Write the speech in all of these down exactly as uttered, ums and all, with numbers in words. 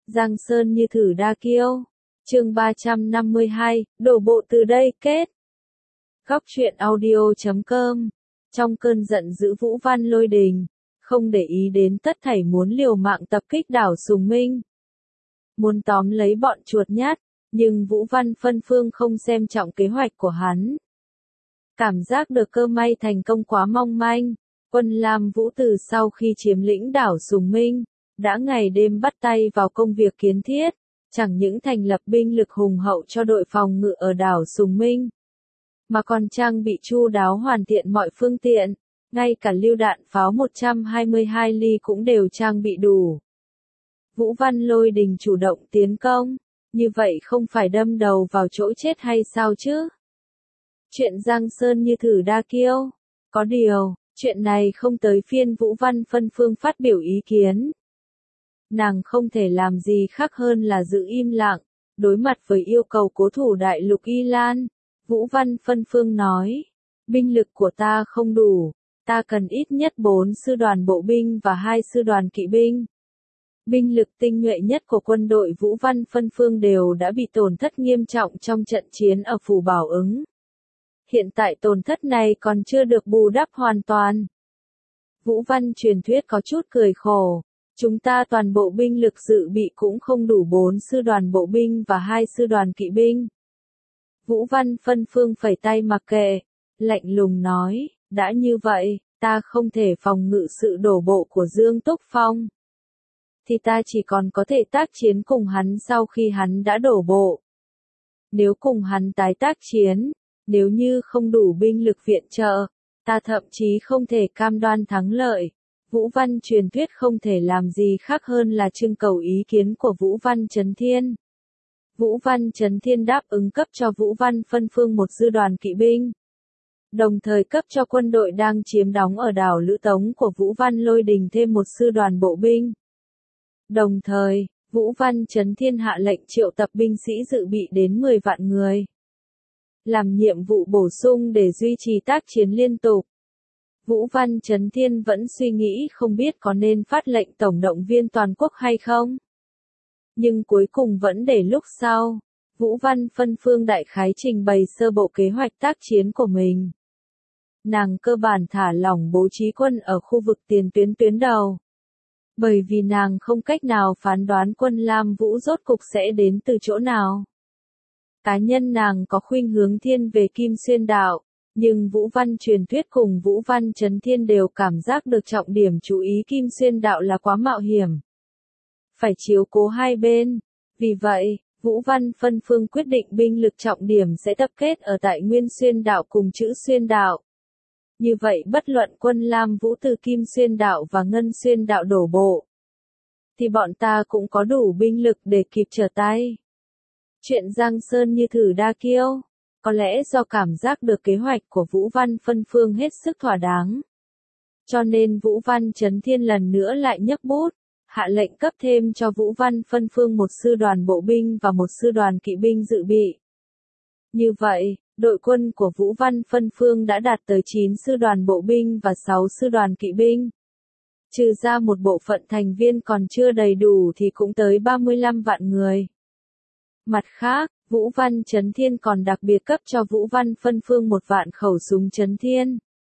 Giang sơn như thử đa kiêu. Chương ba trăm năm mươi hai, đổ bộ từ đây kết. Góc truyện audio chấm com. Trong cơn giận dữ Vũ Văn Lôi Đình, không để ý đến tất thảy muốn liều mạng tập kích đảo Sùng Minh. Muốn tóm lấy bọn chuột nhát, nhưng Vũ Văn Phân Phương không xem trọng kế hoạch của hắn. Cảm giác được cơ may thành công quá mong manh, quân Lam Vũ từ sau khi chiếm lĩnh đảo Sùng Minh, đã ngày đêm bắt tay vào công việc kiến thiết, chẳng những thành lập binh lực hùng hậu cho đội phòng ngự ở đảo Sùng Minh, mà còn trang bị chu đáo hoàn thiện mọi phương tiện, ngay cả lưu đạn pháo một trăm hai mươi hai ly cũng đều trang bị đủ. Vũ Văn Lôi Đình chủ động tiến công, như vậy không phải đâm đầu vào chỗ chết hay sao chứ? Chuyện Giang Sơn như thử đa kiêu. Có điều, chuyện này không tới phiên Vũ Văn Phân Phương phát biểu ý kiến. Nàng không thể làm gì khác hơn là giữ im lặng, đối mặt với yêu cầu cố thủ đại lục Y Lan. Vũ Văn Phân Phương nói, binh lực của ta không đủ, ta cần ít nhất bốn sư đoàn bộ binh và hai sư đoàn kỵ binh. Binh lực tinh nhuệ nhất của quân đội Vũ Văn Phân Phương đều đã bị tổn thất nghiêm trọng trong trận chiến ở Phủ Bảo Ứng. Hiện tại tổn thất này còn chưa được bù đắp hoàn toàn. Vũ Văn truyền thuyết có chút cười khổ, chúng ta toàn bộ binh lực dự bị cũng không đủ bốn sư đoàn bộ binh và hai sư đoàn kỵ binh. Vũ Văn Phân Phương phẩy tay mặc kệ, lạnh lùng nói, đã như vậy, ta không thể phòng ngự sự đổ bộ của Dương Túc Phong. Thì ta chỉ còn có thể tác chiến cùng hắn sau khi hắn đã đổ bộ. Nếu cùng hắn tái tác chiến, nếu như không đủ binh lực viện trợ, ta thậm chí không thể cam đoan thắng lợi. Vũ Văn truyền thuyết không thể làm gì khác hơn là trưng cầu ý kiến của Vũ Văn Chấn Thiên. Vũ Văn Chấn Thiên đáp ứng cấp cho Vũ Văn Phân Phương một sư đoàn kỵ binh, đồng thời cấp cho quân đội đang chiếm đóng ở đảo Lữ Tống của Vũ Văn Lôi Đình thêm một sư đoàn bộ binh. Đồng thời, Vũ Văn Chấn Thiên hạ lệnh triệu tập binh sĩ dự bị đến mười vạn người, làm nhiệm vụ bổ sung để duy trì tác chiến liên tục. Vũ Văn Chấn Thiên vẫn suy nghĩ không biết có nên phát lệnh tổng động viên toàn quốc hay không. Nhưng cuối cùng vẫn để lúc sau. Vũ Văn Phân Phương đại khái trình bày sơ bộ kế hoạch tác chiến của mình. Nàng cơ bản thả lỏng bố trí quân ở khu vực tiền tuyến tuyến đầu. Bởi vì nàng không cách nào phán đoán quân Lam Vũ rốt cục sẽ đến từ chỗ nào. Cá nhân nàng có khuynh hướng thiên về Kim Xuyên đạo, nhưng Vũ Văn truyền thuyết cùng Vũ Văn Chấn Thiên đều cảm giác được trọng điểm chú ý Kim Xuyên đạo là quá mạo hiểm. Phải chiếu cố hai bên. Vì vậy, Vũ Văn Phân Phương quyết định binh lực trọng điểm sẽ tập kết ở tại Nguyên Xuyên đạo cùng Chữ Xuyên đạo. Như vậy bất luận quân Lam Vũ từ Kim Xuyên đạo và Ngân Xuyên đạo đổ bộ, thì bọn ta cũng có đủ binh lực để kịp trở tay. Chuyện Giang Sơn như thử đa kiêu. Có lẽ do cảm giác được kế hoạch của Vũ Văn Phân Phương hết sức thỏa đáng, cho nên Vũ Văn Chấn Thiên lần nữa lại nhấc bút, hạ lệnh cấp thêm cho Vũ Văn Phân Phương một sư đoàn bộ binh và một sư đoàn kỵ binh dự bị. Như vậy, đội quân của Vũ Văn Phân Phương đã đạt tới chín sư đoàn bộ binh và sáu sư đoàn kỵ binh. Trừ ra một bộ phận thành viên còn chưa đầy đủ thì cũng tới ba mươi lăm vạn người. Mặt khác, Vũ Văn Chấn Thiên còn đặc biệt cấp cho Vũ Văn Phân Phương một vạn khẩu súng Chấn Thiên.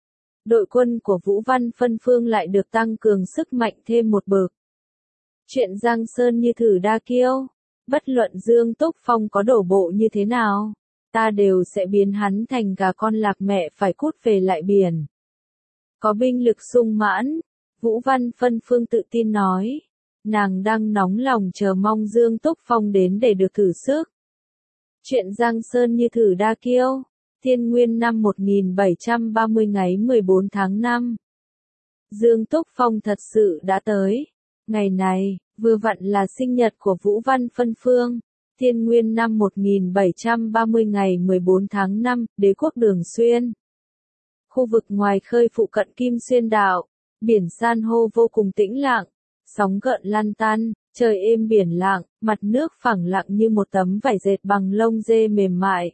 Đội quân của Vũ Văn Phân Phương lại được tăng cường sức mạnh thêm một bậc. Chuyện Giang Sơn như thử đa kiêu. Bất luận Dương Túc Phong có đổ bộ như thế nào, ta đều sẽ biến hắn thành gà con lạc mẹ phải cút về lại biển. Có binh lực sung mãn, Vũ Văn Phân Phương tự tin nói. Nàng đang nóng lòng chờ mong Dương Túc Phong đến để được thử sức. Chuyện Giang Sơn như thử đa kiêu. Thiên Nguyên năm một nghìn bảy trăm ba mươi ngày mười bốn tháng năm. Dương Túc Phong thật sự đã tới. Ngày này, vừa vặn là sinh nhật của Vũ Văn Phân Phương. Thiên Nguyên năm một nghìn bảy trăm ba mươi ngày mười bốn tháng năm, đế quốc Đường Xuyên. Khu vực ngoài khơi phụ cận Kim Xuyên đạo, biển san hô vô cùng tĩnh lặng, sóng gợn lăn tăn, trời êm biển lặng, mặt nước phẳng lặng như một tấm vải dệt bằng lông dê mềm mại.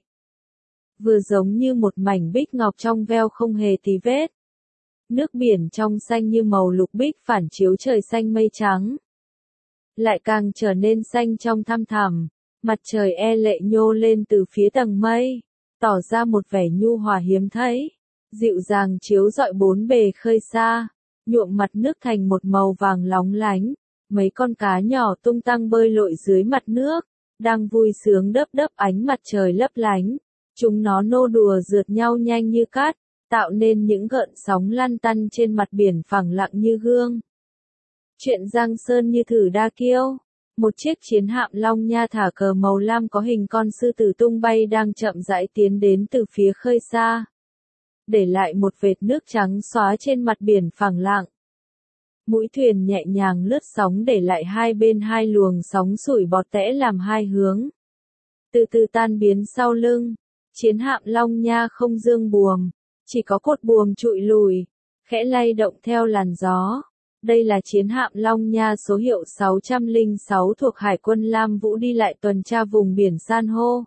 Vừa giống như một mảnh bích ngọc trong veo không hề tì vết. Nước biển trong xanh như màu lục bích phản chiếu trời xanh mây trắng. lại càng trở nên xanh trong thăm thẳm, mặt trời e lệ nhô lên từ phía tầng mây, tỏ ra một vẻ nhu hòa hiếm thấy, dịu dàng chiếu rọi bốn bề khơi xa, nhuộm mặt nước thành một màu vàng lóng lánh, mấy con cá nhỏ tung tăng bơi lội dưới mặt nước, đang vui sướng đớp đớp ánh mặt trời lấp lánh, chúng nó nô đùa rượt nhau nhanh như cát, tạo nên những gợn sóng lăn tăn trên mặt biển phẳng lặng như gương. Chuyện Giang Sơn như thử đa kiêu. Một chiếc chiến hạm Long Nha thả cờ màu lam có hình con sư tử tung bay đang chậm rãi tiến đến từ phía khơi xa, để lại một vệt nước trắng xóa trên mặt biển phẳng lặng. Mũi thuyền nhẹ nhàng lướt sóng để lại hai bên hai luồng sóng sủi bọt tẽ làm hai hướng, từ từ tan biến sau lưng. Chiến hạm Long Nha không dương buồm, chỉ có cột buồm trụi lùi, khẽ lay động theo làn gió. Đây là chiến hạm Long Nha số hiệu sáu không sáu thuộc Hải quân Lam Vũ đi lại tuần tra vùng biển san hô.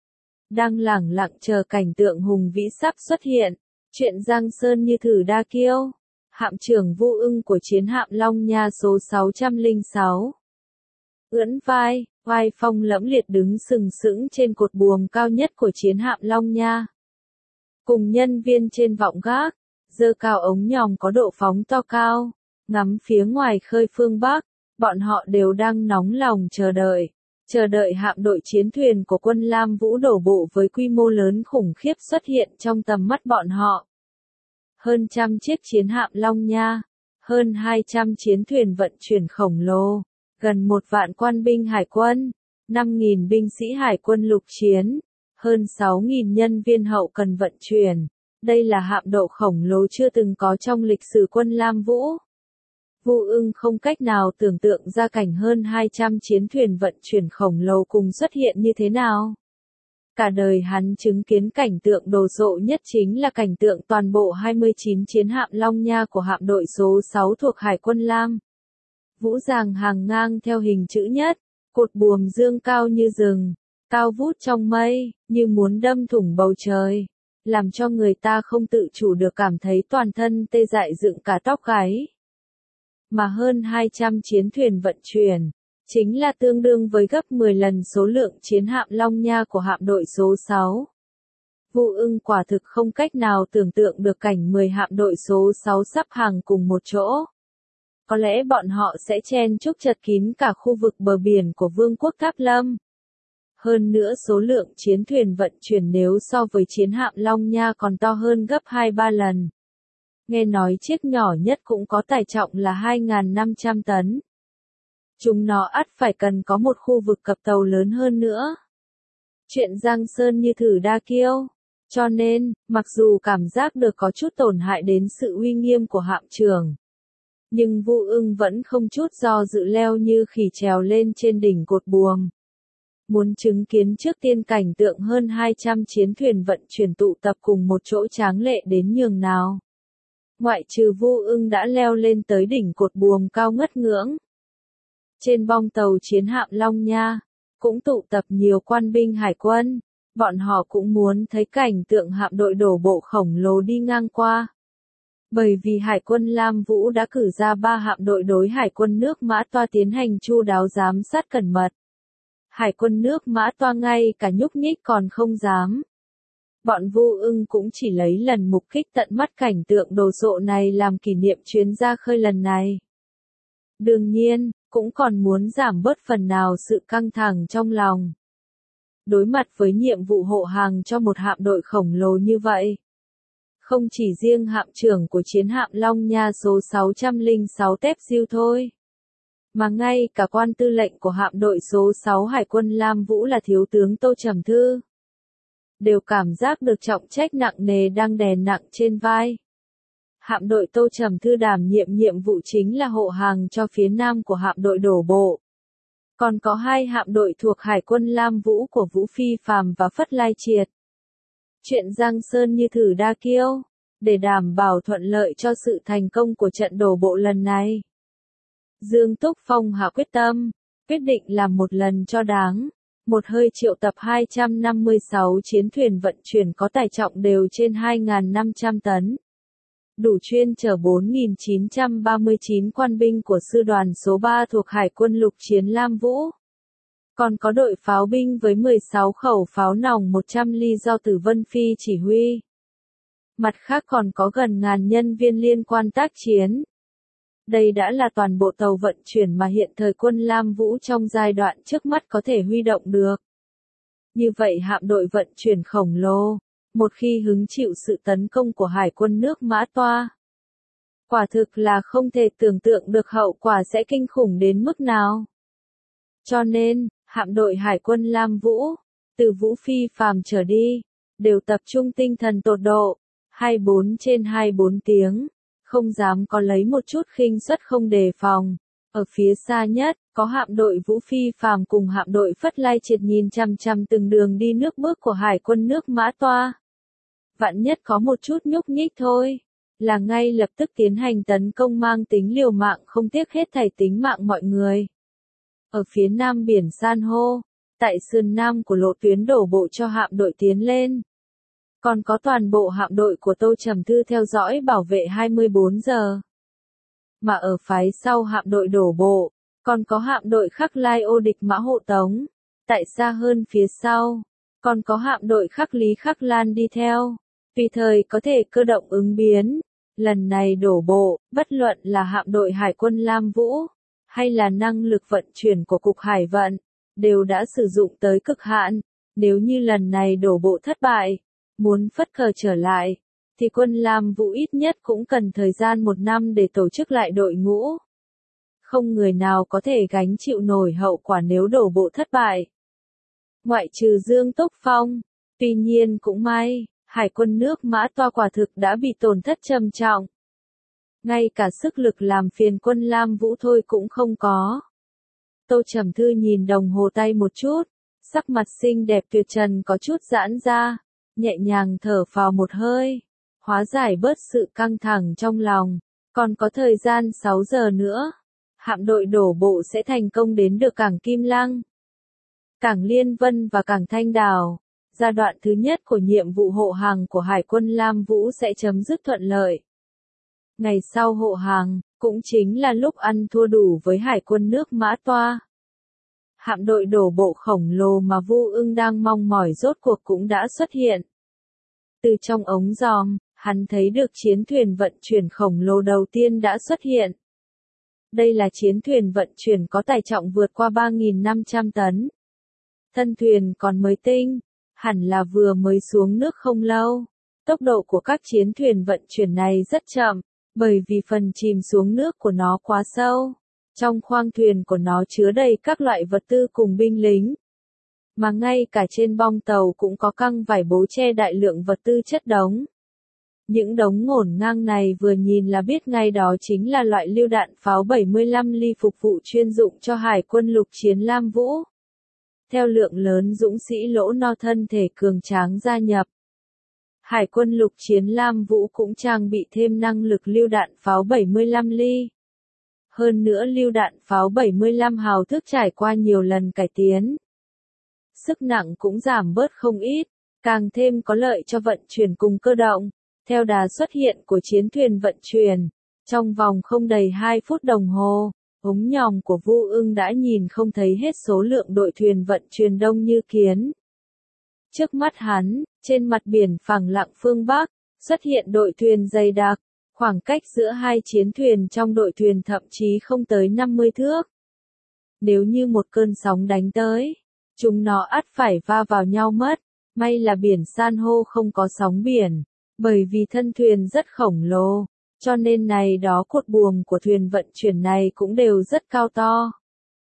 Đang lẳng lặng chờ cảnh tượng hùng vĩ sắp xuất hiện. Chuyện Giang Sơn như thử đa kiêu. Hạm trưởng Vu Ưng của chiến hạm Long Nha số sáu không sáu. Ưỡn vai, vai phong lẫm liệt đứng sừng sững trên cột buồm cao nhất của chiến hạm Long Nha. Cùng nhân viên trên vọng gác, giơ cao ống nhòm có độ phóng to cao. Ngắm phía ngoài khơi phương Bắc, bọn họ đều đang nóng lòng chờ đợi, chờ đợi hạm đội chiến thuyền của quân Lam Vũ đổ bộ với quy mô lớn khủng khiếp xuất hiện trong tầm mắt bọn họ. Hơn trăm chiếc chiến hạm Long Nha, hơn hai trăm chiến thuyền vận chuyển khổng lồ, gần một vạn quan binh hải quân, năm nghìn binh sĩ hải quân lục chiến, hơn sáu nghìn nhân viên hậu cần vận chuyển. Đây là hạm đội khổng lồ chưa từng có trong lịch sử quân Lam Vũ. Vu Ưng không cách nào tưởng tượng ra cảnh hơn hai trăm chiến thuyền vận chuyển khổng lồ cùng xuất hiện như thế nào. Cả đời hắn chứng kiến cảnh tượng đồ sộ nhất chính là cảnh tượng toàn bộ hai mươi chín chiến hạm Long Nha của hạm đội số sáu thuộc Hải quân Lam Vũ dàng hàng ngang theo hình chữ nhất, cột buồm dương cao như rừng, cao vút trong mây, như muốn đâm thủng bầu trời, làm cho người ta không tự chủ được cảm thấy toàn thân tê dại dựng cả tóc gáy. Mà hơn hai trăm chiến thuyền vận chuyển, chính là tương đương với gấp mười lần số lượng chiến hạm Long Nha của hạm đội số sáu. Vu Ưng quả thực không cách nào tưởng tượng được cảnh mười hạm đội số sáu sắp hàng cùng một chỗ. Có lẽ bọn họ sẽ chen chúc chật kín cả khu vực bờ biển của Vương quốc Cáp Lâm. Hơn nữa số lượng chiến thuyền vận chuyển nếu so với chiến hạm Long Nha còn to hơn gấp hai ba lần. Nghe nói chiếc nhỏ nhất cũng có tải trọng là hai nghìn năm trăm tấn. Chúng nó ắt phải cần có một khu vực cập tàu lớn hơn nữa. Chuyện Giang Sơn như thử đa kiêu. Cho nên, mặc dù cảm giác được có chút tổn hại đến sự uy nghiêm của hạm trưởng, nhưng Vu Ưng vẫn không chút do dự leo như khỉ trèo lên trên đỉnh cột buồm. Muốn chứng kiến trước tiên cảnh tượng hơn hai trăm chiến thuyền vận chuyển tụ tập cùng một chỗ tráng lệ đến nhường nào. Ngoại trừ Vu Ưng đã leo lên tới đỉnh cột buồm cao ngất ngưỡng. Trên bong tàu chiến hạm Long Nha, cũng tụ tập nhiều quan binh hải quân, bọn họ cũng muốn thấy cảnh tượng hạm đội đổ bộ khổng lồ đi ngang qua. Bởi vì Hải quân Lam Vũ đã cử ra ba hạm đội đối Hải quân nước Mã Toa tiến hành chu đáo giám sát cẩn mật. Hải quân nước Mã Toa ngay cả nhúc nhích còn không dám. Bọn Vu Ưng cũng chỉ lấy lần mục kích tận mắt cảnh tượng đồ sộ này làm kỷ niệm chuyến ra khơi lần này. Đương nhiên, cũng còn muốn giảm bớt phần nào sự căng thẳng trong lòng. Đối mặt với nhiệm vụ hộ hàng cho một hạm đội khổng lồ như vậy. Không chỉ riêng hạm trưởng của chiến hạm Long Nha số sáu không sáu Tép Diêu thôi. Mà ngay cả quan tư lệnh của hạm đội số sáu Hải quân Lam Vũ là thiếu tướng Tô Trầm Thư. Đều cảm giác được trọng trách nặng nề đang đè nặng trên vai. Hạm đội Tô Trầm Thư đảm nhiệm nhiệm vụ chính là hộ hàng cho phía nam của hạm đội đổ bộ. Còn có hai hạm đội thuộc Hải quân Lam Vũ của Vũ Phi Phàm và Phất Lai Triệt. Chuyện Giang Sơn như thử đa kiêu, để đảm bảo thuận lợi cho sự thành công của trận đổ bộ lần này. Dương Túc Phong hạ quyết tâm, quyết định làm một lần cho đáng. Một hơi triệu tập hai trăm năm mươi sáu chiến thuyền vận chuyển có tải trọng đều trên hai nghìn năm trăm tấn. đủ chuyên chở bốn nghìn chín trăm ba mươi chín quan binh của sư đoàn số ba thuộc Hải quân lục chiến Lam Vũ. Còn có đội pháo binh với mười sáu khẩu pháo nòng một trăm ly do Tử Vân Phi chỉ huy. Mặt khác còn có gần ngàn nhân viên liên quan tác chiến. Đây đã là toàn bộ tàu vận chuyển mà hiện thời quân Lam Vũ trong giai đoạn trước mắt có thể huy động được. Như vậy hạm đội vận chuyển khổng lồ, một khi hứng chịu sự tấn công của Hải quân nước Mã Toa, quả thực là không thể tưởng tượng được hậu quả sẽ kinh khủng đến mức nào. Cho nên, hạm đội Hải quân Lam Vũ, từ Vũ Phi Phàm trở đi, đều tập trung tinh thần tột độ, hai mươi bốn trên hai mươi bốn tiếng, không dám có lấy một chút khinh suất không đề phòng. Ở phía xa nhất, có hạm đội Vũ Phi Phàm cùng hạm đội Phất Lai Triệt nhìn chằm chằm từng đường đi nước bước của Hải quân nước Mã Toa. Vạn nhất có một chút nhúc nhích thôi, là ngay lập tức tiến hành tấn công mang tính liều mạng không tiếc hết thảy tính mạng mọi người. Ở phía nam biển san hô, tại sườn nam của lộ tuyến đổ bộ cho hạm đội tiến lên. Còn có toàn bộ hạm đội của Tô Trầm Thư theo dõi bảo vệ hai mươi bốn giờ. Mà ở phái sau hạm đội đổ bộ, còn có hạm đội Khắc Lai Ô địch mã hộ tống. Tại xa hơn phía sau, còn có hạm đội Khắc Lý Khắc Lan đi theo. Tùy thời có thể cơ động ứng biến. Lần này đổ bộ, bất luận là hạm đội Hải quân Lam Vũ, hay là năng lực vận chuyển của Cục Hải vận, đều đã sử dụng tới cực hạn. Nếu như lần này đổ bộ thất bại, muốn phất cờ trở lại, thì quân Lam Vũ ít nhất cũng cần thời gian một năm để tổ chức lại đội ngũ. Không người nào có thể gánh chịu nổi hậu quả nếu đổ bộ thất bại. Ngoại trừ Dương Túc Phong, tuy nhiên cũng may, Hải quân nước Mã Toa quả thực đã bị tổn thất trầm trọng. Ngay cả sức lực làm phiền quân Lam Vũ thôi cũng không có. Tô Trầm Thư nhìn đồng hồ tay một chút, sắc mặt xinh đẹp tuyệt trần có chút giãn ra, nhẹ nhàng thở phào một hơi, hóa giải bớt sự căng thẳng trong lòng. Còn có thời gian sáu giờ nữa, hạm đội đổ bộ sẽ thành công đến được cảng Kim Lăng, cảng Liên Vân và cảng Thanh Đảo. Giai đoạn thứ nhất của nhiệm vụ hộ hàng của Hải quân Lam Vũ sẽ chấm dứt thuận lợi. Ngày sau hộ hàng, cũng chính là lúc ăn thua đủ với Hải quân nước Mã Toa. Hạm đội đổ bộ khổng lồ mà Vu Ưng đang mong mỏi rốt cuộc cũng đã xuất hiện. Từ trong ống giòm, hắn thấy được chiến thuyền vận chuyển khổng lồ đầu tiên đã xuất hiện. Đây là chiến thuyền vận chuyển có tải trọng vượt qua ba nghìn năm trăm tấn. Thân thuyền còn mới tinh, hẳn là vừa mới xuống nước không lâu. Tốc độ của các chiến thuyền vận chuyển này rất chậm, bởi vì phần chìm xuống nước của nó quá sâu. Trong khoang thuyền của nó chứa đầy các loại vật tư cùng binh lính. Mà ngay cả trên bong tàu cũng có căng vải bố che đại lượng vật tư chất đống. Những đống ngổn ngang này vừa nhìn là biết ngay đó chính là loại lựu đạn pháo bảy mươi lăm ly phục vụ chuyên dụng cho Hải quân lục chiến Lam Vũ. Theo lượng lớn dũng sĩ lỗ no thân thể cường tráng gia nhập, Hải quân lục chiến Lam Vũ cũng trang bị thêm năng lực lựu đạn pháo bảy mươi lăm ly. Hơn nữa lựu đạn pháo bảy mươi lăm hào thức trải qua nhiều lần cải tiến. Sức nặng cũng giảm bớt không ít, càng thêm có lợi cho vận chuyển cùng cơ động. Theo đà xuất hiện của chiến thuyền vận chuyển, trong vòng không đầy hai phút đồng hồ, ống nhòm của Vu Ưng đã nhìn không thấy hết số lượng đội thuyền vận chuyển đông như kiến. Trước mắt hắn, trên mặt biển phẳng lặng phương Bắc, xuất hiện đội thuyền dày đặc, khoảng cách giữa hai chiến thuyền trong đội thuyền thậm chí không tới năm mươi thước. Nếu như một cơn sóng đánh tới, chúng nó ắt phải va vào nhau mất, may là biển san hô không có sóng biển, bởi vì thân thuyền rất khổng lồ, cho nên này đó cột buồm của thuyền vận chuyển này cũng đều rất cao to.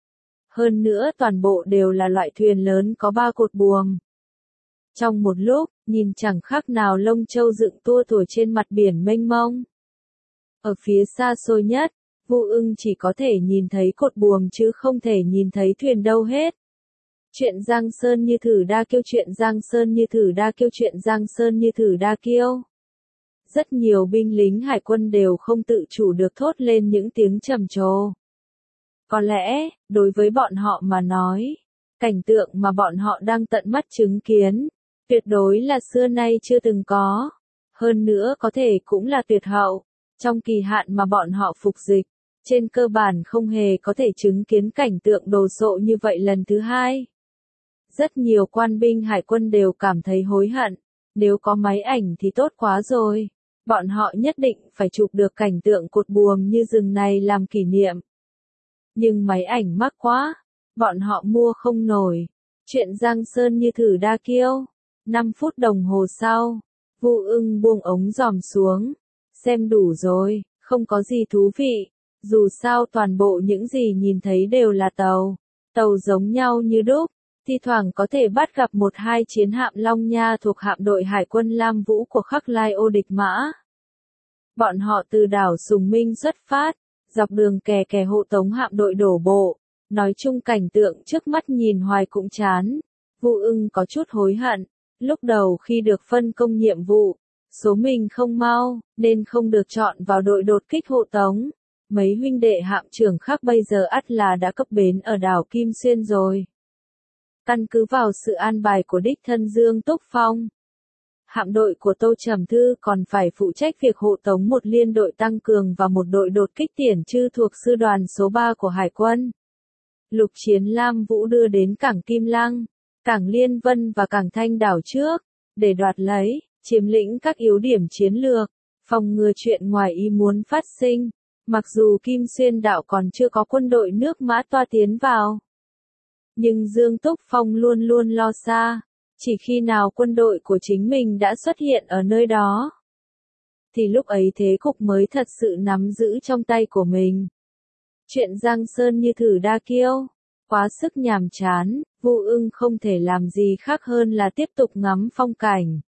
Hơn nữa toàn bộ đều là loại thuyền lớn có ba cột buồm. Trong một lúc, nhìn chẳng khác nào lông châu dựng tua tủa trên mặt biển mênh mông. Ở phía xa xôi nhất, Vu Ưng chỉ có thể nhìn thấy cột buồm chứ không thể nhìn thấy thuyền đâu hết. Chuyện Giang Sơn như thử đa kiêu, chuyện Giang Sơn như thử đa kiêu, chuyện Giang Sơn như thử đa kiêu. Rất nhiều binh lính hải quân đều không tự chủ được thốt lên những tiếng trầm trồ. Có lẽ, đối với bọn họ mà nói, cảnh tượng mà bọn họ đang tận mắt chứng kiến, tuyệt đối là xưa nay chưa từng có. Hơn nữa có thể cũng là tuyệt hậu. Trong kỳ hạn mà bọn họ phục dịch, trên cơ bản không hề có thể chứng kiến cảnh tượng đồ sộ như vậy lần thứ hai. Rất nhiều quan binh hải quân đều cảm thấy hối hận, nếu có máy ảnh thì tốt quá rồi. Bọn họ nhất định phải chụp được cảnh tượng cột buồm như rừng này làm kỷ niệm. Nhưng máy ảnh mắc quá, bọn họ mua không nổi. Chuyện Giang Sơn như thử đa kiêu. năm phút đồng hồ sau, Vu Ưng buông ống dòm xuống. Xem đủ rồi, không có gì thú vị. Dù sao toàn bộ những gì nhìn thấy đều là tàu. Tàu giống nhau như đúc, thi thoảng có thể bắt gặp một hai chiến hạm Long Nha thuộc hạm đội Hải quân Lam Vũ của Khắc Lai Ô địch mã. Bọn họ từ đảo Sùng Minh xuất phát, dọc đường kè kè hộ tống hạm đội đổ bộ. Nói chung cảnh tượng trước mắt nhìn hoài cũng chán. Vu Ưng có chút hối hận, lúc đầu khi được phân công nhiệm vụ, số mình không mau, nên không được chọn vào đội đột kích hộ tống. Mấy huynh đệ hạm trưởng khác bây giờ ắt là đã cấp bến ở đảo Kim Xuyên rồi. Căn cứ vào sự an bài của đích thân Dương Túc Phong, hạm đội của Tô Trầm Thư còn phải phụ trách việc hộ tống một liên đội tăng cường và một đội đột kích tiền trư thuộc sư đoàn số ba của Hải quân. Lục chiến Lam Vũ đưa đến cảng Kim Lăng, cảng Liên Vân và cảng Thanh Đảo trước, để đoạt lấy, chiếm lĩnh các yếu điểm chiến lược, phòng ngừa chuyện ngoài ý muốn phát sinh. Mặc dù Kim Xuyên đảo còn chưa có quân đội nước Mã toa tiến vào, nhưng Dương Túc Phong luôn luôn lo xa, chỉ khi nào quân đội của chính mình đã xuất hiện ở nơi đó, thì lúc ấy thế cục mới thật sự nắm giữ trong tay của mình. Chuyện Giang Sơn như thử đa kiêu, quá sức nhàm chán, Vu Ưng không thể làm gì khác hơn là tiếp tục ngắm phong cảnh.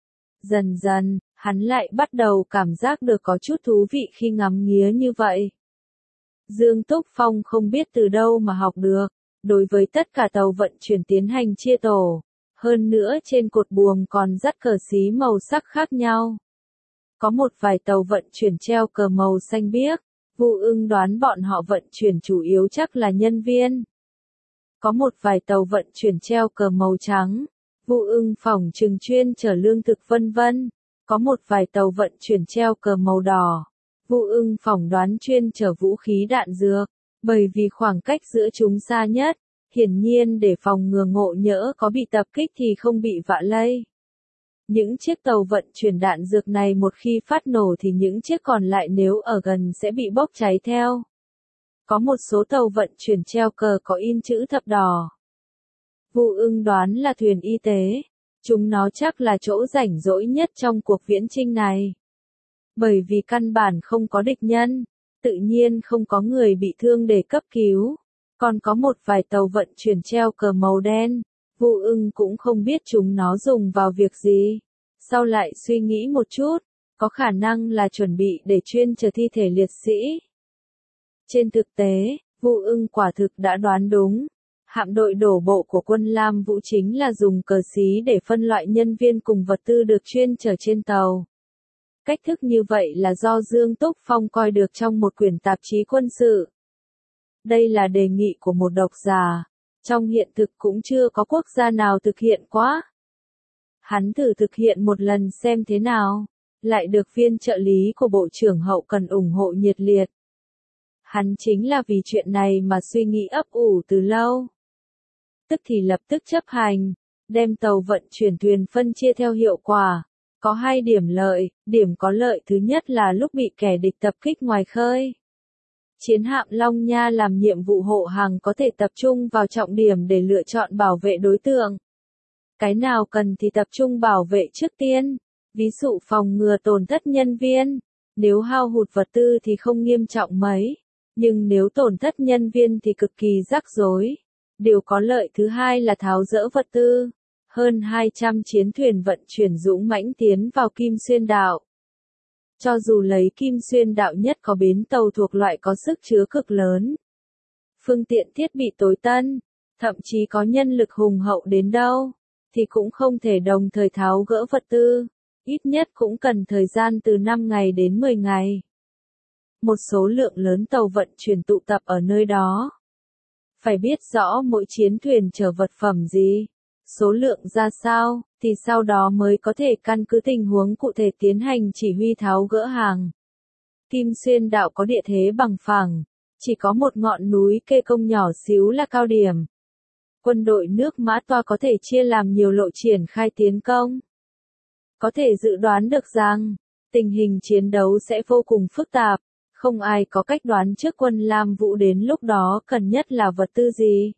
Dần dần, hắn lại bắt đầu cảm giác được có chút thú vị khi ngắm nghía như vậy. Dương Túc Phong không biết từ đâu mà học được, đối với tất cả tàu vận chuyển tiến hành chia tổ, hơn nữa trên cột buồm còn dắt cờ xí màu sắc khác nhau. Có một vài tàu vận chuyển treo cờ màu xanh biếc, Vu Ưng đoán bọn họ vận chuyển chủ yếu chắc là nhân viên. Có một vài tàu vận chuyển treo cờ màu trắng, Vu Ưng phỏng chừng chuyên chở lương thực vân vân. Có một vài tàu vận chuyển treo cờ màu đỏ, Vu Ưng phỏng đoán chuyên chở vũ khí đạn dược, bởi vì khoảng cách giữa chúng xa nhất, hiển nhiên để phòng ngừa ngộ nhỡ có bị tập kích thì không bị vạ lây. Những chiếc tàu vận chuyển đạn dược này một khi phát nổ thì những chiếc còn lại nếu ở gần sẽ bị bốc cháy theo. Có một số tàu vận chuyển treo cờ có in chữ thập đỏ. Vu Ưng đoán là thuyền y tế. Chúng nó chắc là chỗ rảnh rỗi nhất trong cuộc viễn chinh này. Bởi vì căn bản không có địch nhân, tự nhiên không có người bị thương để cấp cứu. Còn có một vài tàu vận chuyển treo cờ màu đen, Vu Ưng cũng không biết chúng nó dùng vào việc gì. Sau lại suy nghĩ một chút, có khả năng là chuẩn bị để chuyên chở thi thể liệt sĩ. Trên thực tế, Vu Ưng quả thực đã đoán đúng. Hạm đội đổ bộ của quân Lam Vũ chính là dùng cờ xí để phân loại nhân viên cùng vật tư được chuyên chở trên tàu. Cách thức như vậy là do Dương Túc Phong coi được trong một quyển tạp chí quân sự. Đây là đề nghị của một độc giả. Trong hiện thực cũng chưa có quốc gia nào thực hiện quá. Hắn thử thực hiện một lần xem thế nào, lại được viên trợ lý của Bộ trưởng Hậu Cần ủng hộ nhiệt liệt. Hắn chính là vì chuyện này mà suy nghĩ ấp ủ từ lâu. Tức thì lập tức chấp hành, đem tàu vận chuyển thuyền phân chia theo hiệu quả. Có hai điểm lợi, điểm có lợi thứ nhất là lúc bị kẻ địch tập kích ngoài khơi. Chiến hạm Long Nha làm nhiệm vụ hộ hàng có thể tập trung vào trọng điểm để lựa chọn bảo vệ đối tượng. Cái nào cần thì tập trung bảo vệ trước tiên, ví dụ phòng ngừa tổn thất nhân viên. Nếu hao hụt vật tư thì không nghiêm trọng mấy, nhưng nếu tổn thất nhân viên thì cực kỳ rắc rối. Điều có lợi thứ hai là tháo dỡ vật tư. Hơn hai trăm chiến thuyền vận chuyển dũng mãnh tiến vào Kim Xuyên đảo. Cho dù lấy Kim Xuyên đảo nhất có bến tàu thuộc loại có sức chứa cực lớn, phương tiện thiết bị tối tân, thậm chí có nhân lực hùng hậu đến đâu, thì cũng không thể đồng thời tháo gỡ vật tư, ít nhất cũng cần thời gian từ năm ngày đến mười ngày. Một số lượng lớn tàu vận chuyển tụ tập ở nơi đó. Phải biết rõ mỗi chiến thuyền chở vật phẩm gì, số lượng ra sao, thì sau đó mới có thể căn cứ tình huống cụ thể tiến hành chỉ huy tháo gỡ hàng. Kim Xuyên đạo có địa thế bằng phẳng, chỉ có một ngọn núi Kê Công nhỏ xíu là cao điểm. Quân đội nước Mã Toa có thể chia làm nhiều lộ triển khai tiến công. Có thể dự đoán được rằng, tình hình chiến đấu sẽ vô cùng phức tạp, không ai có cách đoán trước quân Lam Vũ đến lúc đó cần nhất là vật tư gì.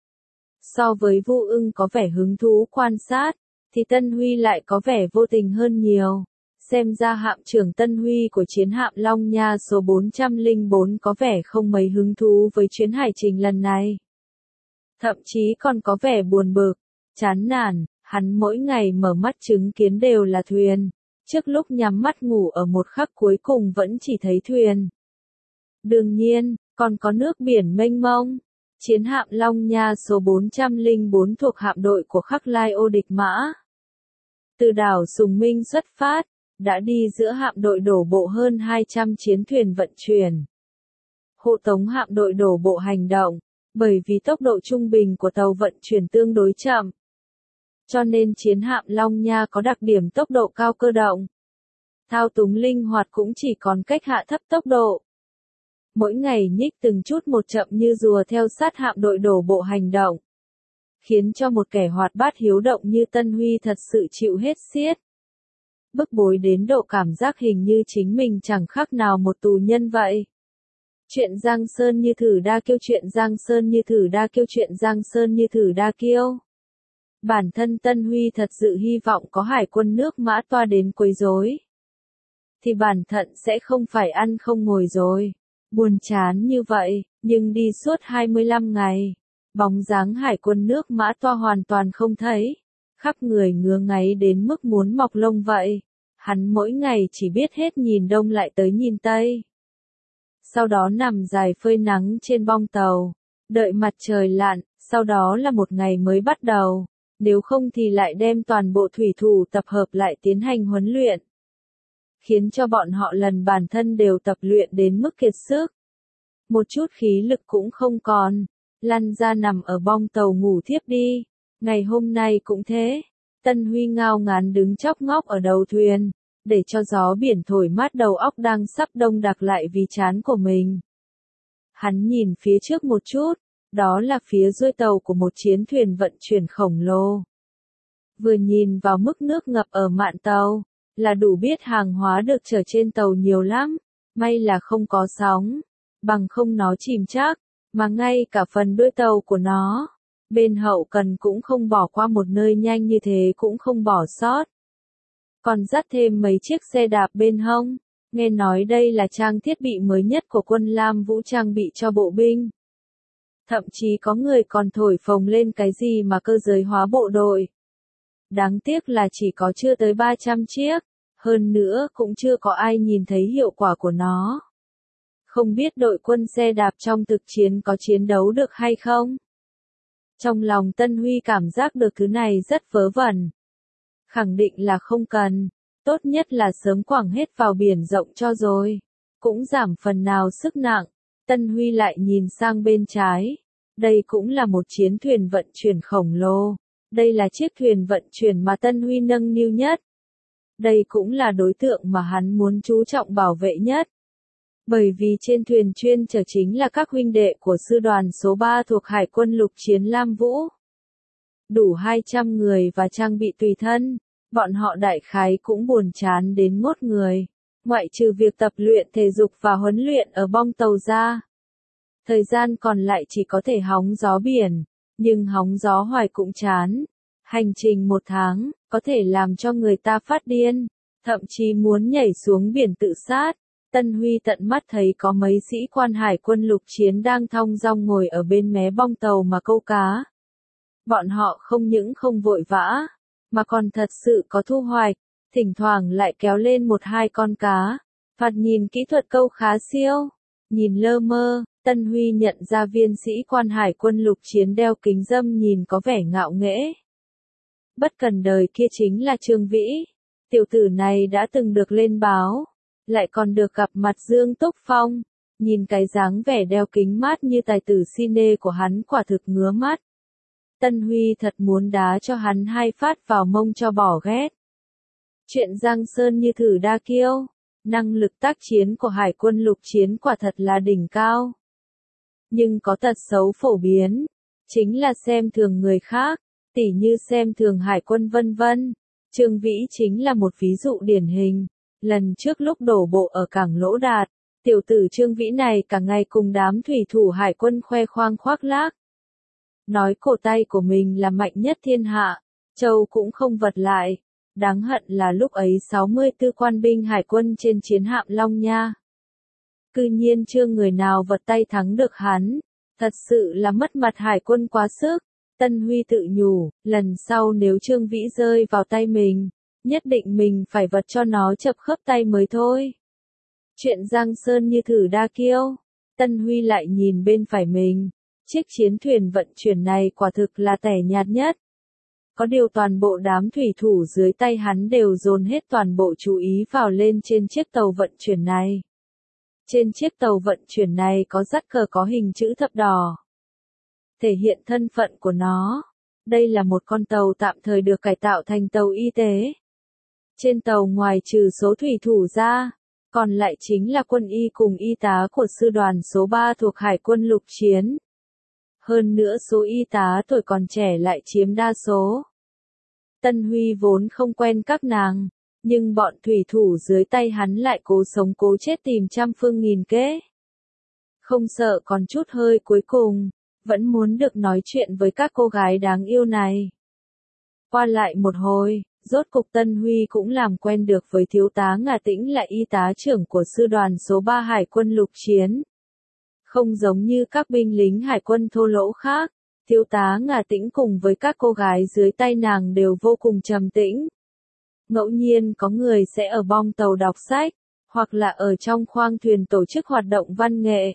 So với Vu Ưng có vẻ hứng thú quan sát, thì Tân Huy lại có vẻ vô tình hơn nhiều. Xem ra hạm trưởng Tân Huy của chiến hạm Long Nha số bốn trăm lẻ bốn có vẻ không mấy hứng thú với chuyến hải trình lần này. Thậm chí còn có vẻ buồn bực, chán nản, hắn mỗi ngày mở mắt chứng kiến đều là thuyền. Trước lúc nhắm mắt ngủ ở một khắc cuối cùng vẫn chỉ thấy thuyền. Đương nhiên, còn có nước biển mênh mông. Chiến hạm Long Nha số bốn trăm lẻ bốn thuộc hạm đội của Khắc Lai Ô địch Mã. Từ đảo Sùng Minh xuất phát, đã đi giữa hạm đội đổ bộ hơn hai trăm chiến thuyền vận chuyển. Hộ tống hạm đội đổ bộ hành động, bởi vì tốc độ trung bình của tàu vận chuyển tương đối chậm. Cho nên chiến hạm Long Nha có đặc điểm tốc độ cao cơ động. Thao túng linh hoạt cũng chỉ còn cách hạ thấp tốc độ. Mỗi ngày nhích từng chút một chậm như rùa theo sát hạm đội đổ bộ hành động. Khiến cho một kẻ hoạt bát hiếu động như Tân Huy thật sự chịu hết xiết. Bức bối đến độ cảm giác hình như chính mình chẳng khác nào một tù nhân vậy. Chuyện Giang Sơn như thử đa kiêu, chuyện Giang Sơn như thử đa kiêu, chuyện Giang Sơn như thử đa kiêu. Bản thân Tân Huy thật sự hy vọng có hải quân nước Mã Toa đến quấy rối. Thì bản thân sẽ không phải ăn không ngồi rồi. Buồn chán như vậy, nhưng đi suốt hai mươi lăm ngày. Bóng dáng hải quân nước Mã Toa hoàn toàn không thấy. Khắp người ngứa ngáy đến mức muốn mọc lông vậy. Hắn mỗi ngày chỉ biết hết nhìn đông lại tới nhìn tây. Sau đó nằm dài phơi nắng trên bong tàu. Đợi mặt trời lặn, sau đó là một ngày mới bắt đầu. Nếu không thì lại đem toàn bộ thủy thủ tập hợp lại tiến hành huấn luyện. Khiến cho bọn họ lần bản thân đều tập luyện đến mức kiệt sức. Một chút khí lực cũng không còn. Lăn ra nằm ở bong tàu ngủ thiếp đi. Ngày hôm nay cũng thế. Tân Huy ngao ngán đứng chóc ngóc ở đầu thuyền. Để cho gió biển thổi mát đầu óc đang sắp đông đặc lại vì chán của mình. Hắn nhìn phía trước một chút. Đó là phía đuôi tàu của một chiến thuyền vận chuyển khổng lồ. Vừa nhìn vào mức nước ngập ở mạn tàu, là đủ biết hàng hóa được chở trên tàu nhiều lắm. May là không có sóng, bằng không nó chìm chắc, mà ngay cả phần đuôi tàu của nó, bên hậu cần cũng không bỏ qua một nơi nhanh như thế cũng không bỏ sót. Còn dắt thêm mấy chiếc xe đạp bên hông, nghe nói đây là trang thiết bị mới nhất của quân Lam Vũ trang bị cho bộ binh. Thậm chí có người còn thổi phồng lên cái gì mà cơ giới hóa bộ đội. Đáng tiếc là chỉ có chưa tới ba trăm chiếc, hơn nữa cũng chưa có ai nhìn thấy hiệu quả của nó. Không biết đội quân xe đạp trong thực chiến có chiến đấu được hay không? Trong lòng Tân Huy cảm giác được thứ này rất vớ vẩn. Khẳng định là không cần, tốt nhất là sớm quẳng hết vào biển rộng cho rồi. Cũng giảm phần nào sức nặng. Tân Huy lại nhìn sang bên trái. Đây cũng là một chiến thuyền vận chuyển khổng lồ. Đây là chiếc thuyền vận chuyển mà Tân Huy nâng niu nhất. Đây cũng là đối tượng mà hắn muốn chú trọng bảo vệ nhất. Bởi vì trên thuyền chuyên chở chính là các huynh đệ của sư đoàn số ba thuộc Hải quân lục chiến Lam Vũ. Đủ hai trăm người và trang bị tùy thân, bọn họ đại khái cũng buồn chán đến ngốt người. Ngoại trừ việc tập luyện thể dục và huấn luyện ở bong tàu ra. Thời gian còn lại chỉ có thể hóng gió biển, nhưng hóng gió hoài cũng chán. Hành trình một tháng, có thể làm cho người ta phát điên, thậm chí muốn nhảy xuống biển tự sát. Tân Huy tận mắt thấy có mấy sĩ quan hải quân lục chiến đang thong dong ngồi ở bên mé bong tàu mà câu cá. Bọn họ không những không vội vã, mà còn thật sự có thu hoạch, thỉnh thoảng lại kéo lên một hai con cá. Phạt nhìn kỹ thuật câu khá siêu, nhìn lơ mơ. Tân Huy nhận ra viên sĩ quan hải quân lục chiến đeo kính râm nhìn có vẻ ngạo nghễ. Bất cần đời kia chính là Trương Vĩ. Tiểu tử này đã từng được lên báo, lại còn được gặp mặt Dương Túc Phong. Nhìn cái dáng vẻ đeo kính mát như tài tử cine của hắn quả thực ngứa mắt. Tân Huy thật muốn đá cho hắn hai phát vào mông cho bỏ ghét. Chuyện Giang Sơn như thử đa kiêu. Năng lực tác chiến của hải quân lục chiến quả thật là đỉnh cao. Nhưng có tật xấu phổ biến, chính là xem thường người khác, tỉ như xem thường hải quân vân vân. Trương Vĩ chính là một ví dụ điển hình. Lần trước lúc đổ bộ ở cảng Lỗ Đạt, tiểu tử Trương Vĩ này cả ngày cùng đám thủy thủ hải quân khoe khoang khoác lác. Nói cổ tay của mình là mạnh nhất thiên hạ, châu cũng không vật lại. Đáng hận là lúc ấy sáu mươi tư quan binh hải quân trên chiến hạm Long Nha. Cư nhiên chưa người nào vật tay thắng được hắn, thật sự là mất mặt hải quân quá sức. Tân Huy tự nhủ, lần sau nếu Trương Vĩ rơi vào tay mình, nhất định mình phải vật cho nó chập khớp tay mới thôi. Chuyện Giang Sơn như thử đa kiêu, Tân Huy lại nhìn bên phải mình, chiếc chiến thuyền vận chuyển này quả thực là tẻ nhạt nhất. Có điều toàn bộ đám thủy thủ dưới tay hắn đều dồn hết toàn bộ chú ý vào lên trên chiếc tàu vận chuyển này. Trên chiếc tàu vận chuyển này có dắt cờ có hình chữ thập đỏ, thể hiện thân phận của nó. Đây là một con tàu tạm thời được cải tạo thành tàu y tế. Trên tàu ngoài trừ số thủy thủ ra, còn lại chính là quân y cùng y tá của sư đoàn số ba thuộc Hải quân lục chiến. Hơn nữa số y tá tuổi còn trẻ lại chiếm đa số. Tân Huy vốn không quen các nàng, nhưng bọn thủy thủ dưới tay hắn lại cố sống cố chết tìm trăm phương nghìn kế. Không sợ còn chút hơi cuối cùng, vẫn muốn được nói chuyện với các cô gái đáng yêu này. Qua lại một hồi, rốt cục Tân Huy cũng làm quen được với thiếu tá Ngà Tĩnh là y tá trưởng của sư đoàn số ba Hải quân lục chiến. Không giống như các binh lính hải quân thô lỗ khác, thiếu tá Ngà Tĩnh cùng với các cô gái dưới tay nàng đều vô cùng trầm tĩnh. Ngẫu nhiên có người sẽ ở bong tàu đọc sách, hoặc là ở trong khoang thuyền tổ chức hoạt động văn nghệ.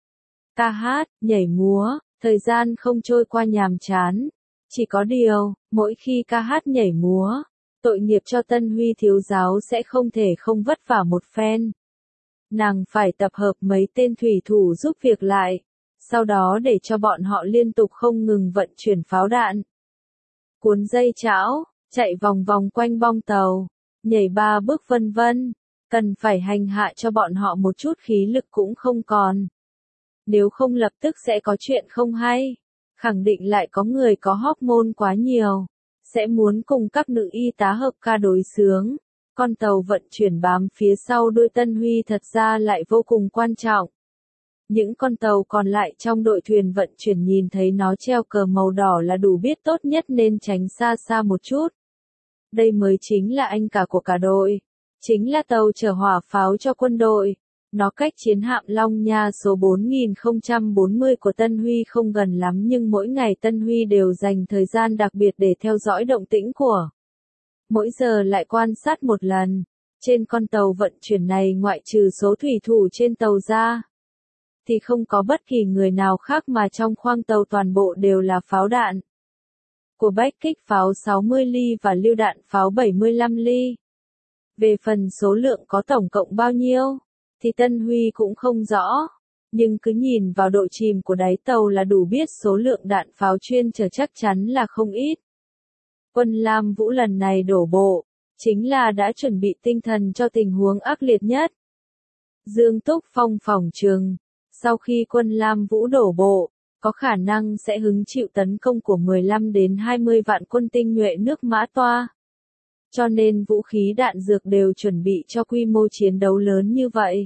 Ca hát, nhảy múa, thời gian không trôi qua nhàm chán. Chỉ có điều, mỗi khi ca hát nhảy múa, tội nghiệp cho Tân Huy thiếu giáo sẽ không thể không vất vả một phen. Nàng phải tập hợp mấy tên thủy thủ giúp việc lại, sau đó để cho bọn họ liên tục không ngừng vận chuyển pháo đạn. Cuốn dây chảo, chạy vòng vòng quanh bong tàu, nhảy ba bước vân vân, cần phải hành hạ cho bọn họ một chút khí lực cũng không còn. Nếu không lập tức sẽ có chuyện không hay, khẳng định lại có người có hormone quá nhiều, sẽ muốn cùng các nữ y tá hợp ca đối xướng. Con tàu vận chuyển bám phía sau đuôi Tân Huy thật ra lại vô cùng quan trọng. Những con tàu còn lại trong đội thuyền vận chuyển nhìn thấy nó treo cờ màu đỏ là đủ biết tốt nhất nên tránh xa xa một chút. Đây mới chính là anh cả của cả đội. Chính là tàu chở hỏa pháo cho quân đội. Nó cách chiến hạm Long Nha số bốn nghìn không trăm bốn mươi của Tân Huy không gần lắm nhưng mỗi ngày Tân Huy đều dành thời gian đặc biệt để theo dõi động tĩnh của. Mỗi giờ lại quan sát một lần. Trên con tàu vận chuyển này ngoại trừ số thủy thủ trên tàu ra, thì không có bất kỳ người nào khác mà trong khoang tàu toàn bộ đều là pháo đạn. Của bách kích pháo sáu mươi ly và lựu đạn pháo bảy mươi lăm ly. Về phần số lượng có tổng cộng bao nhiêu, thì Tân Huy cũng không rõ. Nhưng cứ nhìn vào độ chìm của đáy tàu là đủ biết số lượng đạn pháo chuyên chở chắc chắn là không ít. Quân Lam Vũ lần này đổ bộ, chính là đã chuẩn bị tinh thần cho tình huống ác liệt nhất. Dương Túc Phong phỏng chừng, sau khi quân Lam Vũ đổ bộ, có khả năng sẽ hứng chịu tấn công của mười lăm đến hai mươi vạn quân tinh nhuệ nước Mã Toa. Cho nên vũ khí đạn dược đều chuẩn bị cho quy mô chiến đấu lớn như vậy.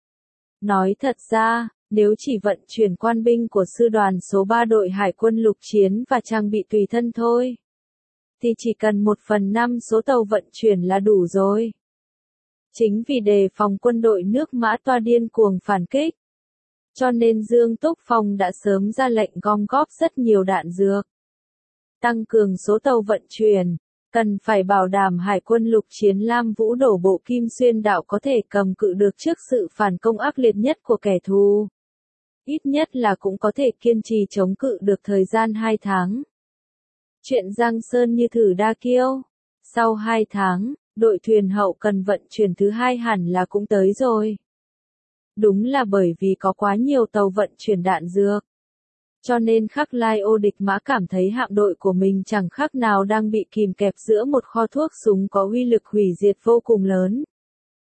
Nói thật ra, nếu chỉ vận chuyển quan binh của sư đoàn số ba đội Hải quân lục chiến và trang bị tùy thân thôi, thì chỉ cần một phần năm số tàu vận chuyển là đủ rồi. Chính vì đề phòng quân đội nước Mã Toa điên cuồng phản kích, cho nên Dương Túc Phong đã sớm ra lệnh gom góp rất nhiều đạn dược. Tăng cường số tàu vận chuyển, cần phải bảo đảm Hải quân lục chiến Lam Vũ đổ bộ Kim Xuyên đảo có thể cầm cự được trước sự phản công ác liệt nhất của kẻ thù. Ít nhất là cũng có thể kiên trì chống cự được thời gian hai tháng. Chuyện Giang Sơn như thử đa kiêu. Sau hai tháng, đội thuyền hậu cần vận chuyển thứ hai hẳn là cũng tới rồi. Đúng là bởi vì có quá nhiều tàu vận chuyển đạn dược. Cho nên Khắc Lai Ô Địch Mã cảm thấy hạm đội của mình chẳng khác nào đang bị kìm kẹp giữa một kho thuốc súng có uy lực hủy diệt vô cùng lớn.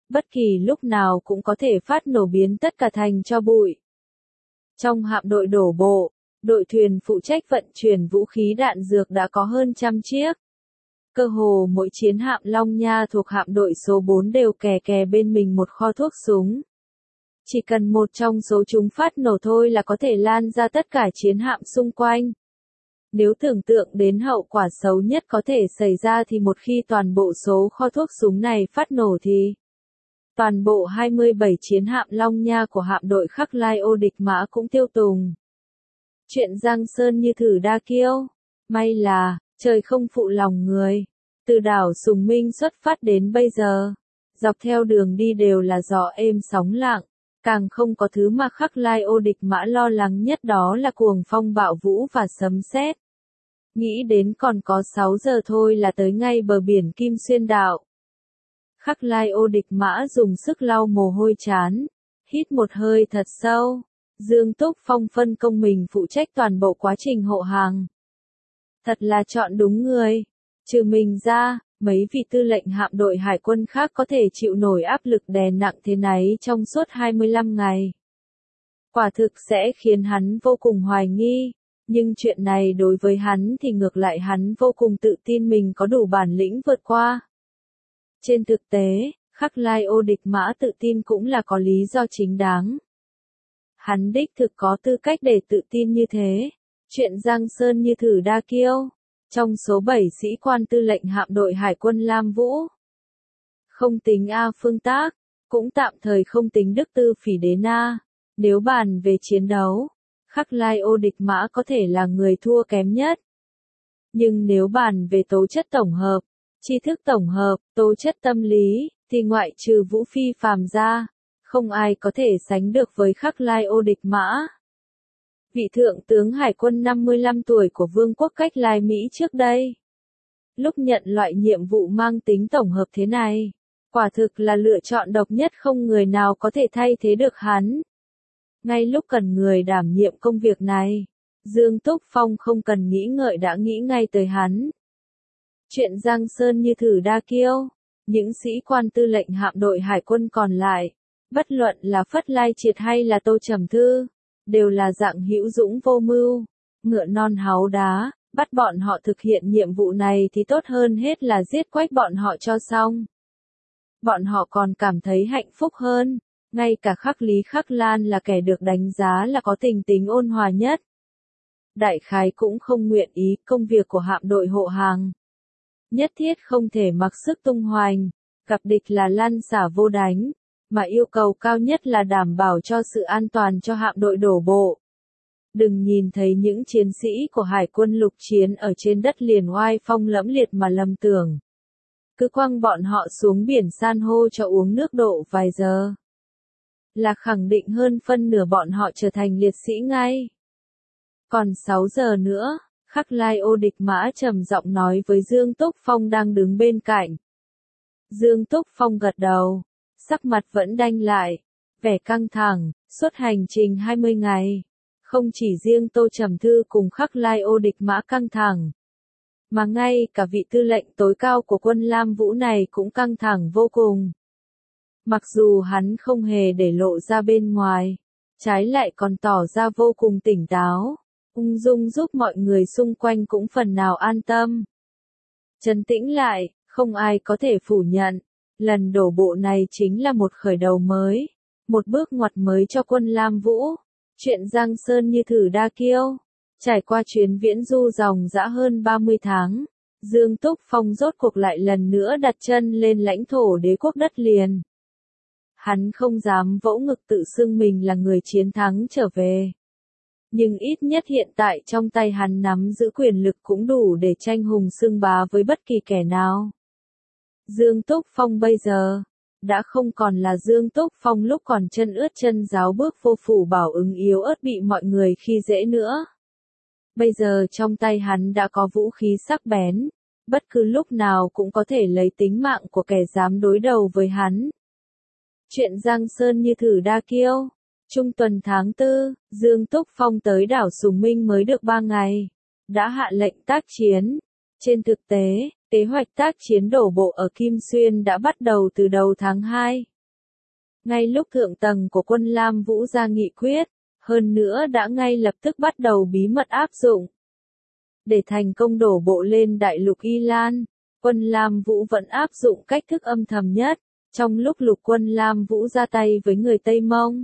bất kỳ lúc nào cũng có thể phát nổ biến tất cả thành tro bụi. Trong hạm đội đổ bộ, đội thuyền phụ trách vận chuyển vũ khí đạn dược đã có hơn trăm chiếc. Cơ hồ mỗi chiến hạm Long Nha thuộc hạm đội số bốn đều kè kè bên mình một kho thuốc súng. Chỉ cần một trong số chúng phát nổ thôi là có thể lan ra tất cả chiến hạm xung quanh. Nếu tưởng tượng đến hậu quả xấu nhất có thể xảy ra thì một khi toàn bộ số kho thuốc súng này phát nổ thì toàn bộ hai mươi bảy chiến hạm Long Nha của hạm đội Khắc Lai Ô Địch Mã cũng tiêu tùng. Chuyện Giang Sơn như thử đa kiêu. May là, trời không phụ lòng người. Từ đảo Sùng Minh xuất phát đến bây giờ, dọc theo đường đi đều là gió êm sóng lặng. Càng không có thứ mà Khắc Lai Ô Địch Mã lo lắng nhất, đó là cuồng phong bạo vũ và sấm sét. Nghĩ đến còn có sáu giờ thôi là tới ngay bờ biển Kim Xuyên đảo. Khắc Lai Ô Địch Mã dùng sức lau mồ hôi trán, hít một hơi thật sâu. Dương Túc Phong phân công mình phụ trách toàn bộ quá trình hộ hàng. Thật là chọn đúng người. Trừ mình ra, mấy vị tư lệnh hạm đội hải quân khác có thể chịu nổi áp lực đè nặng thế này trong suốt hai mươi lăm ngày. Quả thực sẽ khiến hắn vô cùng hoài nghi, nhưng chuyện này đối với hắn thì ngược lại hắn vô cùng tự tin mình có đủ bản lĩnh vượt qua. Trên thực tế, Khắc Lai Ô Địch Mã tự tin cũng là có lý do chính đáng. Hắn đích thực có tư cách để tự tin như thế. Chuyện Giang Sơn như thử đa kiêu. Trong số bảy sĩ quan tư lệnh hạm đội Hải quân Lam Vũ, không tính A Phương Tác, cũng tạm thời không tính Đức Tư Phỉ Đế Na. Nếu bàn về chiến đấu, Khắc Lai Ô Địch Mã có thể là người thua kém nhất. Nhưng nếu bàn về tố chất tổng hợp, tri thức tổng hợp, tố chất tâm lý, thì ngoại trừ Vũ Phi Phàm ra, không ai có thể sánh được với Khắc Lai Ô Địch Mã. Vị thượng tướng hải quân năm mươi lăm tuổi của Vương quốc Cách Lai Mỹ trước đây, lúc nhận loại nhiệm vụ mang tính tổng hợp thế này, quả thực là lựa chọn độc nhất, không người nào có thể thay thế được hắn. Ngay lúc cần người đảm nhiệm công việc này, Dương Túc Phong không cần nghĩ ngợi đã nghĩ ngay tới hắn. Chuyện Giang Sơn như thử đa kiêu, những sĩ quan tư lệnh hạm đội hải quân còn lại, bất luận là Phất Lai Triệt hay là Tô Trầm Thư, đều là dạng hữu dũng vô mưu, ngựa non háu đá, bắt bọn họ thực hiện nhiệm vụ này thì tốt hơn hết là giết quách bọn họ cho xong. Bọn họ còn cảm thấy hạnh phúc hơn, ngay cả Khắc Lý Khắc Lan là kẻ được đánh giá là có tình tính ôn hòa nhất. Đại khái cũng không nguyện ý công việc của hạm đội hộ hàng. Nhất thiết không thể mặc sức tung hoành, gặp địch là lăn xả vô đánh. Mà yêu cầu cao nhất là đảm bảo cho sự an toàn cho hạm đội đổ bộ. Đừng nhìn thấy những chiến sĩ của hải quân lục chiến ở trên đất liền oai phong lẫm liệt mà lầm tưởng. Cứ quăng bọn họ xuống biển san hô cho uống nước độ vài giờ, là khẳng định hơn phân nửa bọn họ trở thành liệt sĩ ngay. Còn sáu giờ nữa, Khắc Lai Ô Địch Mã trầm giọng nói với Dương Túc Phong đang đứng bên cạnh. Dương Túc Phong gật đầu. Sắc mặt vẫn đanh lại, vẻ căng thẳng. Suốt hành trình hai mươi ngày, không chỉ riêng Tô Trầm Thư cùng Khắc Lai Ô Địch Mã căng thẳng, mà ngay cả vị tư lệnh tối cao của quân Lam Vũ này cũng căng thẳng vô cùng. Mặc dù hắn không hề để lộ ra bên ngoài, trái lại còn tỏ ra vô cùng tỉnh táo, ung dung giúp mọi người xung quanh cũng phần nào an tâm. Trấn tĩnh lại, không ai có thể phủ nhận. Lần đổ bộ này chính là một khởi đầu mới, một bước ngoặt mới cho quân Lam Vũ. Chuyện Giang Sơn như thử đa kiêu. Trải qua chuyến viễn du dòng dã hơn ba mươi tháng, Dương Túc Phong rốt cuộc lại lần nữa đặt chân lên lãnh thổ đế quốc đất liền. Hắn không dám vỗ ngực tự xưng mình là người chiến thắng trở về. Nhưng ít nhất hiện tại trong tay hắn nắm giữ quyền lực cũng đủ để tranh hùng xưng bá với bất kỳ kẻ nào. Dương Túc Phong bây giờ, đã không còn là Dương Túc Phong lúc còn chân ướt chân ráo bước vô phủ bảo ứng yếu ớt bị mọi người khi dễ nữa. Bây giờ trong tay hắn đã có vũ khí sắc bén, bất cứ lúc nào cũng có thể lấy tính mạng của kẻ dám đối đầu với hắn. Chuyện Giang Sơn như thử đa kiêu. Trung tuần tháng tư, Dương Túc Phong tới đảo Sùng Minh mới được ba ngày, đã hạ lệnh tác chiến. Trên thực tế, kế hoạch tác chiến đổ bộ ở Kim Xuyên đã bắt đầu từ đầu tháng hai. Ngay lúc thượng tầng của quân Lam Vũ ra nghị quyết, hơn nữa đã ngay lập tức bắt đầu bí mật áp dụng. Để thành công đổ bộ lên đại lục Y Lan, quân Lam Vũ vẫn áp dụng cách thức âm thầm nhất, trong lúc lục quân Lam Vũ ra tay với người Tây Mông.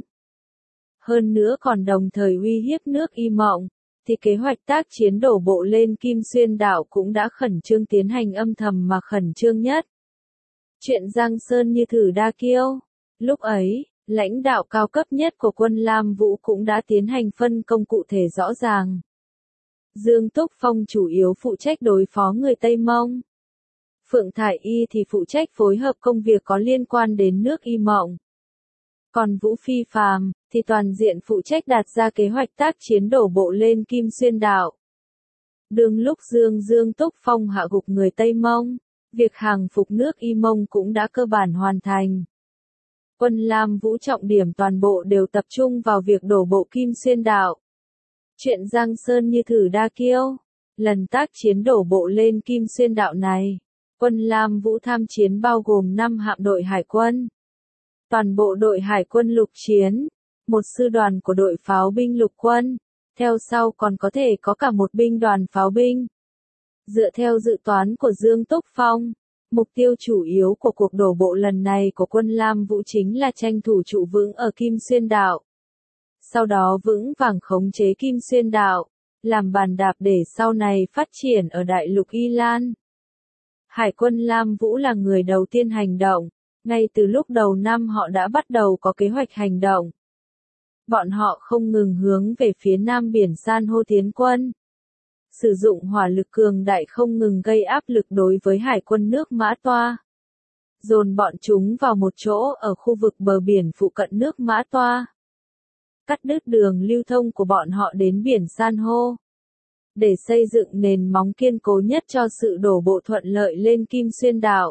Hơn nữa còn đồng thời uy hiếp nước Y Mộng, thì kế hoạch tác chiến đổ bộ lên Kim Xuyên đảo cũng đã khẩn trương tiến hành âm thầm mà khẩn trương nhất. Chuyện Giang Sơn như thử đa kiêu. Lúc ấy, lãnh đạo cao cấp nhất của quân Lam Vũ cũng đã tiến hành phân công cụ thể rõ ràng. Dương Túc Phong chủ yếu phụ trách đối phó người Tây Mông. Phượng Thải Y thì phụ trách phối hợp công việc có liên quan đến nước Y Mộng. Còn Vũ Phi Phàm thì toàn diện phụ trách đặt ra kế hoạch tác chiến đổ bộ lên Kim Xuyên đảo. Đương lúc Dương Dương Túc Phong hạ gục người Tây Mông, việc hàng phục nước Y Mông cũng đã cơ bản hoàn thành. Quân Lam Vũ trọng điểm toàn bộ đều tập trung vào việc đổ bộ Kim Xuyên đảo. Chuyện Giang Sơn như thử đa kiêu. Lần tác chiến đổ bộ lên Kim Xuyên đảo này, quân Lam Vũ tham chiến bao gồm năm hạm đội hải quân. Toàn bộ đội hải quân lục chiến, một sư đoàn của đội pháo binh lục quân, theo sau còn có thể có cả một binh đoàn pháo binh. Dựa theo dự toán của Dương Túc Phong, mục tiêu chủ yếu của cuộc đổ bộ lần này của quân Lam Vũ chính là tranh thủ trụ vững ở Kim Xuyên đảo. Sau đó vững vàng khống chế Kim Xuyên đảo, làm bàn đạp để sau này phát triển ở đại lục Y Lan. Hải quân Lam Vũ là người đầu tiên hành động, ngay từ lúc đầu năm họ đã bắt đầu có kế hoạch hành động. Bọn họ không ngừng hướng về phía nam biển san hô tiến quân. Sử dụng hỏa lực cường đại không ngừng gây áp lực đối với hải quân nước Mã Toa. Dồn bọn chúng vào một chỗ ở khu vực bờ biển phụ cận nước Mã Toa. Cắt đứt đường lưu thông của bọn họ đến biển san hô. Để xây dựng nền móng kiên cố nhất cho sự đổ bộ thuận lợi lên Kim Xuyên đảo.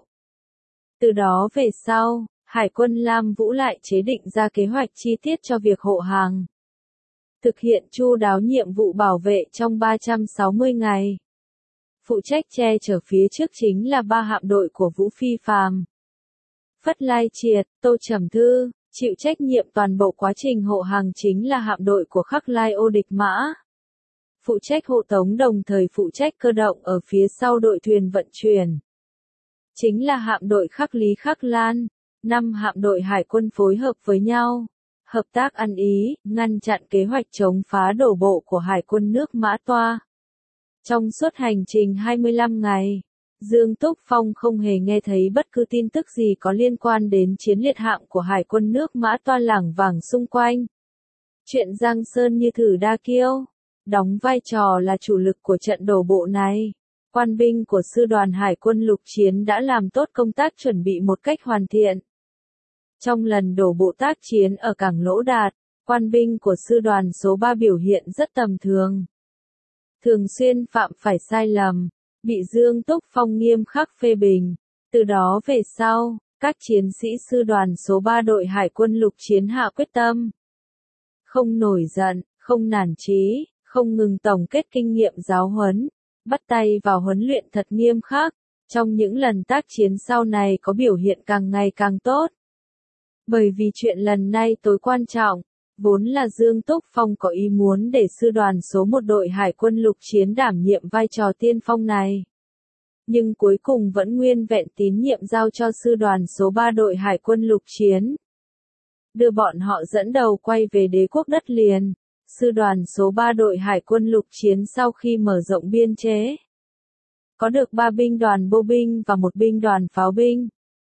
Từ đó về sau, Hải quân Lam Vũ lại chế định ra kế hoạch chi tiết cho việc hộ hàng. Thực hiện chu đáo nhiệm vụ bảo vệ trong ba trăm sáu mươi ngày. Phụ trách che chở phía trước chính là ba hạm đội của Vũ Phi Phàm. Phất Lai Triệt, Tô Trầm Thư, chịu trách nhiệm toàn bộ quá trình hộ hàng chính là hạm đội của Khắc Lai Ô Địch Mã. Phụ trách hộ tống đồng thời phụ trách cơ động ở phía sau đội thuyền vận chuyển. Chính là hạm đội Khắc Lý Khắc Lan, năm hạm đội hải quân phối hợp với nhau, hợp tác ăn ý, ngăn chặn kế hoạch chống phá đổ bộ của hải quân nước Mã Toa. Trong suốt hành trình hai mươi lăm ngày, Dương Túc Phong không hề nghe thấy bất cứ tin tức gì có liên quan đến chiến liệt hạm của hải quân nước Mã Toa lảng vảng xung quanh. Chuyện Giang Sơn như thử đa kiêu, đóng vai trò là chủ lực của trận đổ bộ này. Quan binh của sư đoàn hải quân lục chiến đã làm tốt công tác chuẩn bị một cách hoàn thiện. Trong lần đổ bộ tác chiến ở cảng Lỗ Đạt, quan binh của sư đoàn số ba biểu hiện rất tầm thường. Thường xuyên phạm phải sai lầm, bị Dương Túc Phong nghiêm khắc phê bình. Từ đó về sau, các chiến sĩ sư đoàn số ba đội hải quân lục chiến hạ quyết tâm. Không nổi giận, không nản chí, không ngừng tổng kết kinh nghiệm giáo huấn, bắt tay vào huấn luyện thật nghiêm khắc. Trong những lần tác chiến sau này có biểu hiện càng ngày càng tốt. Bởi vì chuyện lần này tối quan trọng, vốn là Dương Túc Phong có ý muốn để sư đoàn số một đội hải quân lục chiến đảm nhiệm vai trò tiên phong này. Nhưng cuối cùng vẫn nguyên vẹn tín nhiệm giao cho sư đoàn số ba đội hải quân lục chiến. Đưa bọn họ dẫn đầu quay về đế quốc đất liền, sư đoàn số ba đội hải quân lục chiến sau khi mở rộng biên chế. Có được ba binh đoàn bộ binh và một binh đoàn pháo binh.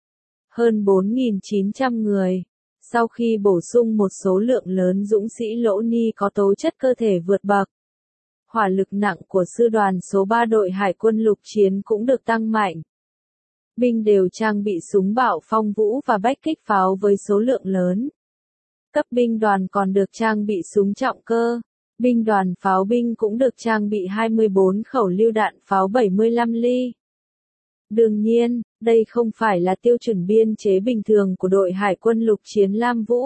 Hơn bốn nghìn chín trăm người. Sau khi bổ sung một số lượng lớn dũng sĩ Lỗ Ni có tố chất cơ thể vượt bậc. Hỏa lực nặng của sư đoàn số ba đội hải quân lục chiến cũng được tăng mạnh. Binh đều trang bị súng bạo phong vũ và bách kích pháo với số lượng lớn. Cấp binh đoàn còn được trang bị súng trọng cơ. Binh đoàn pháo binh cũng được trang bị hai mươi bốn khẩu lưu đạn pháo bảy mươi lăm ly. Đương nhiên, đây không phải là tiêu chuẩn biên chế bình thường của đội hải quân lục chiến Lam Vũ,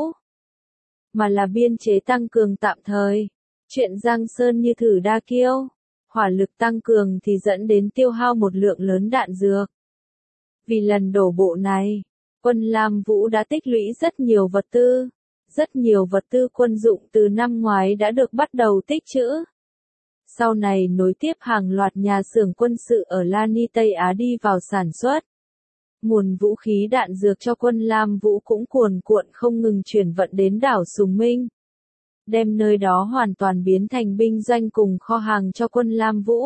mà là biên chế tăng cường tạm thời. Chuyện Giang Sơn như thử đa kiêu, hỏa lực tăng cường thì dẫn đến tiêu hao một lượng lớn đạn dược. Vì lần đổ bộ này, Quân Lam Vũ đã tích lũy rất nhiều vật tư. Rất nhiều vật tư quân dụng từ năm ngoái đã được bắt đầu tích trữ. Sau này nối tiếp hàng loạt nhà xưởng quân sự ở Lani Tây Á đi vào sản xuất. Nguồn vũ khí đạn dược cho quân Lam Vũ cũng cuồn cuộn không ngừng chuyển vận đến đảo Sùng Minh. Đem nơi đó hoàn toàn biến thành binh doanh cùng kho hàng cho quân Lam Vũ.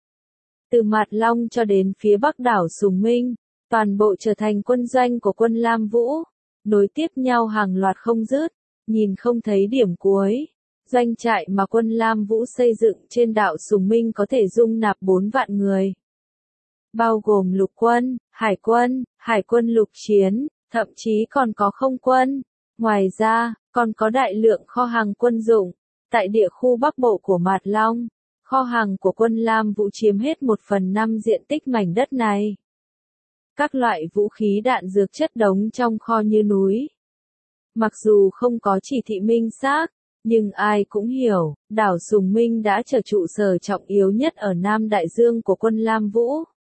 Từ Mạt Long cho đến phía bắc đảo Sùng Minh, toàn bộ trở thành quân doanh của quân Lam Vũ. Nối tiếp nhau hàng loạt không dứt, nhìn không thấy điểm cuối. Doanh trại mà quân Lam Vũ xây dựng trên đảo Sùng Minh có thể dung nạp bốn vạn người. Bao gồm lục quân, hải quân, hải quân lục chiến, thậm chí còn có không quân. Ngoài ra, còn có đại lượng kho hàng quân dụng. Tại địa khu Bắc Bộ của Mạt Long, kho hàng của quân Lam Vũ chiếm hết một phần năm diện tích mảnh đất này. Các loại vũ khí đạn dược chất đống trong kho như núi. Mặc dù không có chỉ thị minh xác, nhưng ai cũng hiểu, đảo Sùng Minh đã trở trụ sở trọng yếu nhất ở Nam Đại Dương của quân Lam Vũ.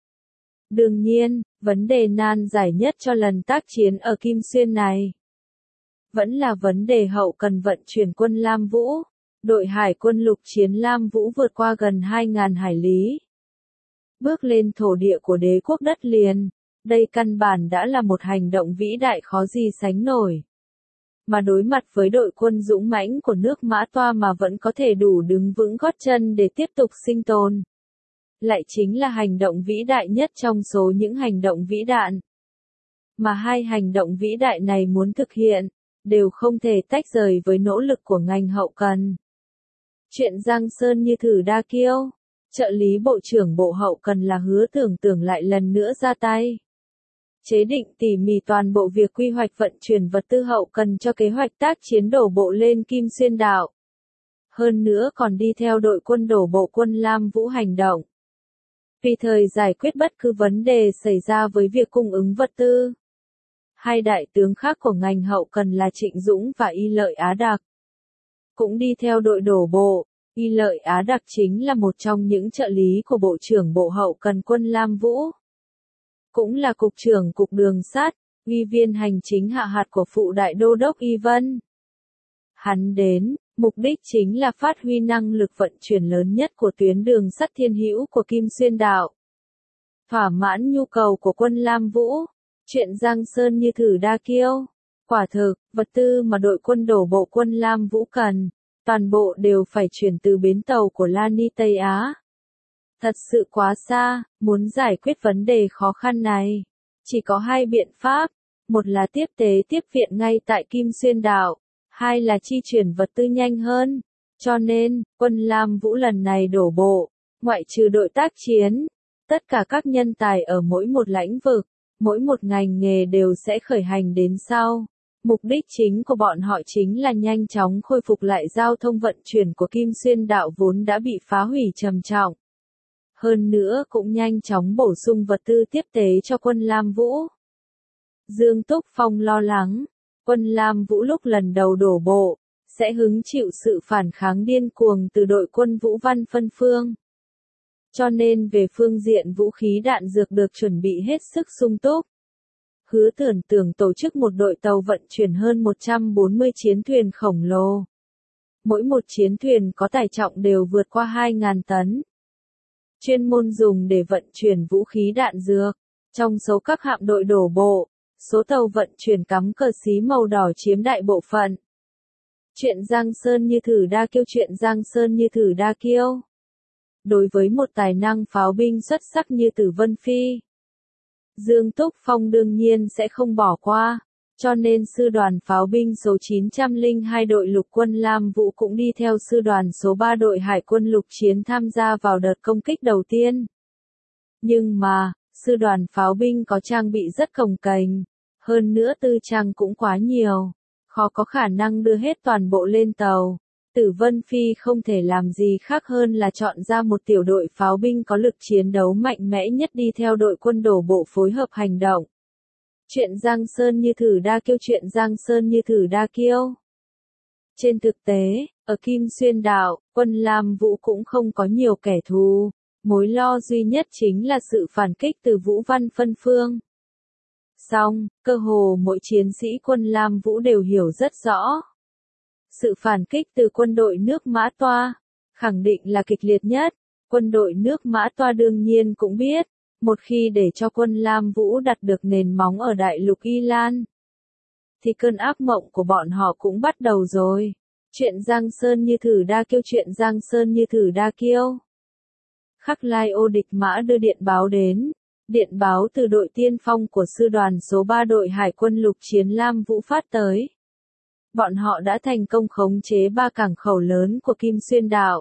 Đương nhiên, vấn đề nan giải nhất cho lần tác chiến ở Kim Xuyên này vẫn là vấn đề hậu cần vận chuyển quân Lam Vũ. Đội hải quân lục chiến Lam Vũ vượt qua gần hai nghìn hải lý. Bước lên thổ địa của đế quốc đất liền. Đây căn bản đã là một hành động vĩ đại khó gì sánh nổi. Mà đối mặt với đội quân dũng mãnh của nước Mã Toa mà vẫn có thể đủ đứng vững gót chân để tiếp tục sinh tồn. Lại chính là hành động vĩ đại nhất trong số những hành động vĩ đại. Mà hai hành động vĩ đại này muốn thực hiện, đều không thể tách rời với nỗ lực của ngành hậu cần. Chuyện Giang Sơn như thử đa kiêu, trợ lý bộ trưởng bộ hậu cần là Hứa Tưởng Tưởng lại lần nữa ra tay. Chế định tỉ mỉ toàn bộ việc quy hoạch vận chuyển vật tư hậu cần cho kế hoạch tác chiến đổ bộ lên Kim Xuyên đảo. Hơn nữa còn đi theo đội quân đổ bộ quân Lam Vũ hành động. Vì thời giải quyết bất cứ vấn đề xảy ra với việc cung ứng vật tư. Hai đại tướng khác của ngành hậu cần là Trịnh Dũng và Y Lợi Á Đặc cũng đi theo đội đổ bộ. Y Lợi Á Đặc chính là một trong những trợ lý của Bộ trưởng Bộ Hậu cần quân Lam Vũ. Cũng là Cục trưởng Cục Đường sắt, ủy viên hành chính hạ hạt của Phụ Đại Đô đốc Y Vân. Hắn đến, mục đích chính là phát huy năng lực vận chuyển lớn nhất của tuyến đường sắt thiên hữu của Kim Xuyên đảo. Thỏa mãn nhu cầu của quân Lam Vũ. Chuyện Giang Sơn như thử đa kiêu. Quả thực, vật tư mà đội quân đổ bộ quân Lam Vũ cần, toàn bộ đều phải chuyển từ bến tàu của Lani Tây Á. Thật sự quá xa, muốn giải quyết vấn đề khó khăn này. Chỉ có hai biện pháp, một là tiếp tế tiếp viện ngay tại Kim Xuyên đảo, hai là chi chuyển vật tư nhanh hơn. Cho nên, quân Lam Vũ lần này đổ bộ, ngoại trừ đội tác chiến, tất cả các nhân tài ở mỗi một lĩnh vực, mỗi một ngành nghề đều sẽ khởi hành đến sau. Mục đích chính của bọn họ chính là nhanh chóng khôi phục lại giao thông vận chuyển của Kim Xuyên đảo vốn đã bị phá hủy trầm trọng. Hơn nữa cũng nhanh chóng bổ sung vật tư tiếp tế cho quân Lam Vũ. Dương Túc Phong lo lắng, quân Lam Vũ lúc lần đầu đổ bộ, sẽ hứng chịu sự phản kháng điên cuồng từ đội quân Vũ Văn phân phương. Cho nên về phương diện vũ khí đạn dược được chuẩn bị hết sức sung túc. Hứa Tưởng Tưởng tổ chức một đội tàu vận chuyển hơn một trăm bốn mươi chiến thuyền khổng lồ. Mỗi một chiến thuyền có tải trọng đều vượt qua hai nghìn tấn. Chuyên môn dùng để vận chuyển vũ khí đạn dược. Trong số các hạm đội đổ bộ, số tàu vận chuyển cắm cờ xí màu đỏ chiếm đại bộ phận. Chuyện Giang Sơn như thử đa kiêu. Chuyện Giang Sơn như thử đa kiêu. Đối với một tài năng pháo binh xuất sắc như Tử Vân Phi, Dương Túc Phong đương nhiên sẽ không bỏ qua, cho nên sư đoàn pháo binh số chín trăm lẻ hai đội lục quân Lam Vũ cũng đi theo sư đoàn số ba đội hải quân lục chiến tham gia vào đợt công kích đầu tiên. Nhưng mà, sư đoàn pháo binh có trang bị rất cồng kềnh, hơn nữa tư trang cũng quá nhiều, khó có khả năng đưa hết toàn bộ lên tàu. Tử Vân Phi không thể làm gì khác hơn là chọn ra một tiểu đội pháo binh có lực chiến đấu mạnh mẽ nhất đi theo đội quân đổ bộ phối hợp hành động. Chuyện Giang Sơn như thử đa kiêu. Chuyện Giang Sơn như thử đa kiêu. Trên thực tế, ở Kim Xuyên đảo, quân Lam Vũ cũng không có nhiều kẻ thù. Mối lo duy nhất chính là sự phản kích từ Vũ Văn phân phương. Song, cơ hồ mỗi chiến sĩ quân Lam Vũ đều hiểu rất rõ. Sự phản kích từ quân đội nước Mã Toa, khẳng định là kịch liệt nhất. Quân đội nước Mã Toa đương nhiên cũng biết, một khi để cho quân Lam Vũ đặt được nền móng ở đại lục Y Lan, thì cơn ác mộng của bọn họ cũng bắt đầu rồi. Chuyện Giang Sơn như thử đa kiêu, chuyện Giang Sơn như thử đa kiêu. Khắc Lai Ô địch mã đưa điện báo đến. Điện báo từ đội tiên phong của sư đoàn số ba đội hải quân lục chiến Lam Vũ phát tới. Bọn họ đã thành công khống chế ba cảng khẩu lớn của Kim Xuyên Đảo.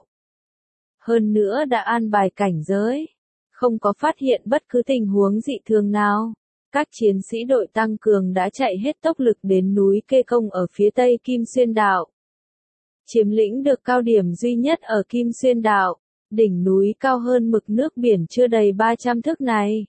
Hơn nữa đã an bài cảnh giới. Không có phát hiện bất cứ tình huống dị thường nào. Các chiến sĩ đội tăng cường đã chạy hết tốc lực đến núi Kê Công ở phía tây Kim Xuyên Đảo. Chiếm lĩnh được cao điểm duy nhất ở Kim Xuyên Đảo, đỉnh núi cao hơn mực nước biển chưa đầy ba trăm thước này.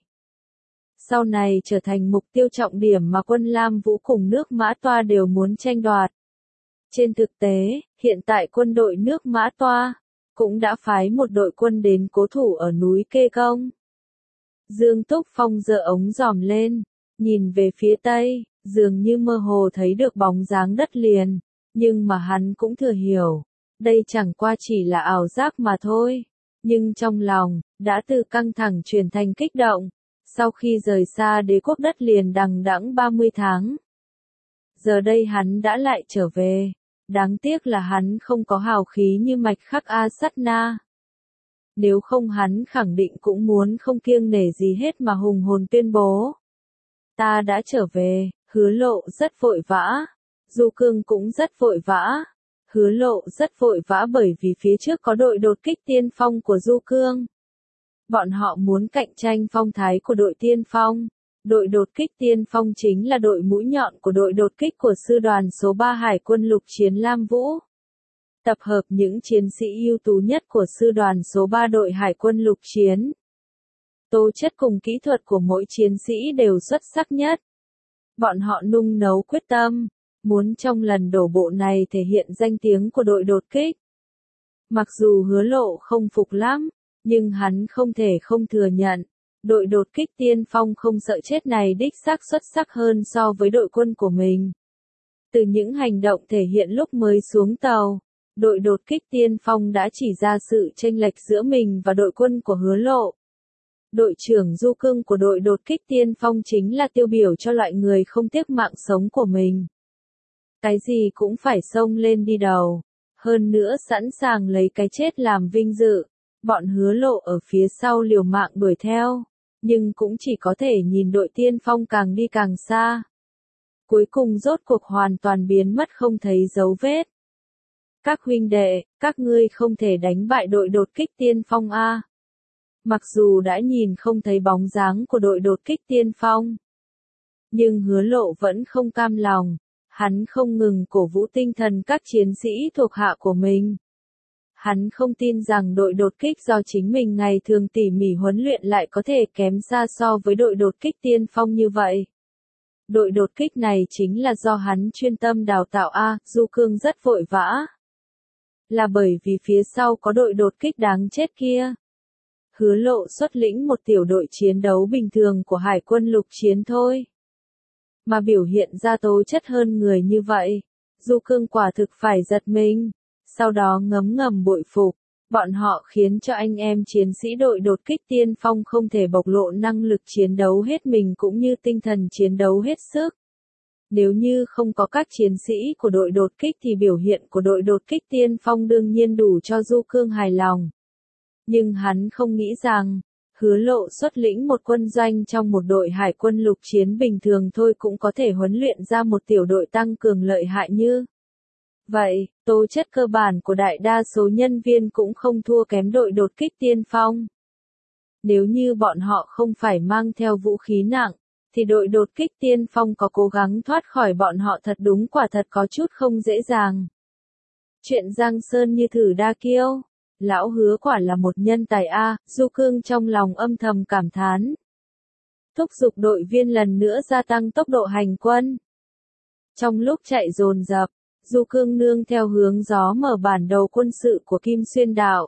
Sau này trở thành mục tiêu trọng điểm mà quân Lam Vũ cùng nước Mã Toa đều muốn tranh đoạt. Trên thực tế, hiện tại quân đội nước Mã Toa cũng đã phái một đội quân đến cố thủ ở núi Kê Công. Dương Túc Phong giơ ống dòm lên, nhìn về phía tây, dường như mơ hồ thấy được bóng dáng đất liền, nhưng mà hắn cũng thừa hiểu, đây chẳng qua chỉ là ảo giác mà thôi. Nhưng trong lòng, đã từ căng thẳng chuyển thành kích động, sau khi rời xa đế quốc đất liền đằng đẵng ba mươi tháng. Giờ đây hắn đã lại trở về, đáng tiếc là hắn không có hào khí như Mạch Khắc A Sát Na. Nếu không hắn khẳng định cũng muốn không kiêng nể gì hết mà hùng hồn tuyên bố. Ta đã trở về, Hứa Lộ rất vội vã, Du Cương cũng rất vội vã. Hứa Lộ rất vội vã bởi vì phía trước có đội đột kích tiên phong của Du Cương. Bọn họ muốn cạnh tranh phong thái của đội tiên phong. Đội đột kích tiên phong chính là đội mũi nhọn của đội đột kích của sư đoàn số ba Hải quân lục chiến Lam Vũ. Tập hợp những chiến sĩ ưu tú nhất của sư đoàn số ba đội Hải quân lục chiến. Tố chất cùng kỹ thuật của mỗi chiến sĩ đều xuất sắc nhất. Bọn họ nung nấu quyết tâm, muốn trong lần đổ bộ này thể hiện danh tiếng của đội đột kích. Mặc dù Hứa Lộ không phục lắm, nhưng hắn không thể không thừa nhận, đội đột kích tiên phong không sợ chết này đích xác xuất sắc hơn so với đội quân của mình. Từ những hành động thể hiện lúc mới xuống tàu, đội đột kích tiên phong đã chỉ ra sự chênh lệch giữa mình và đội quân của Hứa Lộ. Đội trưởng Du Cương của đội đột kích tiên phong chính là tiêu biểu cho loại người không tiếc mạng sống của mình. Cái gì cũng phải xông lên đi đầu, hơn nữa sẵn sàng lấy cái chết làm vinh dự. Bọn Hứa Lộ ở phía sau liều mạng đuổi theo, nhưng cũng chỉ có thể nhìn đội tiên phong càng đi càng xa. Cuối cùng rốt cuộc hoàn toàn biến mất không thấy dấu vết. Các huynh đệ, các ngươi không thể đánh bại đội đột kích tiên phong a. Mặc dù đã nhìn không thấy bóng dáng của đội đột kích tiên phong, nhưng Hứa Lộ vẫn không cam lòng, hắn không ngừng cổ vũ tinh thần các chiến sĩ thuộc hạ của mình. Hắn không tin rằng đội đột kích do chính mình ngày thường tỉ mỉ huấn luyện lại có thể kém xa so với đội đột kích tiên phong như vậy. Đội đột kích này chính là do hắn chuyên tâm đào tạo a, Du Cương rất vội vã. Là bởi vì phía sau có đội đột kích đáng chết kia. Hứa Lộ xuất lĩnh một tiểu đội chiến đấu bình thường của Hải quân lục chiến thôi. Mà biểu hiện ra tố chất hơn người như vậy, Du Cương quả thực phải giật mình. Sau đó ngấm ngầm bội phục, bọn họ khiến cho anh em chiến sĩ đội đột kích tiên phong không thể bộc lộ năng lực chiến đấu hết mình cũng như tinh thần chiến đấu hết sức. Nếu như không có các chiến sĩ của đội đột kích thì biểu hiện của đội đột kích tiên phong đương nhiên đủ cho Du Cương hài lòng. Nhưng hắn không nghĩ rằng, Hứa Lộ xuất lĩnh một quân doanh trong một đội hải quân lục chiến bình thường thôi cũng có thể huấn luyện ra một tiểu đội tăng cường lợi hại như vậy. Tố chất cơ bản của đại đa số nhân viên cũng không thua kém đội đột kích tiên phong. Nếu như bọn họ không phải mang theo vũ khí nặng, thì đội đột kích tiên phong có cố gắng thoát khỏi bọn họ thật đúng quả thật có chút không dễ dàng. Chuyện Giang Sơn như thử đa kiêu, lão Hứa quả là một nhân tài a, Du Cương trong lòng âm thầm cảm thán. Thúc giục đội viên lần nữa gia tăng tốc độ hành quân. Trong lúc chạy dồn dập, Du Cương nương theo hướng gió mở bản đồ quân sự của Kim Xuyên Đảo.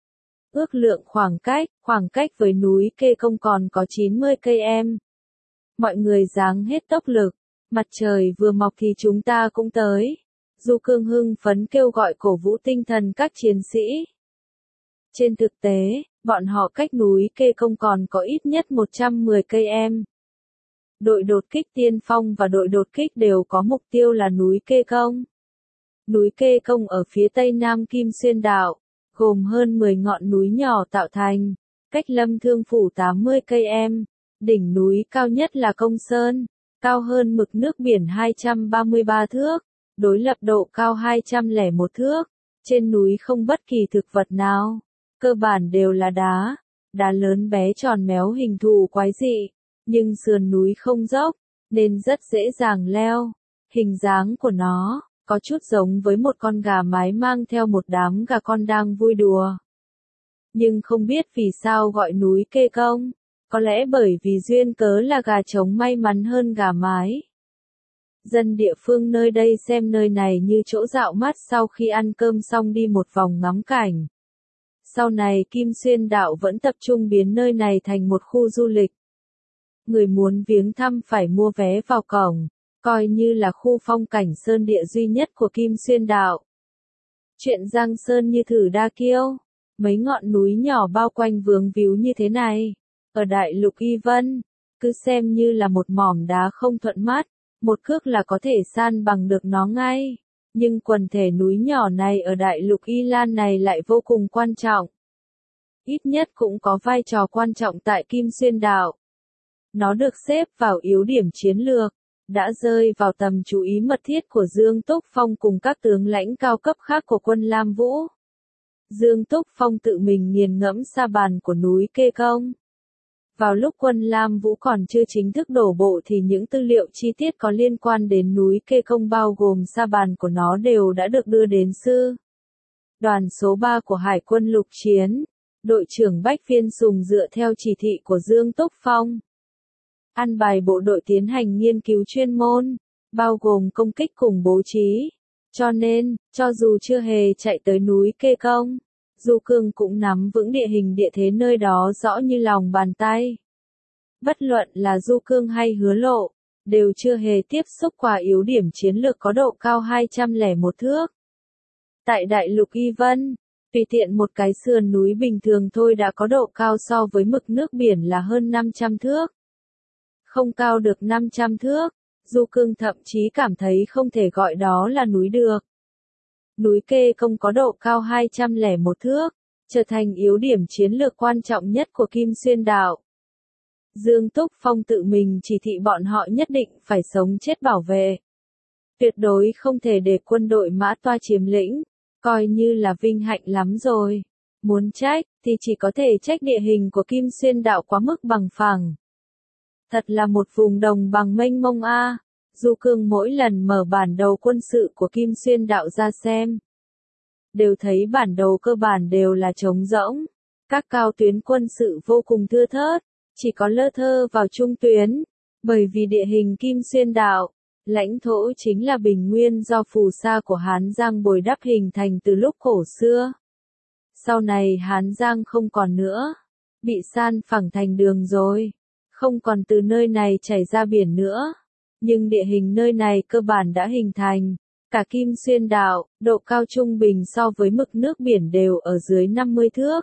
Ước lượng khoảng cách, khoảng cách với núi Kê Công còn có chín mươi cây số. Mọi người giáng hết tốc lực, mặt trời vừa mọc thì chúng ta cũng tới. Du Cương hưng phấn kêu gọi cổ vũ tinh thần các chiến sĩ. Trên thực tế, bọn họ cách núi Kê Công còn có ít nhất một trăm mười cây em. Đội đột kích tiên phong và đội đột kích đều có mục tiêu là núi Kê Công. Núi Kê Công ở phía tây nam Kim Xuyên Đạo, gồm hơn mười ngọn núi nhỏ tạo thành, cách Lâm Thương Phủ tám mươi cây em. Đỉnh núi cao nhất là Công Sơn, cao hơn mực nước biển hai trăm ba mươi ba thước, đối lập độ cao hai trăm lẻ một thước. Trên núi không bất kỳ thực vật nào, cơ bản đều là đá, đá lớn bé tròn méo hình thù quái dị, nhưng sườn núi không dốc, nên rất dễ dàng leo. Hình dáng của nó có chút giống với một con gà mái mang theo một đám gà con đang vui đùa. Nhưng không biết vì sao gọi núi Kê Công, có lẽ bởi vì duyên cớ là gà trống may mắn hơn gà mái. Dân địa phương nơi đây xem nơi này như chỗ dạo mắt sau khi ăn cơm xong đi một vòng ngắm cảnh. Sau này Kim Xuyên Đạo vẫn tập trung biến nơi này thành một khu du lịch. Người muốn viếng thăm phải mua vé vào cổng, coi như là khu phong cảnh sơn địa duy nhất của Kim Xuyên Đạo. Chuyện Giang Sơn như thử đa kiêu, mấy ngọn núi nhỏ bao quanh vướng víu như thế này, ở đại lục Y Vân, cứ xem như là một mỏm đá không thuận mắt, một cước là có thể san bằng được nó ngay. Nhưng quần thể núi nhỏ này ở đại lục Y Lan này lại vô cùng quan trọng. Ít nhất cũng có vai trò quan trọng tại Kim Xuyên Đạo. Nó được xếp vào yếu điểm chiến lược, đã rơi vào tầm chú ý mật thiết của Dương Túc Phong cùng các tướng lãnh cao cấp khác của quân Lam Vũ. Dương Túc Phong tự mình nghiền ngẫm sa bàn của núi Kê Công. Vào lúc quân Lam Vũ còn chưa chính thức đổ bộ thì những tư liệu chi tiết có liên quan đến núi Kê Công bao gồm sa bàn của nó đều đã được đưa đến sư đoàn số ba của Hải quân lục chiến. Đội trưởng Bách Viên Sùng dựa theo chỉ thị của Dương Túc Phong, an bài bộ đội tiến hành nghiên cứu chuyên môn, bao gồm công kích cùng bố trí. Cho nên, cho dù chưa hề chạy tới núi Kê Công, Du Cương cũng nắm vững địa hình địa thế nơi đó rõ như lòng bàn tay. Bất luận là Du Cương hay Hứa Lộ, đều chưa hề tiếp xúc qua yếu điểm chiến lược có độ cao hai trăm lẻ một thước. Tại đại lục Y Vân, tùy tiện một cái sườn núi bình thường thôi đã có độ cao so với mực nước biển là hơn năm trăm thước. Không cao được năm trăm thước, Du Cương thậm chí cảm thấy không thể gọi đó là núi được. Núi Kê Công có độ cao hai trăm lẻ một thước, trở thành yếu điểm chiến lược quan trọng nhất của Kim Xuyên Đạo. Dương Túc Phong tự mình chỉ thị bọn họ nhất định phải sống chết bảo vệ. Tuyệt đối không thể để quân đội Mã Toa chiếm lĩnh, coi như là vinh hạnh lắm rồi. Muốn trách, thì chỉ có thể trách địa hình của Kim Xuyên Đạo quá mức bằng phẳng. Thật là một vùng đồng bằng mênh mông a. Du Cương mỗi lần mở bản đồ quân sự của Kim Xuyên Đạo ra xem, đều thấy bản đồ cơ bản đều là trống rỗng. Các cao tuyến quân sự vô cùng thưa thớt, chỉ có lơ thơ vào trung tuyến, bởi vì địa hình Kim Xuyên Đạo, lãnh thổ chính là bình nguyên do phù sa của Hán Giang bồi đắp hình thành từ lúc cổ xưa. Sau này Hán Giang không còn nữa, bị san phẳng thành đường rồi, không còn từ nơi này chảy ra biển nữa. Nhưng địa hình nơi này cơ bản đã hình thành. Cả Kim Xuyên Đạo, độ cao trung bình so với mực nước biển đều ở dưới năm mươi thước.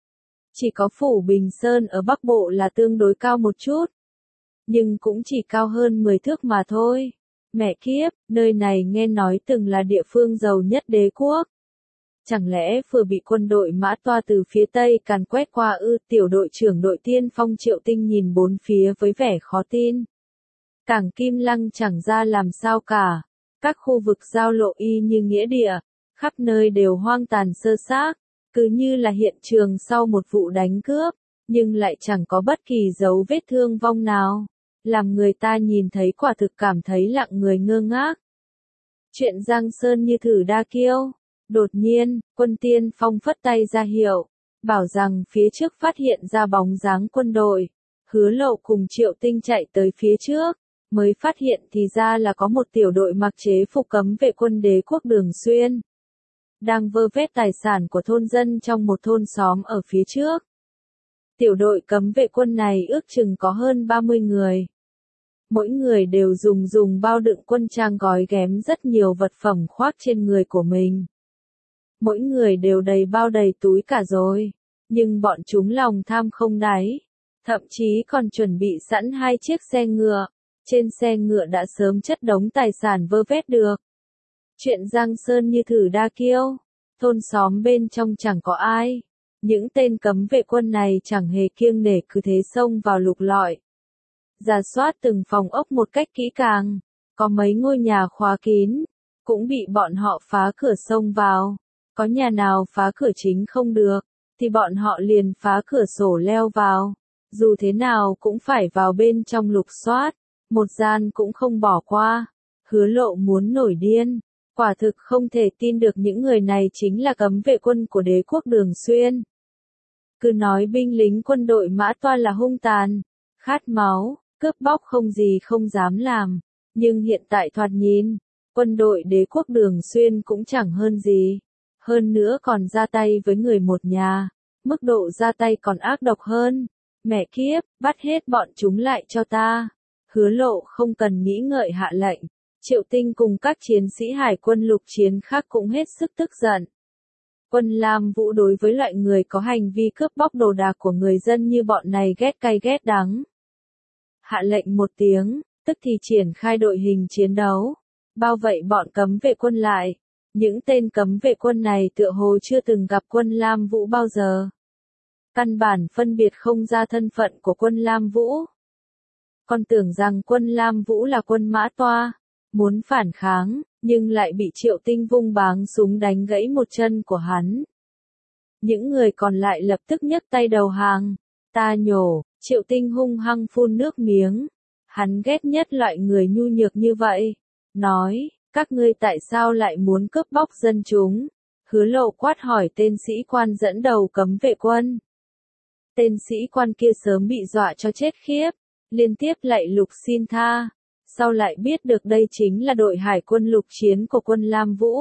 Chỉ có Phủ Bình Sơn ở Bắc Bộ là tương đối cao một chút. Nhưng cũng chỉ cao hơn mười thước mà thôi. Mẹ kiếp, nơi này nghe nói từng là địa phương giàu nhất đế quốc. Chẳng lẽ vừa bị quân đội Mã Toa từ phía Tây càn quét qua ư? Tiểu đội trưởng đội tiên phong Triệu Tinh nhìn bốn phía với vẻ khó tin. Cảng Kim Lăng chẳng ra làm sao cả. Các khu vực giao lộ y như nghĩa địa, khắp nơi đều hoang tàn sơ xác, cứ như là hiện trường sau một vụ đánh cướp, nhưng lại chẳng có bất kỳ dấu vết thương vong nào, làm người ta nhìn thấy quả thực cảm thấy lặng người ngơ ngác. Chuyện Giang Sơn như thử đa kiêu. Đột nhiên, quân tiên phong phất tay ra hiệu, bảo rằng phía trước phát hiện ra bóng dáng quân đội. Hứa Lộ cùng Triệu Tinh chạy tới phía trước, mới phát hiện thì ra là có một tiểu đội mặc chế phục cấm vệ quân đế quốc Đường Xuyên, đang vơ vét tài sản của thôn dân trong một thôn xóm ở phía trước. Tiểu đội cấm vệ quân này ước chừng có hơn ba mươi người. Mỗi người đều dùng dùng bao đựng quân trang gói ghém rất nhiều vật phẩm khoác trên người của mình. Mỗi người đều đầy bao đầy túi cả rồi. Nhưng bọn chúng lòng tham không đáy. Thậm chí còn chuẩn bị sẵn hai chiếc xe ngựa. Trên xe ngựa đã sớm chất đống tài sản vơ vét được. Chuyện Giang Sơn như thử đa kiêu. Thôn xóm bên trong chẳng có ai. Những tên cấm vệ quân này chẳng hề kiêng nể cứ thế xông vào lục lọi. Rà soát từng phòng ốc một cách kỹ càng. Có mấy ngôi nhà khóa kín. Cũng bị bọn họ phá cửa xông vào. Có nhà nào phá cửa chính không được. Thì bọn họ liền phá cửa sổ leo vào. Dù thế nào cũng phải vào bên trong lục soát. Một gian cũng không bỏ qua. Hứa Lộ muốn nổi điên. Quả thực không thể tin được những người này chính là cấm vệ quân của đế quốc Đường Xuyên. Cứ nói binh lính quân đội Mã Toa là hung tàn, khát máu, cướp bóc không gì không dám làm. Nhưng hiện tại thoạt nhìn, quân đội đế quốc Đường Xuyên cũng chẳng hơn gì. Hơn nữa còn ra tay với người một nhà. Mức độ ra tay còn ác độc hơn. Mẹ kiếp, bắt hết bọn chúng lại cho ta. Hứa Lộ không cần nghĩ ngợi hạ lệnh. Triệu Tinh cùng các chiến sĩ hải quân lục chiến khác cũng hết sức tức giận. Quân Lam Vũ đối với loại người có hành vi cướp bóc đồ đạc của người dân như bọn này ghét cay ghét đắng. Hạ lệnh một tiếng, tức thì triển khai đội hình chiến đấu. Bao vây bọn cấm vệ quân lại. Những tên cấm vệ quân này tựa hồ chưa từng gặp quân Lam Vũ bao giờ. Căn bản phân biệt không ra thân phận của quân Lam Vũ. Còn tưởng rằng quân Lam Vũ là quân Mã Toa. Muốn phản kháng, nhưng lại bị Triệu Tinh vung báng súng đánh gãy một chân của hắn. Những người còn lại lập tức nhấc tay đầu hàng. Ta nhổ, Triệu Tinh hung hăng phun nước miếng. Hắn ghét nhất loại người nhu nhược như vậy. Nói, các ngươi tại sao lại muốn cướp bóc dân chúng? Hứa Lộ quát hỏi tên sĩ quan dẫn đầu cấm vệ quân. Tên sĩ quan kia sớm bị dọa cho chết khiếp, liên tiếp lạy lục xin tha. Sau lại biết được đây chính là đội hải quân lục chiến của quân Lam Vũ.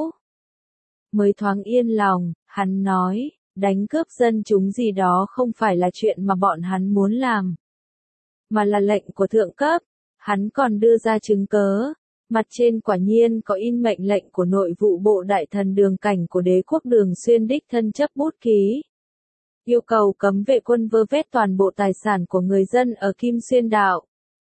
Mới thoáng yên lòng, hắn nói, đánh cướp dân chúng gì đó không phải là chuyện mà bọn hắn muốn làm. Mà là lệnh của thượng cấp, hắn còn đưa ra chứng cớ. Mặt trên quả nhiên có in mệnh lệnh của nội vụ bộ đại thần Đường Cảnh của đế quốc Đường Xuyên đích thân chấp bút ký. Yêu cầu cấm vệ quân vơ vét toàn bộ tài sản của người dân ở Kim Xuyên Đạo.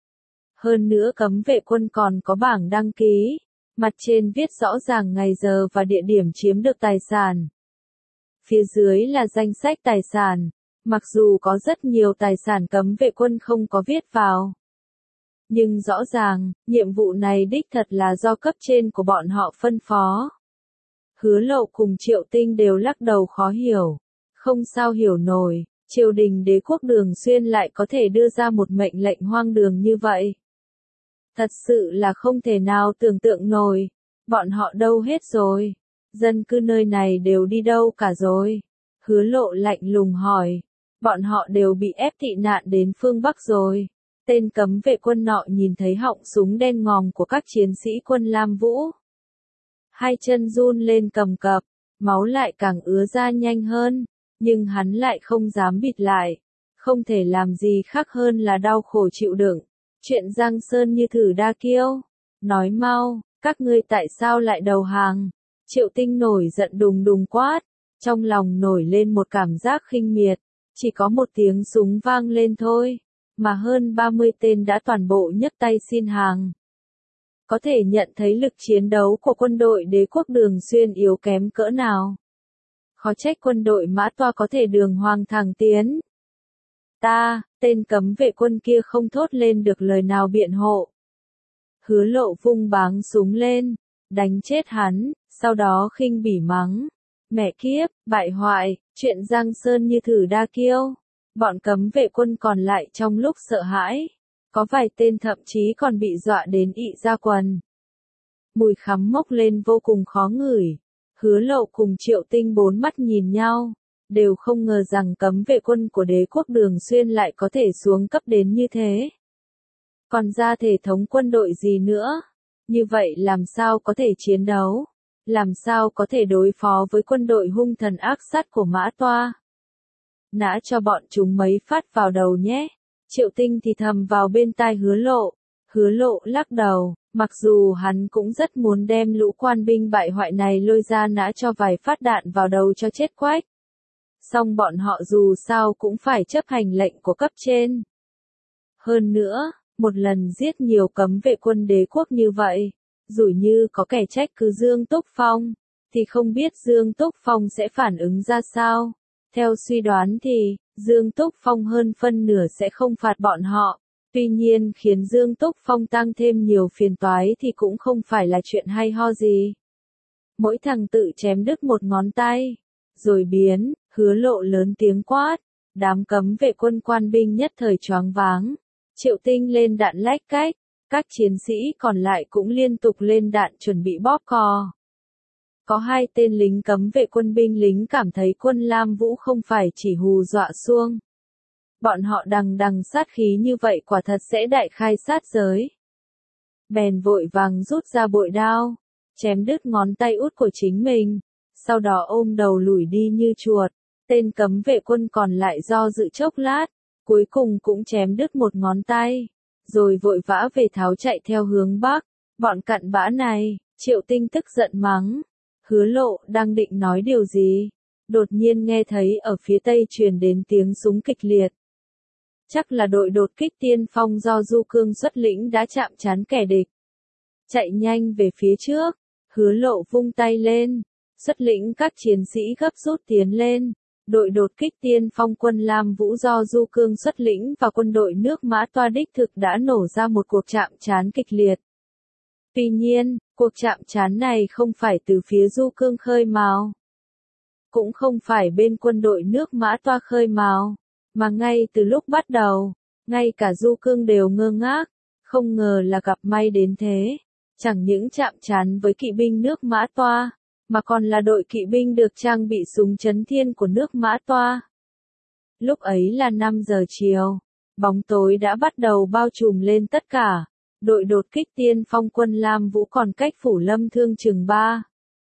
Hơn nữa cấm vệ quân còn có bảng đăng ký, mặt trên viết rõ ràng ngày giờ và địa điểm chiếm được tài sản. Phía dưới là danh sách tài sản, mặc dù có rất nhiều tài sản cấm vệ quân không có viết vào. Nhưng rõ ràng, nhiệm vụ này đích thật là do cấp trên của bọn họ phân phó. Hứa Lộ cùng Triệu Tinh đều lắc đầu khó hiểu, không sao hiểu nổi, triều đình đế quốc Đường Xuyên lại có thể đưa ra một mệnh lệnh hoang đường như vậy. Thật sự là không thể nào tưởng tượng nổi, bọn họ đâu hết rồi, dân cư nơi này đều đi đâu cả rồi. Hứa Lộ lạnh lùng hỏi, bọn họ đều bị ép tị nạn đến phương Bắc rồi. Tên cấm vệ quân nọ nhìn thấy họng súng đen ngòm của các chiến sĩ quân Lam Vũ. Hai chân run lên cầm cập, máu lại càng ứa ra nhanh hơn, nhưng hắn lại không dám bịt lại. Không thể làm gì khác hơn là đau khổ chịu đựng. Chuyện Giang Sơn như thử đa kiêu. Nói mau, các ngươi tại sao lại đầu hàng? Triệu Tinh nổi giận đùng đùng quát, trong lòng nổi lên một cảm giác khinh miệt. Chỉ có một tiếng súng vang lên thôi, mà hơn ba mươi tên đã toàn bộ nhấc tay xin hàng. Có thể nhận thấy lực chiến đấu của quân đội đế quốc Đường Xuyên yếu kém cỡ nào. Khó trách quân đội Mã Toa có thể đường hoàng thẳng tiến. Ta, tên cấm vệ quân kia không thốt lên được lời nào biện hộ. Hứa Lộ vung báng súng lên, đánh chết hắn, sau đó khinh bỉ mắng. Mẹ kiếp, bại hoại, chuyện Giang Sơn như thử đa kiêu. Bọn cấm vệ quân còn lại trong lúc sợ hãi, có vài tên thậm chí còn bị dọa đến ị ra quần. Mùi khắm mốc lên vô cùng khó ngửi. Hứa Lộ cùng Triệu Tinh bốn mắt nhìn nhau, đều không ngờ rằng cấm vệ quân của đế quốc Đường Xuyên lại có thể xuống cấp đến như thế. Còn ra thể thống quân đội gì nữa? Như vậy làm sao có thể chiến đấu? Làm sao có thể đối phó với quân đội hung thần ác sát của Mã Toa? Nã cho bọn chúng mấy phát vào đầu nhé. Triệu Tinh thì thầm vào bên tai Hứa Lộ. Hứa Lộ lắc đầu, mặc dù hắn cũng rất muốn đem lũ quan binh bại hoại này lôi ra nã cho vài phát đạn vào đầu cho chết quách. Song bọn họ dù sao cũng phải chấp hành lệnh của cấp trên. Hơn nữa, một lần giết nhiều cấm vệ quân đế quốc như vậy, dù như có kẻ trách cứ Dương Túc Phong, thì không biết Dương Túc Phong sẽ phản ứng ra sao. Theo suy đoán thì, Dương Túc Phong hơn phân nửa sẽ không phạt bọn họ. Tuy nhiên khiến Dương Túc Phong tăng thêm nhiều phiền toái thì cũng không phải là chuyện hay ho gì. Mỗi thằng tự chém đứt một ngón tay, rồi biến, Hứa Lộ lớn tiếng quát. Đám cấm vệ quân quan binh nhất thời choáng váng. Triệu Tinh lên đạn lách cách, các chiến sĩ còn lại cũng liên tục lên đạn chuẩn bị bóp cò. Có hai tên lính cấm vệ quân binh lính cảm thấy quân Lam Vũ không phải chỉ hù dọa xuông. Bọn họ đằng đằng sát khí như vậy quả thật sẽ đại khai sát giới. Bèn vội vàng rút ra bội đao, chém đứt ngón tay út của chính mình, sau đó ôm đầu lủi đi như chuột. Tên cấm vệ quân còn lại do dự chốc lát, cuối cùng cũng chém đứt một ngón tay, rồi vội vã về tháo chạy theo hướng bắc. Bọn cặn bã này, Triệu Tinh tức giận mắng. Hứa Lộ đang định nói điều gì, đột nhiên nghe thấy ở phía tây truyền đến tiếng súng kịch liệt. Chắc là đội đột kích tiên phong do Du Cương xuất lĩnh đã chạm trán kẻ địch. Chạy nhanh về phía trước, Hứa Lộ vung tay lên, xuất lĩnh các chiến sĩ gấp rút tiến lên. Đội đột kích tiên phong quân Lam Vũ do Du Cương xuất lĩnh và quân đội nước Mã Toa đích thực đã nổ ra một cuộc chạm trán kịch liệt. Tuy nhiên, cuộc chạm trán này không phải từ phía Du Cương khơi mào, cũng không phải bên quân đội nước Mã Toa khơi mào, mà ngay từ lúc bắt đầu, ngay cả Du Cương đều ngơ ngác, không ngờ là gặp may đến thế. Chẳng những chạm trán với kỵ binh nước Mã Toa, mà còn là đội kỵ binh được trang bị súng chấn thiên của nước Mã Toa. Lúc ấy là năm giờ chiều, bóng tối đã bắt đầu bao trùm lên tất cả. Đội đột kích tiên phong quân Lam Vũ còn cách Phủ Lâm Thương chừng ba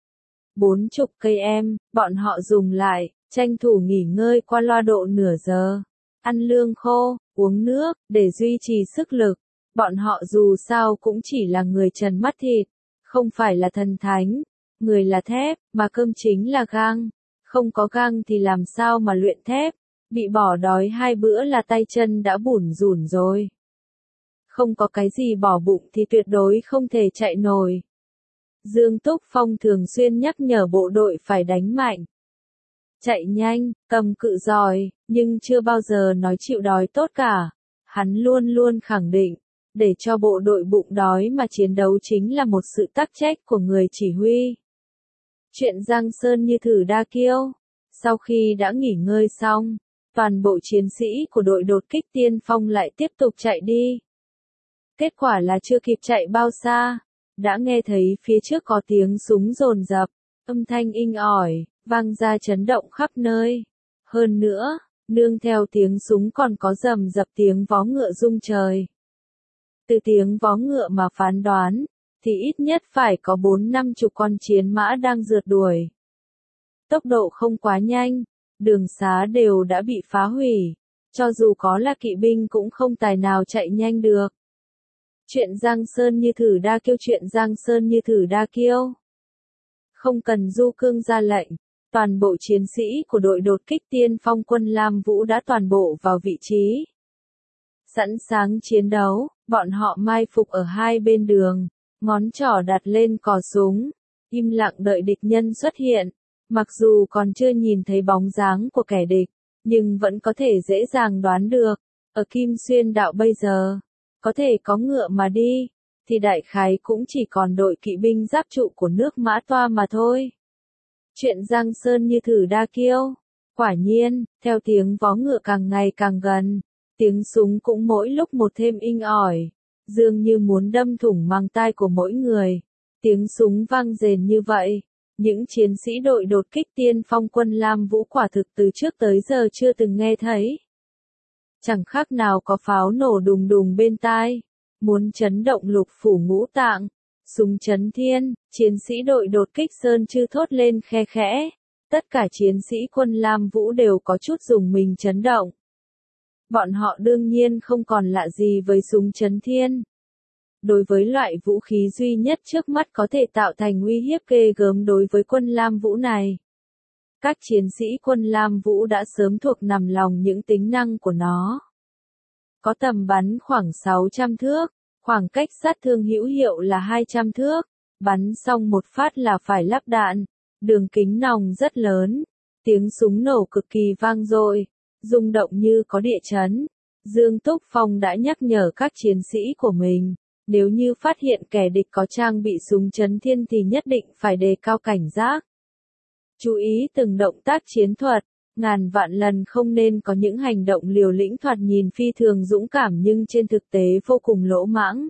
bốn chục cây em, bọn họ dùng lại, tranh thủ nghỉ ngơi qua loa độ nửa giờ, ăn lương khô, uống nước, để duy trì sức lực. Bọn họ dù sao cũng chỉ là người trần mắt thịt, không phải là thần thánh, người là thép, mà cơm chính là gang. Không có gang thì làm sao mà luyện thép, bị bỏ đói hai bữa là tay chân đã bủn rủn rồi. Không có cái gì bỏ bụng thì tuyệt đối không thể chạy nổi. Dương Túc Phong thường xuyên nhắc nhở bộ đội phải đánh mạnh, chạy nhanh, cầm cự giỏi, nhưng chưa bao giờ nói chịu đói tốt cả. Hắn luôn luôn khẳng định, để cho bộ đội bụng đói mà chiến đấu chính là một sự tắc trách của người chỉ huy. Chuyện Giang Sơn như thử đa kiêu. Sau khi đã nghỉ ngơi xong, toàn bộ chiến sĩ của đội đột kích tiên phong lại tiếp tục chạy đi. Kết quả là chưa kịp chạy bao xa, đã nghe thấy phía trước có tiếng súng dồn dập, âm thanh inh ỏi, vang ra chấn động khắp nơi. Hơn nữa, nương theo tiếng súng còn có rầm rập tiếng vó ngựa rung trời. Từ tiếng vó ngựa mà phán đoán, thì ít nhất phải có bốn năm chục con chiến mã đang rượt đuổi. Tốc độ không quá nhanh, đường xá đều đã bị phá hủy, cho dù có là kỵ binh cũng không tài nào chạy nhanh được. Chuyện Giang Sơn như thử đa kiêu, chuyện Giang Sơn như thử đa kiêu. Không cần Du Cương ra lệnh, toàn bộ chiến sĩ của đội đột kích tiên phong quân Lam Vũ đã toàn bộ vào vị trí. Sẵn sàng chiến đấu, bọn họ mai phục ở hai bên đường, ngón trỏ đặt lên cò súng, im lặng đợi địch nhân xuất hiện. Mặc dù còn chưa nhìn thấy bóng dáng của kẻ địch, nhưng vẫn có thể dễ dàng đoán được, ở Kim Xuyên đạo bây giờ, có thể có ngựa mà đi, thì đại khái cũng chỉ còn đội kỵ binh giáp trụ của nước Mã Toa mà thôi. Chuyện Giang Sơn như thử đa kiêu. Quả nhiên, theo tiếng vó ngựa càng ngày càng gần, tiếng súng cũng mỗi lúc một thêm inh ỏi, dường như muốn đâm thủng mang tai của mỗi người. Tiếng súng vang rền như vậy, những chiến sĩ đội đột kích tiên phong quân Lam Vũ quả thực từ trước tới giờ chưa từng nghe thấy. Chẳng khác nào có pháo nổ đùng đùng bên tai, muốn chấn động lục phủ ngũ tạng. Súng chấn thiên, chiến sĩ đội đột kích Sơn Chư thốt lên khe khẽ. Tất cả chiến sĩ quân Lam Vũ đều có chút dùng mình chấn động. Bọn họ đương nhiên không còn lạ gì với súng chấn thiên. Đối với loại vũ khí duy nhất trước mắt có thể tạo thành uy hiếp ghê gớm đối với quân Lam Vũ này. Các chiến sĩ quân Lam Vũ đã sớm thuộc nằm lòng những tính năng của nó. Có tầm bắn khoảng sáu trăm thước, khoảng cách sát thương hữu hiệu là hai trăm thước, bắn xong một phát là phải lắp đạn, đường kính nòng rất lớn, tiếng súng nổ cực kỳ vang dội, rung động như có địa chấn. Dương Túc Phong đã nhắc nhở các chiến sĩ của mình, nếu như phát hiện kẻ địch có trang bị súng chấn thiên thì nhất định phải đề cao cảnh giác. Chú ý từng động tác chiến thuật, ngàn vạn lần không nên có những hành động liều lĩnh thoạt nhìn phi thường dũng cảm nhưng trên thực tế vô cùng lỗ mãng.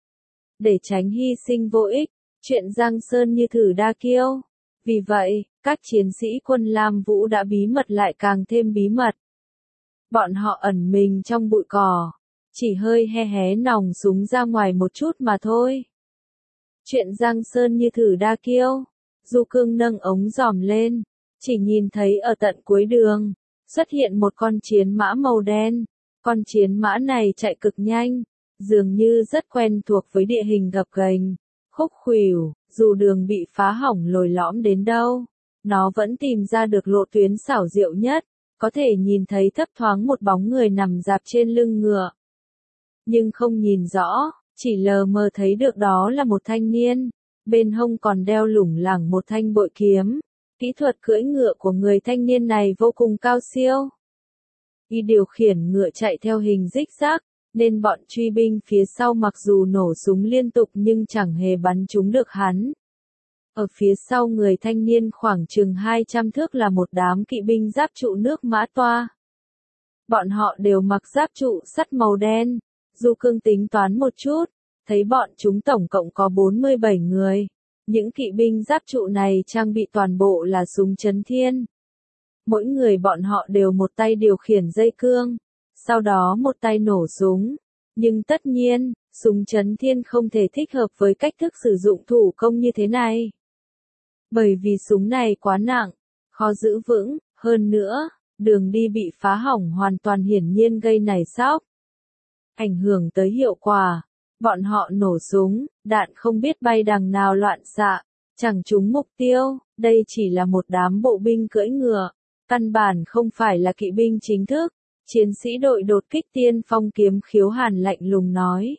Để tránh hy sinh vô ích, chuyện Giang Sơn như thử đa kiêu. Vì vậy, các chiến sĩ quân Lam Vũ đã bí mật lại càng thêm bí mật. Bọn họ ẩn mình trong bụi cỏ, chỉ hơi he hé nòng súng ra ngoài một chút mà thôi. Chuyện Giang Sơn như thử đa kiêu. Du Cương nâng ống dòm lên, chỉ nhìn thấy ở tận cuối đường, xuất hiện một con chiến mã màu đen. Con chiến mã này chạy cực nhanh, dường như rất quen thuộc với địa hình gập ghềnh, khúc khuỷu, dù đường bị phá hỏng lồi lõm đến đâu, nó vẫn tìm ra được lộ tuyến xảo diệu nhất, có thể nhìn thấy thấp thoáng một bóng người nằm dạp trên lưng ngựa. Nhưng không nhìn rõ, chỉ lờ mờ thấy được đó là một thanh niên. Bên hông còn đeo lủng lẳng một thanh bội kiếm. Kỹ thuật cưỡi ngựa của người thanh niên này vô cùng cao siêu. Y điều khiển ngựa chạy theo hình rích rác, nên bọn truy binh phía sau mặc dù nổ súng liên tục nhưng chẳng hề bắn trúng được hắn. Ở phía sau người thanh niên khoảng chừng hai trăm thước là một đám kỵ binh giáp trụ nước Mã Toa. Bọn họ đều mặc giáp trụ sắt màu đen. Du Cương tính toán một chút, thấy bọn chúng tổng cộng có bốn mươi bảy người. Những kỵ binh giáp trụ này trang bị toàn bộ là súng chấn thiên. Mỗi người bọn họ đều một tay điều khiển dây cương, sau đó một tay nổ súng. Nhưng tất nhiên, súng chấn thiên không thể thích hợp với cách thức sử dụng thủ công như thế này. Bởi vì súng này quá nặng, khó giữ vững, hơn nữa, đường đi bị phá hỏng hoàn toàn hiển nhiên gây nảy sóc. Ảnh hưởng tới hiệu quả. Bọn họ nổ súng, đạn không biết bay đằng nào loạn xạ, chẳng trúng mục tiêu, đây chỉ là một đám bộ binh cưỡi ngựa, căn bản không phải là kỵ binh chính thức. Chiến sĩ đội đột kích tiên phong Kiếm Khiếu Hàn lạnh lùng nói.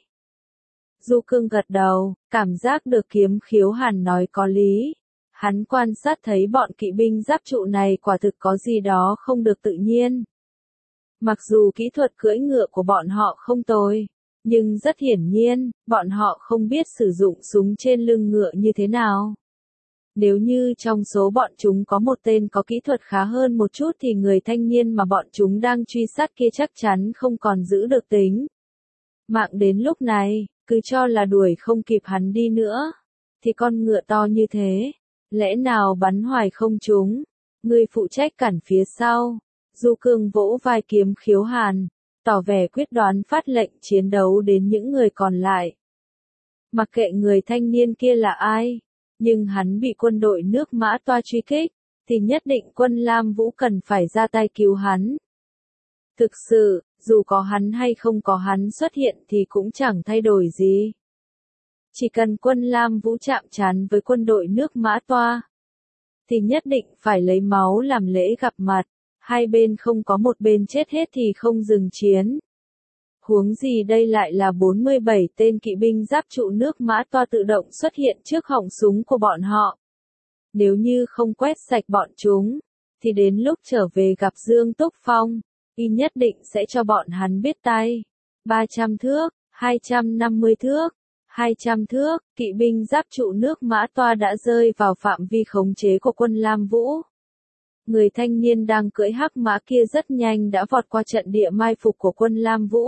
Du Cương gật đầu, cảm giác được Kiếm Khiếu Hàn nói có lý. Hắn quan sát thấy bọn kỵ binh giáp trụ này quả thực có gì đó không được tự nhiên. Mặc dù kỹ thuật cưỡi ngựa của bọn họ không tồi, nhưng rất hiển nhiên, bọn họ không biết sử dụng súng trên lưng ngựa như thế nào. Nếu như trong số bọn chúng có một tên có kỹ thuật khá hơn một chút thì người thanh niên mà bọn chúng đang truy sát kia chắc chắn không còn giữ được tính mạng đến lúc này, cứ cho là đuổi không kịp hắn đi nữa. Thì con ngựa to như thế, lẽ nào bắn hoài không trúng, người phụ trách cản phía sau. Du Cương vỗ vai Kiếm Khiếu Hàn, tỏ vẻ quyết đoán phát lệnh chiến đấu đến những người còn lại. Mặc kệ người thanh niên kia là ai, nhưng hắn bị quân đội nước Mã Toa truy kích, thì nhất định quân Lam Vũ cần phải ra tay cứu hắn. Thực sự, dù có hắn hay không có hắn xuất hiện thì cũng chẳng thay đổi gì. Chỉ cần quân Lam Vũ chạm trán với quân đội nước Mã Toa, thì nhất định phải lấy máu làm lễ gặp mặt. Hai bên không có một bên chết hết thì không dừng chiến. Huống gì đây lại là bốn mươi bảy tên kỵ binh giáp trụ nước Mã Toa tự động xuất hiện trước họng súng của bọn họ. Nếu như không quét sạch bọn chúng, thì đến lúc trở về gặp Dương Túc Phong, y nhất định sẽ cho bọn hắn biết tay. ba trăm thước, hai trăm năm mươi thước, hai trăm thước, kỵ binh giáp trụ nước Mã Toa đã rơi vào phạm vi khống chế của quân Lam Vũ. Người thanh niên đang cưỡi hắc mã kia rất nhanh đã vọt qua trận địa mai phục của quân Lam Vũ.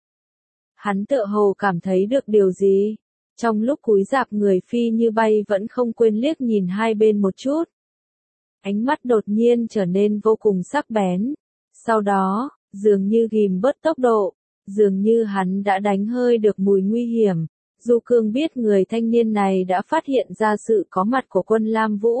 Hắn tựa hồ cảm thấy được điều gì. Trong lúc cúi rạp người phi như bay vẫn không quên liếc nhìn hai bên một chút. Ánh mắt đột nhiên trở nên vô cùng sắc bén. Sau đó, dường như ghim bớt tốc độ, dường như hắn đã đánh hơi được mùi nguy hiểm. Du Cương biết người thanh niên này đã phát hiện ra sự có mặt của quân Lam Vũ.